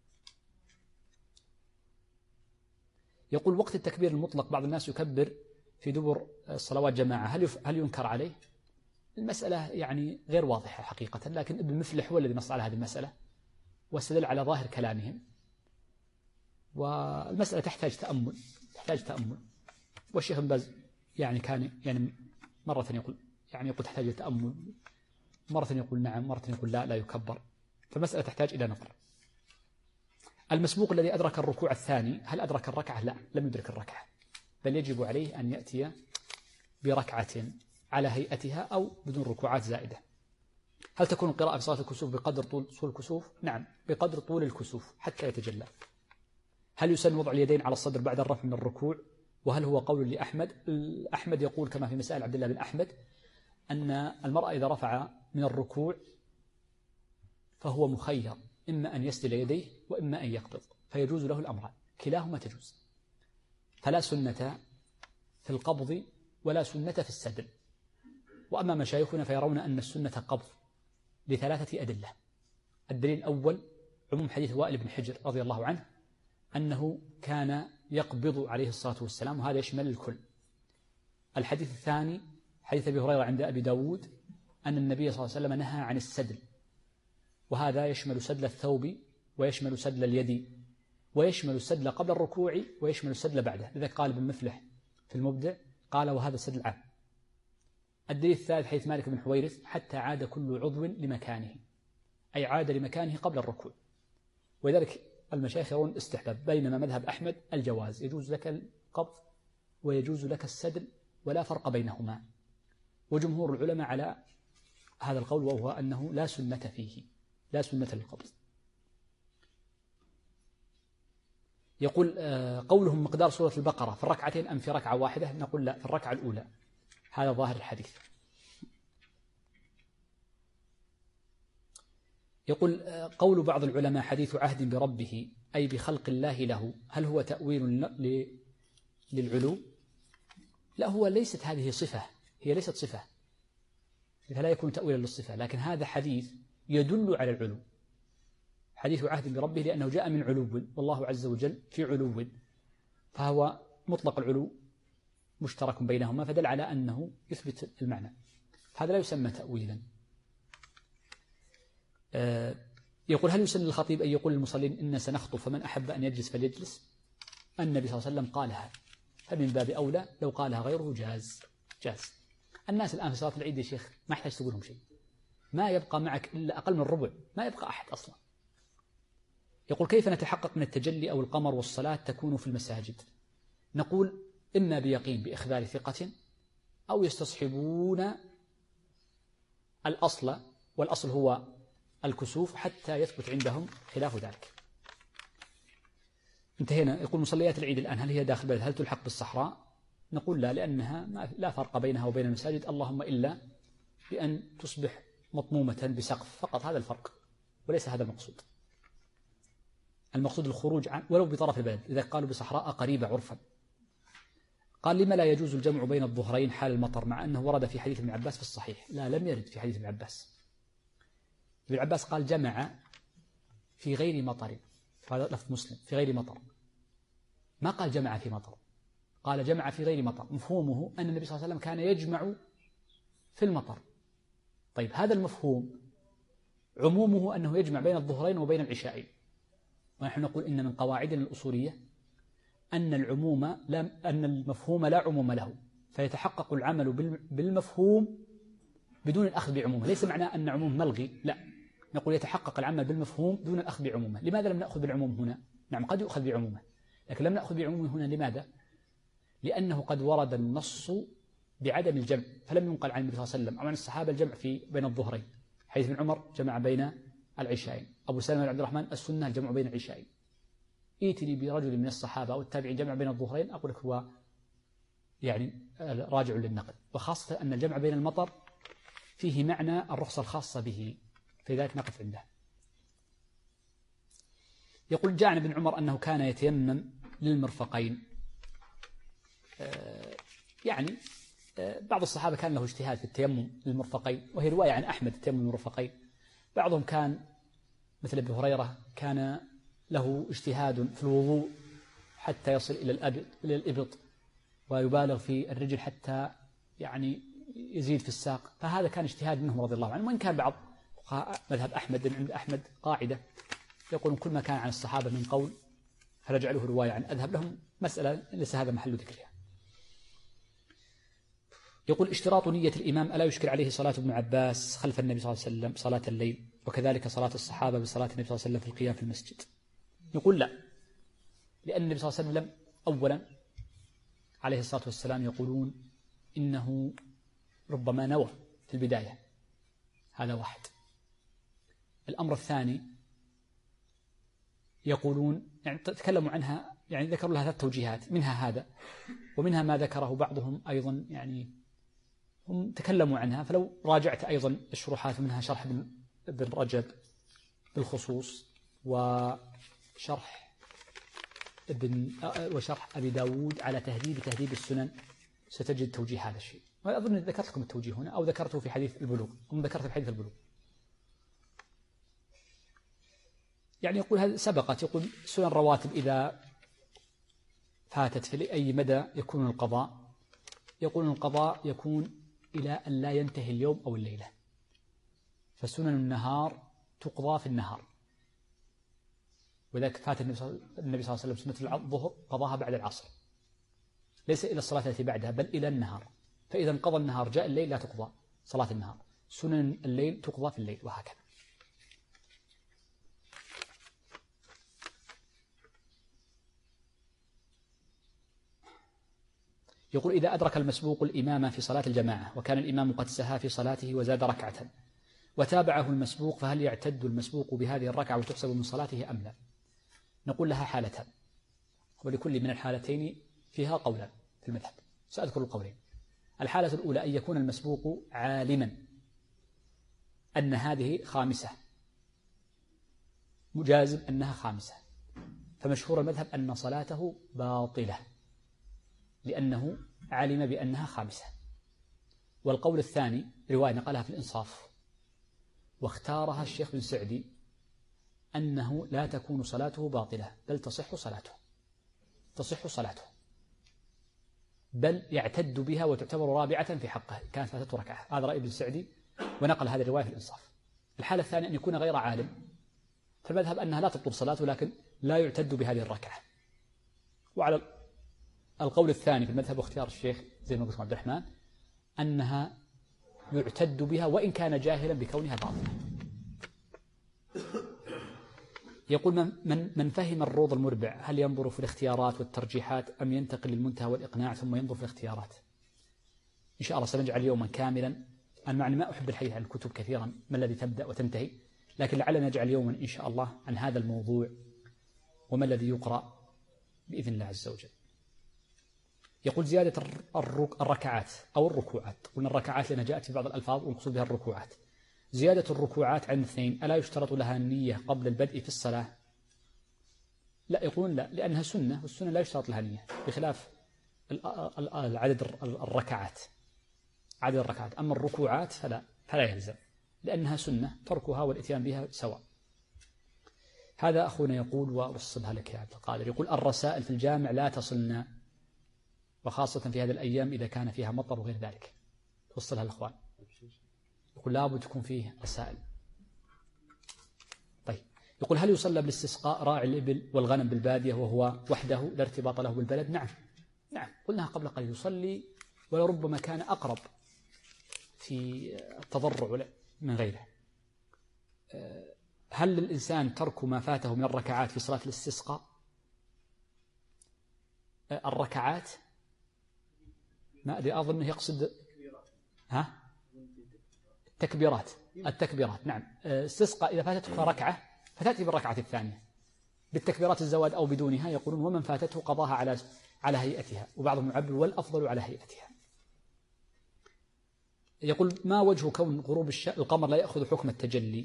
يقول وقت التكبير المطلق بعض الناس يكبر في دبر الصلوات جماعة، هل ينكر عليه؟ المسألة يعني غير واضحة حقيقة، لكن ابن مفلح هو الذي نص على هذه المسألة واستدل على ظاهر كلامهم، والمسألة تحتاج تأمل. والشيخ ابن باز كان مرة يقول تحتاج تأمل، مرة يقول نعم، مرة يقول لا يكبر، فمسألة تحتاج إلى نظر. المسبوق الذي أدرك الركوع الثاني هل أدرك الركعة؟ لا، لم يدرك الركعة، بل يجب عليه أن يأتي بركعة على هيئتها أو بدون ركوعات زائدة. هل تكون القراءة في صلاة الكسوف بقدر طول الكسوف؟ نعم، بقدر طول الكسوف حتى يتجلى. هل يسن وضع اليدين على الصدر بعد الرفع من الركوع؟ وهل هو قول لأحمد؟ أحمد يقول كما في مسائل عبد الله بن أحمد أن المرأة إذا رفع من الركوع فهو مخير، إما أن يسدل يديه وإما أن يقبض، فيجوز له الأمران، كلاهما تجوز، فلا سنة في القبض ولا سنة في السدل. وأما مشايخنا فيرون أن السنة قبض ل3 أدلة. الدليل الأول عموم حديث وائل بن حجر رضي الله عنه أنه كان يقبض عليه الصلاة والسلام، وهذا يشمل الكل. الحديث الثاني حديث أبي هريرة عند أبي داود أن النبي صلى الله عليه وسلم نهى عن السدل، وهذا يشمل سدل الثوب ويشمل سدل اليد ويشمل السدل قبل الركوع ويشمل السدل بعده، لذلك قال ابن مفلح في المبدع قال وهذا السدل عام. الدليل الثالث حديث مالك بن حويرث حتى عاد كل عضو لمكانه، أي عاد لمكانه قبل الركوع. ولذلك المشايخ يرون استحباب، بينما مذهب أحمد الجواز، يجوز لك القبض ويجوز لك السدل ولا فرق بينهما. وجمهور العلماء على هذا القول، وهو أنه لا سنة فيه، لا سنة للقبض. يقول قولهم مقدار سورة البقرة في الركعتين أم في ركعة واحدة؟ نقول لا، في الركعة الأولى، هذا ظاهر الحديث. يقول قول بعض العلماء حديث عهد بربه أي بخلق الله له، هل هو تأويل للعلو؟ لا، هو ليست هذه صفة، هي ليست صفة، فلا يكون تأويلا للصفة، لكن هذا حديث يدل على العلو، حديث عهد بربه، لأنه جاء من علو، والله عز وجل في علو، فهو مطلق العلو مشترك بينهما، فدل على أنه يثبت المعنى. هذا لا يسمى تأويلا. يقول: هل يسن للخطيب أن يقول للمصلين إن سنخطب فمن أحب أن يجلس فليجلس؟ النبي صلى الله عليه وسلم قالها، فمن باب أولى لو قالها غيره جاز. الناس الآن في صلاة العيد يا شيخ ما يحتاج تقول لهم شيء، ما يبقى معك إلا أقل من الربع، ما يبقى أحد أصلا. يقول: كيف نتحقق من التجلي أو القمر والصلاة تكون في المساجد؟ نقول: إما بيقين بإخبار ثقة، أو يستصحبون الأصل، والأصل هو الكسوف حتى يثبت عندهم خلاف ذلك. انتهينا. يقول: مصليات العيد الآن هل هي داخل البلد، هل تلحق بالصحراء؟ نقول لا، لأنها لا فرق بينها وبين المساجد، اللهم إلا بأن تصبح مطمومة بسقف فقط، هذا الفرق، وليس هذا المقصود. المقصود الخروج ولو بطرف البلد، إذا قالوا بصحراء قريبة عرفا. قال: لما لا يجوز الجمع بين الظهرين حال المطر، مع أنه ورد في حديث ابن عباس في الصحيح؟ لا، لم يرد في حديث ابن عباس. ابن عباس قال: جمع في غير مطر، هذا لفظ مسلم، في غير مطر، ما قال جمع في مطر، قال جمع في غير مطر. مفهومه أن النبي صلى الله عليه وسلم كان يجمع في المطر. طيب، هذا المفهوم عمومه أنه يجمع بين الظهرين وبين العشاءين، ونحن نقول إن من قواعدنا الأصولية أن المفهوم لا عموم له، فيتحقق العمل بالمفهوم بدون الأخذ بعمومه. ليس معناه أن عموم ملغي، لا، نقول يتحقق العمل بالمفهوم دون الأخذ بعمومه. لماذا لم نأخذ بالعموم هنا؟ نعم، قد يؤخذ بعمومه، لكن لم نأخذ بعمومه هنا. لماذا؟ لأنه قد ورد النص بعدم الجمع، فلم ينقل عن النبي صلى الله عليه وسلم أو عن الصحابة الجمع بين الظهرين. حيث ابن عمر جمع بين العشاءين، أبو سلمة بن عبد الرحمن السنة الجمع بين العشاءين. ائتني برجل من الصحابة أو التابعين جمع بين الظهرين، أقول لك هو راجع للنقل، وخاصة أن الجمع بين المطر فيه معنى الرخصة الخاصة به، فلذلك نقف عنده. يقول: جاء عن ابن عمر أنه كان يتيمم للمرفقين. بعض الصحابة كان له اجتهاد في التيمم للمرفقين، وهي رواية عن أحمد التيمم للمرفقين. بعضهم كان مثل أبي هريرة كان له اجتهاد في الوضوء حتى يصل إلى الإبط، ويبالغ في الرجل حتى يزيد في الساق، فهذا كان اجتهاد منهم رضي الله عنهم. وإن كان بعض مذهب أحمد، عند أحمد قاعدة يقولون كل ما كان عن الصحابة من قول فنجعله رواية عن أذهب لهم، مسألة ليس هذا محل ذكرها. يقول: اشتراط نية الإمام ألا يشكل عليه صلاة ابن عباس خلف النبي صلى الله عليه وسلم صلاة الليل، وكذلك صلاة الصحابة بصلاة النبي صلى الله عليه وسلم في القيام في المسجد؟ يقول: لا، لأن النبي صلى الله عليه وسلم أولا عليه الصلاة والسلام يقولون إنه ربما نوى في البداية، هذا واحد. الأمر الثاني يقولون تكلموا عنها، ذكروا لها 3 توجيهات، منها هذا، ومنها ما ذكره بعضهم أيضا، هم تكلموا عنها. فلو راجعت أيضا الشروحات، منها شرح ابن رجب بالخصوص، وشرح أبي داود على تهذيب السنن، ستجد توجيه هذا الشيء. وأظن ذكرت لكم التوجيه هنا، أو ذكرته في حديث البلوغ، ذكرت في حديث البلوغ. يقول هذا سبقت. يقول: سنن الرواتب إذا فاتت في أي مدى يكون القضاء؟ يقول: القضاء يكون إلى أن لا ينتهي اليوم أو الليلة، فسنن النهار تقضى في النهار، وذلك فات النبي صلى الله عليه وسلم سنة الظهر قضاها بعد العصر، ليس إلى الصلاة التي بعدها بل إلى النهار، فإذا انقضى النهار جاء الليل لا تقضى صلاة النهار، سنن الليل تقضى في الليل، وهكذا. يقول: إذا أدرك المسبوق الإمام في صلاة الجماعة وكان الإمام قد سهى في صلاته وزاد ركعة وتابعه المسبوق، فهل يعتد المسبوق بهذه الركعة وتحسب من صلاته أم لا؟ نقول: لها حالتان، ولكل من الحالتين فيها قولان في المذهب، سأذكر القولين. الحالة الأولى أن يكون المسبوق عالما أن هذه خامسة، مجازم أنها خامسة، فمشهور المذهب أن صلاته باطلة، لأنه علم بأنها خامسة. والقول الثاني رواية نقلها في الإنصاف واختارها الشيخ بن سعدي أنه لا تكون صلاته باطلة بل تصح صلاته بل يعتد بها وتعتبر رابعة في حقه كانت فاتته ركعة. هذا رأي ابن سعدي ونقل هذه الرواية في الإنصاف. الحالة الثانية أن يكون غير عالم، فالمذهب أنها لا تبطل صلاته لكن لا يعتد بهذه الركعة. وعلى القول الثاني في المذهب واختيار الشيخ زي ما قلت عبد الرحمن أنها يعتد بها وإن كان جاهلا بكونها باطلة. يقول من فهم الروض المربع هل ينظر في الاختيارات والترجيحات أم ينتقل للمنتهى والإقناع ثم ينظر في الاختيارات؟ إن شاء الله سنجعل يوما كاملا. أنا معني ما أحب الحديث عن الكتب كثيرا ما الذي تبدأ وتنتهي، لكن لعلنا نجعل يوما إن شاء الله عن هذا الموضوع وما الذي يقرأ بإذن الله عز وجل. يقول زيادة الركعات أو الركوعات، قلنا الركعات لأنها جاءت في بعض الألفاظ والمقصود بها الركوعات. زيادة الركوعات عن 2 ألا يشترط لها النية قبل البدء في الصلاة؟ لا، يقولون لا، لأنها سنة والسنة لا يشترط لها نية بخلاف عدد الركعات. أما الركوعات فلا يلزم لأنها سنة، تركها والإتيان بها سواء. هذا أخونا يقول وأوصلها لك يا عبد القادر، يقول الرسائل في الجامع لا تصلنا، وخاصة في هذه الأيام إذا كان فيها مطر وغير ذلك. توصلها الأخوان. يقول لابد تكون فيه رسائل. طيب، يقول هل يصلى بالاستسقاء راعي الإبل والغنم بالبادية وهو وحده لا ارتباط له بالبلد؟ نعم قلناها قبل قليل، يصلي ولربما كان أقرب في التضرع من غيره. هل للإنسان ترك ما فاته من الركعات في صلاة الاستسقاء؟ الركعات ما أدري، أظن يقصد التكبيرات. نعم، استسقاء إذا فاتته ركعة فتأتي بالركعة الثانية بالتكبيرات الزواد أو بدونها. يقولون ومن فاتته قضاها على هيئتها، وبعضهم يعبر والأفضل على هيئتها. يقول ما وجه كون غروب القمر لا يأخذ حكم التجلي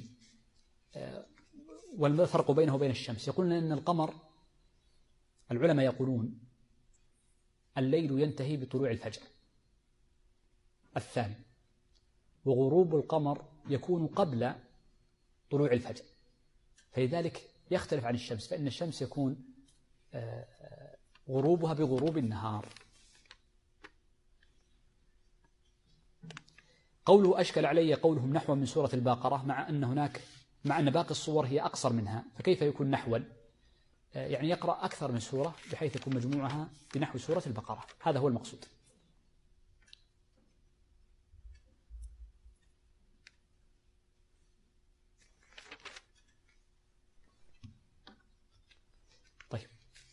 والفرق بينه وبين الشمس؟ يقولون أن القمر العلماء يقولون الليل ينتهي بطلوع الفجر الثاني، وغروب القمر يكون قبل طلوع الفجر، فلذلك يختلف عن الشمس، فإن الشمس يكون غروبها بغروب النهار. قوله أشكل علي قولهم نحو من سورة البقرة مع أن باقي الصور هي أقصر منها، فكيف يكون نحوا؟ يعني يقرأ أكثر من سورة بحيث يكون مجموعها بنحو سورة البقرة، هذا هو المقصود. طيب،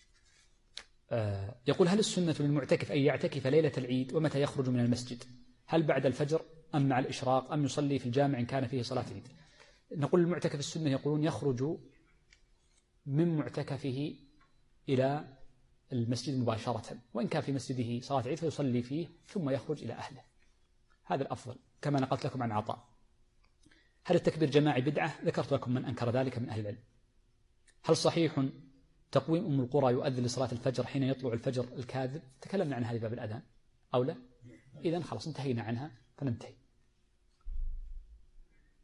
يقول هل السنة للمعتكف أن يعتكف ليلة العيد ومتى يخرج من المسجد؟ هل بعد الفجر أم مع الإشراق أم يصلي في الجامع إن كان فيه صلاة العيد؟ نقول المعتكف السنة يقولون يخرج من معتكفه إلى المسجد مباشرة، وإن كان في مسجده صلاة العيد فيصلي فيه ثم يخرج إلى أهله، هذا الأفضل كما نقلت لكم عن عطاء. هل التكبير جماعي بدعة؟ ذكرت لكم من أنكر ذلك من أهل العلم. هل صحيح تقويم أم القرى يؤذن لصلاة الفجر حين يطلع الفجر الكاذب؟ تكلمنا عن هذه باب الأذان أو لا؟ إذن خلاص انتهينا عنها فننتهي.